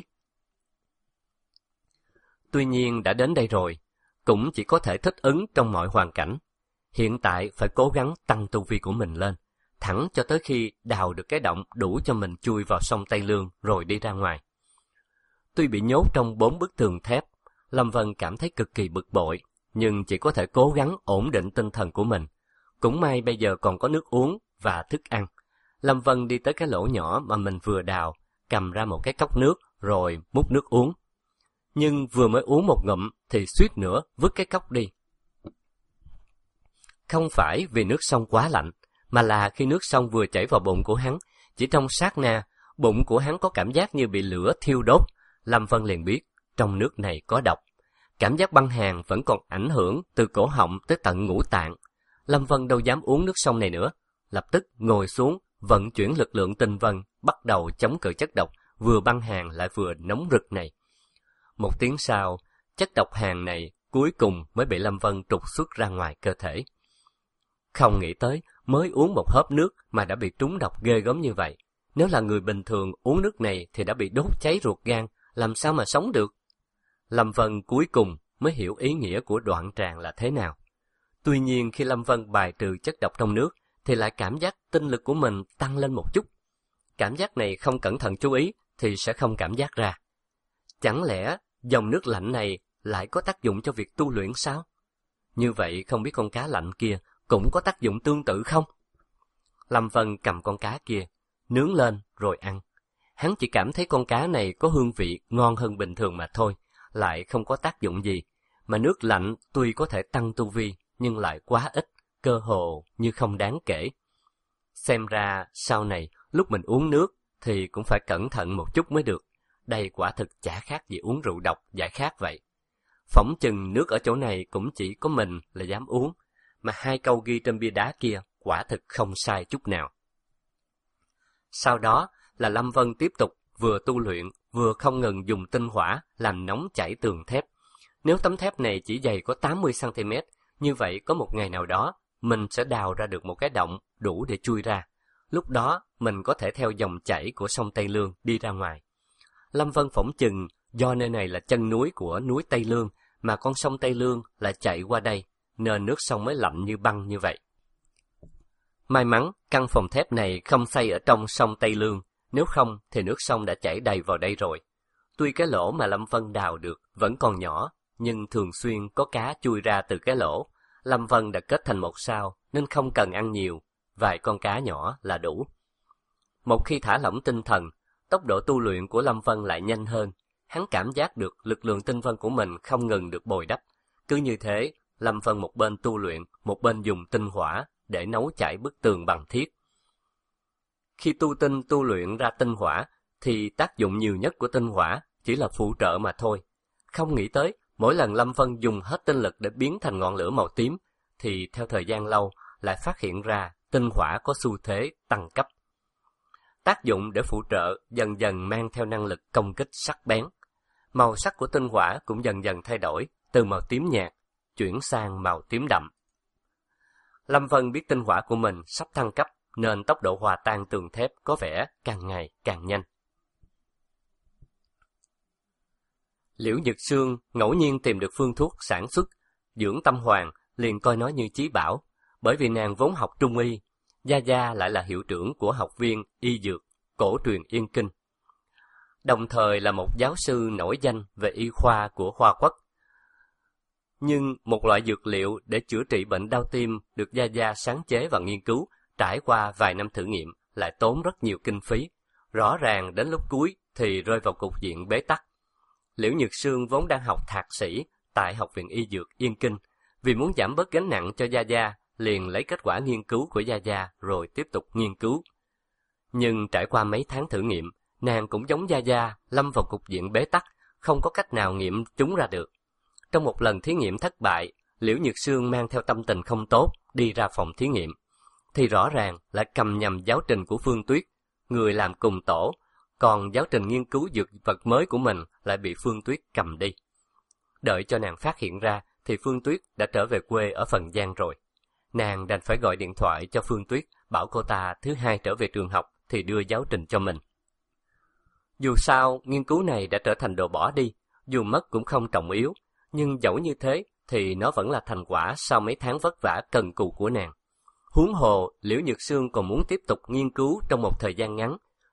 Tuy nhiên đã đến đây rồi, cũng chỉ có thể thích ứng trong mọi hoàn cảnh. Hiện tại phải cố gắng tăng tu vi của mình lên, thẳng cho tới khi đào được cái động đủ cho mình chui vào sông Tây Lương rồi đi ra ngoài. Tuy bị nhốt trong bốn bức tường thép, Lâm Vân cảm thấy cực kỳ bực bội, nhưng chỉ có thể cố gắng ổn định tinh thần của mình. Cũng may bây giờ còn có nước uống và thức ăn. Lâm Vân đi tới cái lỗ nhỏ mà mình vừa đào, cầm ra một cái cốc nước rồi múc nước uống. Nhưng vừa mới uống một ngụm thì suýt nữa vứt cái cốc đi. Không phải vì nước sông quá lạnh, mà là khi nước sông vừa chảy vào bụng của hắn, chỉ trong sát na, bụng của hắn có cảm giác như bị lửa thiêu đốt. Lâm Vân liền biết trong nước này có độc. Cảm giác băng hàn vẫn còn ảnh hưởng từ cổ họng tới tận ngũ tạng. Lâm Vân đâu dám uống nước sông này nữa, lập tức ngồi xuống, vận chuyển lực lượng tinh vân, bắt đầu chống cự chất độc vừa băng hàn lại vừa nóng rực này. Một tiếng sau, chất độc hàn này cuối cùng mới bị Lâm Vân trục xuất ra ngoài cơ thể. Không nghĩ tới, mới uống một hớp nước mà đã bị trúng độc ghê gớm như vậy. Nếu là người bình thường uống nước này thì đã bị đốt cháy ruột gan, làm sao mà sống được? Lâm Vân cuối cùng mới hiểu ý nghĩa của đoạn tràng là thế nào. Tuy nhiên khi Lâm Vân bài trừ chất độc trong nước, thì lại cảm giác tinh lực của mình tăng lên một chút. Cảm giác này không cẩn thận chú ý thì sẽ không cảm giác ra. Chẳng lẽ dòng nước lạnh này lại có tác dụng cho việc tu luyện sao? Như vậy không biết con cá lạnh kia cũng có tác dụng tương tự không? Lâm Vân cầm con cá kia, nướng lên rồi ăn. Hắn chỉ cảm thấy con cá này có hương vị ngon hơn bình thường mà thôi, lại không có tác dụng gì. Mà nước lạnh tuy có thể tăng tu vi, nhưng lại quá ít, cơ hồ như không đáng kể. Xem ra sau này lúc mình uống nước thì cũng phải cẩn thận một chút mới được. Đây quả thực chả khác gì uống rượu độc giải khát vậy. Phỏng chừng nước ở chỗ này cũng chỉ có mình là dám uống, mà hai câu ghi trên bia đá kia quả thực không sai chút nào. Sau đó là Lâm Vân tiếp tục vừa tu luyện vừa không ngừng dùng tinh hỏa làm nóng chảy tường thép. Nếu tấm thép này chỉ dày có tám mươi xăng ti mét, như vậy có một ngày nào đó mình sẽ đào ra được một cái động đủ để chui ra. Lúc đó mình có thể theo dòng chảy của sông Tây Lương đi ra ngoài. Lâm Vân phỏng chừng do nơi này là chân núi của núi Tây Lương mà con sông Tây Lương lại chạy qua đây, nên nước sông mới lạnh như băng như vậy. May mắn căn phòng thép này không xây ở trong sông Tây Lương, nếu không thì nước sông đã chảy đầy vào đây rồi. Tuy cái lỗ mà Lâm Vân đào được vẫn còn nhỏ, nhưng thường xuyên có cá chui ra từ cái lỗ. Lâm Vân đã kết thành một sao nên không cần ăn nhiều, vài con cá nhỏ là đủ. Một khi thả lỏng tinh thần, tốc độ tu luyện của Lâm Vân lại nhanh hơn. Hắn cảm giác được lực lượng tinh vân của mình không ngừng được bồi đắp. Cứ như thế, Lâm Vân một bên tu luyện, một bên dùng tinh hỏa để nấu chảy bức tường bằng thiết. Khi tu tinh tu luyện ra tinh hỏa, thì tác dụng nhiều nhất của tinh hỏa chỉ là phụ trợ mà thôi. Không nghĩ tới, mỗi lần Lâm Vân dùng hết tinh lực để biến thành ngọn lửa màu tím, thì theo thời gian lâu lại phát hiện ra tinh hỏa có xu thế tăng cấp. Tác dụng để phụ trợ dần dần mang theo năng lực công kích sắc bén. Màu sắc của tinh hỏa cũng dần dần thay đổi, từ màu tím nhạt chuyển sang màu tím đậm. Lâm Vân biết tinh hỏa của mình sắp thăng cấp, nên tốc độ hòa tan tường thép có vẻ càng ngày càng nhanh. Liễu Nhược Sương ngẫu nhiên tìm được phương thuốc sản xuất dưỡng tâm hoàng, liền coi nó như chí bảo, bởi vì nàng vốn học trung y, gia gia lại là hiệu trưởng của học viên y dược cổ truyền Yên Kinh, đồng thời là một giáo sư nổi danh về y khoa của Hoa Quốc. Nhưng một loại dược liệu để chữa trị bệnh đau tim được gia gia sáng chế và nghiên cứu, trải qua vài năm thử nghiệm lại tốn rất nhiều kinh phí, rõ ràng đến lúc cuối thì rơi vào cục diện bế tắc. Liễu Nhược Sương vốn đang học thạc sĩ tại Học viện Y Dược Yên Kinh, vì muốn giảm bớt gánh nặng cho gia gia, liền lấy kết quả nghiên cứu của gia gia rồi tiếp tục nghiên cứu. Nhưng trải qua mấy tháng thử nghiệm, nàng cũng giống gia gia lâm vào cục diện bế tắc, không có cách nào nghiệm chúng ra được. Trong một lần thí nghiệm thất bại, Liễu Nhược Sương mang theo tâm tình không tốt đi ra phòng thí nghiệm, thì rõ ràng lại cầm nhầm giáo trình của Phương Tuyết, người làm cùng tổ, còn giáo trình nghiên cứu dược vật mới của mình lại bị Phương Tuyết cầm đi. Đợi cho nàng phát hiện ra thì Phương Tuyết đã trở về quê ở Phần Giang rồi. Nàng đành phải gọi điện thoại cho Phương Tuyết, bảo cô ta thứ hai trở về trường học thì đưa giáo trình cho mình. Dù sao, nghiên cứu này đã trở thành đồ bỏ đi, dù mất cũng không trọng yếu, nhưng dẫu như thế thì nó vẫn là thành quả sau mấy tháng vất vả cần cù của nàng. Huống hồ, Liễu Nhược Sương còn muốn tiếp tục nghiên cứu trong một thời gian ngắn,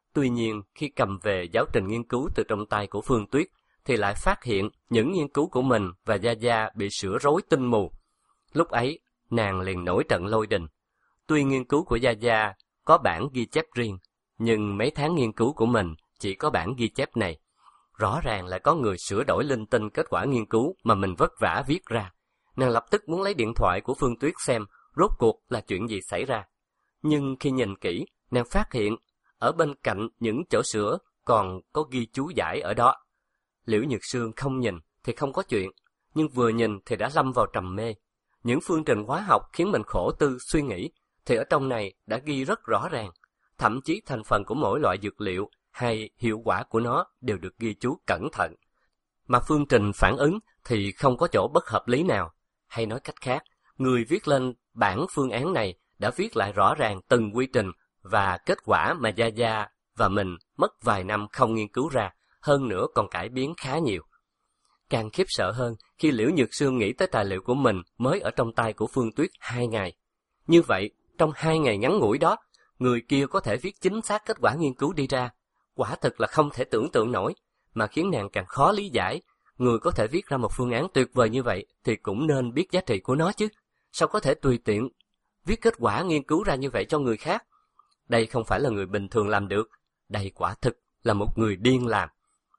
Tuy nhiên, khi cầm về giáo trình nghiên cứu từ trong tay của Phương Tuyết, thì lại phát hiện những nghiên cứu của mình và Gia Gia bị sửa rối tinh mù. Lúc ấy, nàng liền nổi trận lôi đình. Tuy nghiên cứu của Gia Gia có bản ghi chép riêng, nhưng mấy tháng nghiên cứu của mình chỉ có bản ghi chép này. Rõ ràng là có người sửa đổi linh tinh kết quả nghiên cứu mà mình vất vả viết ra. Nàng lập tức muốn lấy điện thoại của Phương Tuyết xem rốt cuộc là chuyện gì xảy ra. Nhưng khi nhìn kỹ, nàng phát hiện ở bên cạnh những chỗ sửa còn có ghi chú giải ở đó. Liễu Nhược Sương không nhìn thì không có chuyện, nhưng vừa nhìn thì đã lâm vào trầm mê. Những phương trình hóa học khiến mình khổ tư suy nghĩ, thì ở trong này đã ghi rất rõ ràng. Thậm chí thành phần của mỗi loại dược liệu hay hiệu quả của nó đều được ghi chú cẩn thận. Mà phương trình phản ứng thì không có chỗ bất hợp lý nào. Hay nói cách khác, người viết lên bản phương án này đã viết lại rõ ràng từng quy trình và kết quả mà Gia Gia và mình mất vài năm không nghiên cứu ra, hơn nữa còn cải biến khá nhiều. Càng khiếp sợ hơn khi Liễu Nhược Sương nghĩ tới tài liệu của mình mới ở trong tay của Phương Tuyết hai ngày. Như vậy, trong hai ngày ngắn ngủi đó, người kia có thể viết chính xác kết quả nghiên cứu đi ra. Quả thực là không thể tưởng tượng nổi, mà khiến nàng càng khó lý giải. Người có thể viết ra một phương án tuyệt vời như vậy thì cũng nên biết giá trị của nó chứ. Sao có thể tùy tiện viết kết quả nghiên cứu ra như vậy cho người khác? Đây không phải là người bình thường làm được. Đây quả thực là một người điên làm.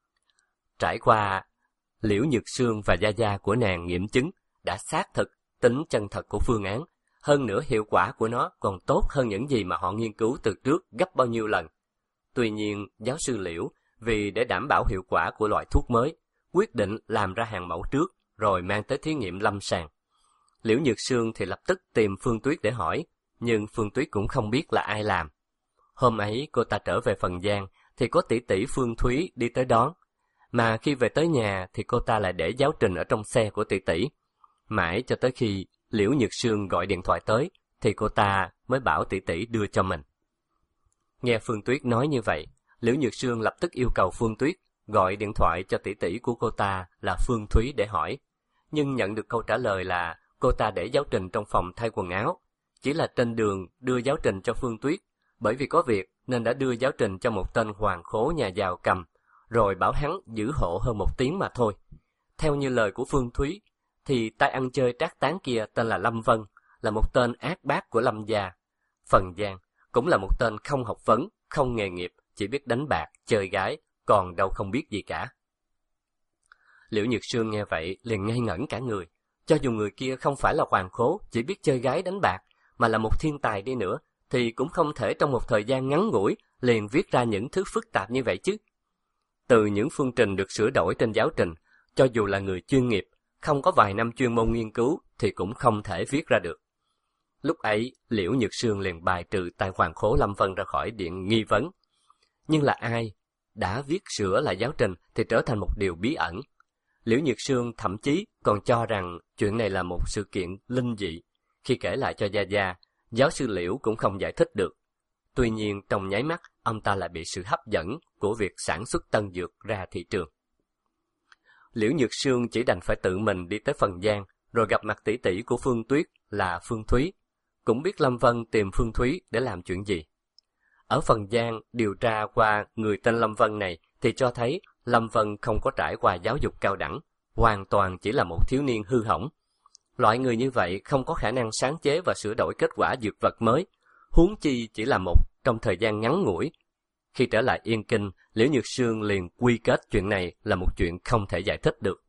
Trải qua Liễu Nhược Sương và Gia Gia của nàng nghiệm chứng đã xác thực tính chân thật của phương án. Hơn nữa hiệu quả của nó còn tốt hơn những gì mà họ nghiên cứu từ trước gấp bao nhiêu lần. Tuy nhiên, giáo sư Liễu vì để đảm bảo hiệu quả của loại thuốc mới, quyết định làm ra hàng mẫu trước rồi mang tới thí nghiệm lâm sàng. Liễu Nhược Sương thì lập tức tìm Phương Tuyết để hỏi, nhưng Phương Tuyết cũng không biết là ai làm. Hôm ấy cô ta trở về Phần Giang thì có tỷ tỷ Phương Thúy đi tới đón. Mà khi về tới nhà thì cô ta lại để giáo trình ở trong xe của tỷ tỷ. Mãi cho tới khi Liễu Nhược Sương gọi điện thoại tới thì cô ta mới bảo tỷ tỷ đưa cho mình. Nghe Phương Tuyết nói như vậy, Liễu Nhược Sương lập tức yêu cầu Phương Tuyết gọi điện thoại cho tỷ tỷ của cô ta là Phương Thúy để hỏi. Nhưng nhận được câu trả lời là cô ta để giáo trình trong phòng thay quần áo. Chỉ là trên đường đưa giáo trình cho Phương Tuyết, bởi vì có việc nên đã đưa giáo trình cho một tên hoàng khố nhà giàu cầm, rồi bảo hắn giữ hộ hơn một tiếng mà thôi. Theo như lời của Phương Thúy, thì tay ăn chơi trác tán kia tên là Lâm Vân, là một tên ác bác của Lâm gia. Phần Giang cũng là một tên không học vấn, không nghề nghiệp, chỉ biết đánh bạc, chơi gái, còn đâu không biết gì cả. Liễu Nhược Sương nghe vậy liền ngây ngẩn cả người. Cho dù người kia không phải là hoàng khố, chỉ biết chơi gái đánh bạc, mà là một thiên tài đi nữa, thì cũng không thể trong một thời gian ngắn ngủi liền viết ra những thứ phức tạp như vậy chứ. Từ những phương trình được sửa đổi trên giáo trình, cho dù là người chuyên nghiệp, không có vài năm chuyên môn nghiên cứu thì cũng không thể viết ra được. Lúc ấy, Liễu Nhược Sương liền bài trừ tay hoàng khố Lâm Vân ra khỏi điện nghi vấn. Nhưng là ai đã viết sửa lại giáo trình thì trở thành một điều bí ẩn. Liễu Nhược Sương thậm chí còn cho rằng chuyện này là một sự kiện linh dị. Khi kể lại cho Gia Gia, giáo sư Liễu cũng không giải thích được. Tuy nhiên trong nháy mắt, ông ta lại bị sự hấp dẫn của việc sản xuất tân dược ra thị trường. Liễu Nhược Sương chỉ đành phải tự mình đi tới Phần Giang, rồi gặp mặt tỷ tỷ của Phương Tuyết là Phương Thúy. Cũng biết Lâm Vân tìm Phương Thúy để làm chuyện gì. Ở Phần Giang điều tra qua người tên Lâm Vân này thì cho thấy Lâm Vân không có trải qua giáo dục cao đẳng, hoàn toàn chỉ là một thiếu niên hư hỏng. Loại người như vậy không có khả năng sáng chế và sửa đổi kết quả dược vật mới, huống chi chỉ là một trong thời gian ngắn ngủi. Khi trở lại Yên Kinh, Liễu Nhược Sương liền quy kết chuyện này là một chuyện không thể giải thích được.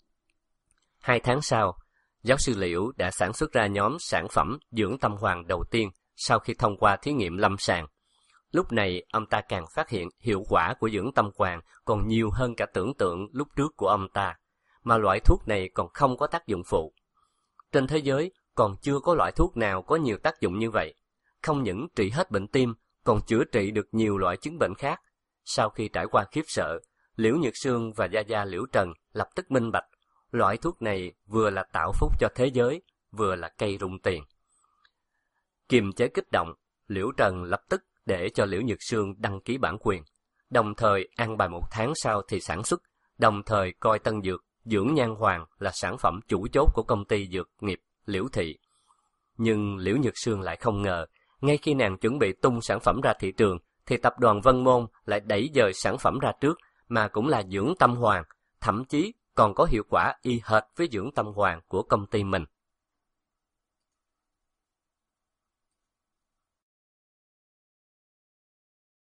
Hai tháng sau, giáo sư Liễu đã sản xuất ra nhóm sản phẩm dưỡng tâm hoàng đầu tiên sau khi thông qua thí nghiệm lâm sàng. Lúc này, ông ta càng phát hiện hiệu quả của dưỡng tâm hoàng còn nhiều hơn cả tưởng tượng lúc trước của ông ta, mà loại thuốc này còn không có tác dụng phụ. Trên thế giới, còn chưa có loại thuốc nào có nhiều tác dụng như vậy. Không những trị hết bệnh tim, còn chữa trị được nhiều loại chứng bệnh khác. Sau khi trải qua khiếp sợ, Liễu Nhược Sương và Gia Gia Liễu Trần lập tức minh bạch, loại thuốc này vừa là tạo phúc cho thế giới, vừa là cây rụng tiền. Kiềm chế kích động, Liễu Trần lập tức để cho Liễu Nhược Sương đăng ký bản quyền, đồng thời an bài một tháng sau thì sản xuất, đồng thời coi tân dược dưỡng nhan hoàng là sản phẩm chủ chốt của công ty dược nghiệp Liễu Thị. Nhưng Liễu Nhược Sương lại không ngờ, ngay khi nàng chuẩn bị tung sản phẩm ra thị trường, thì tập đoàn Vân Môn lại đẩy dời sản phẩm ra trước, mà cũng là dưỡng tâm hoàn, thậm chí còn có hiệu quả y hệt với dưỡng tâm hoàn của công ty mình.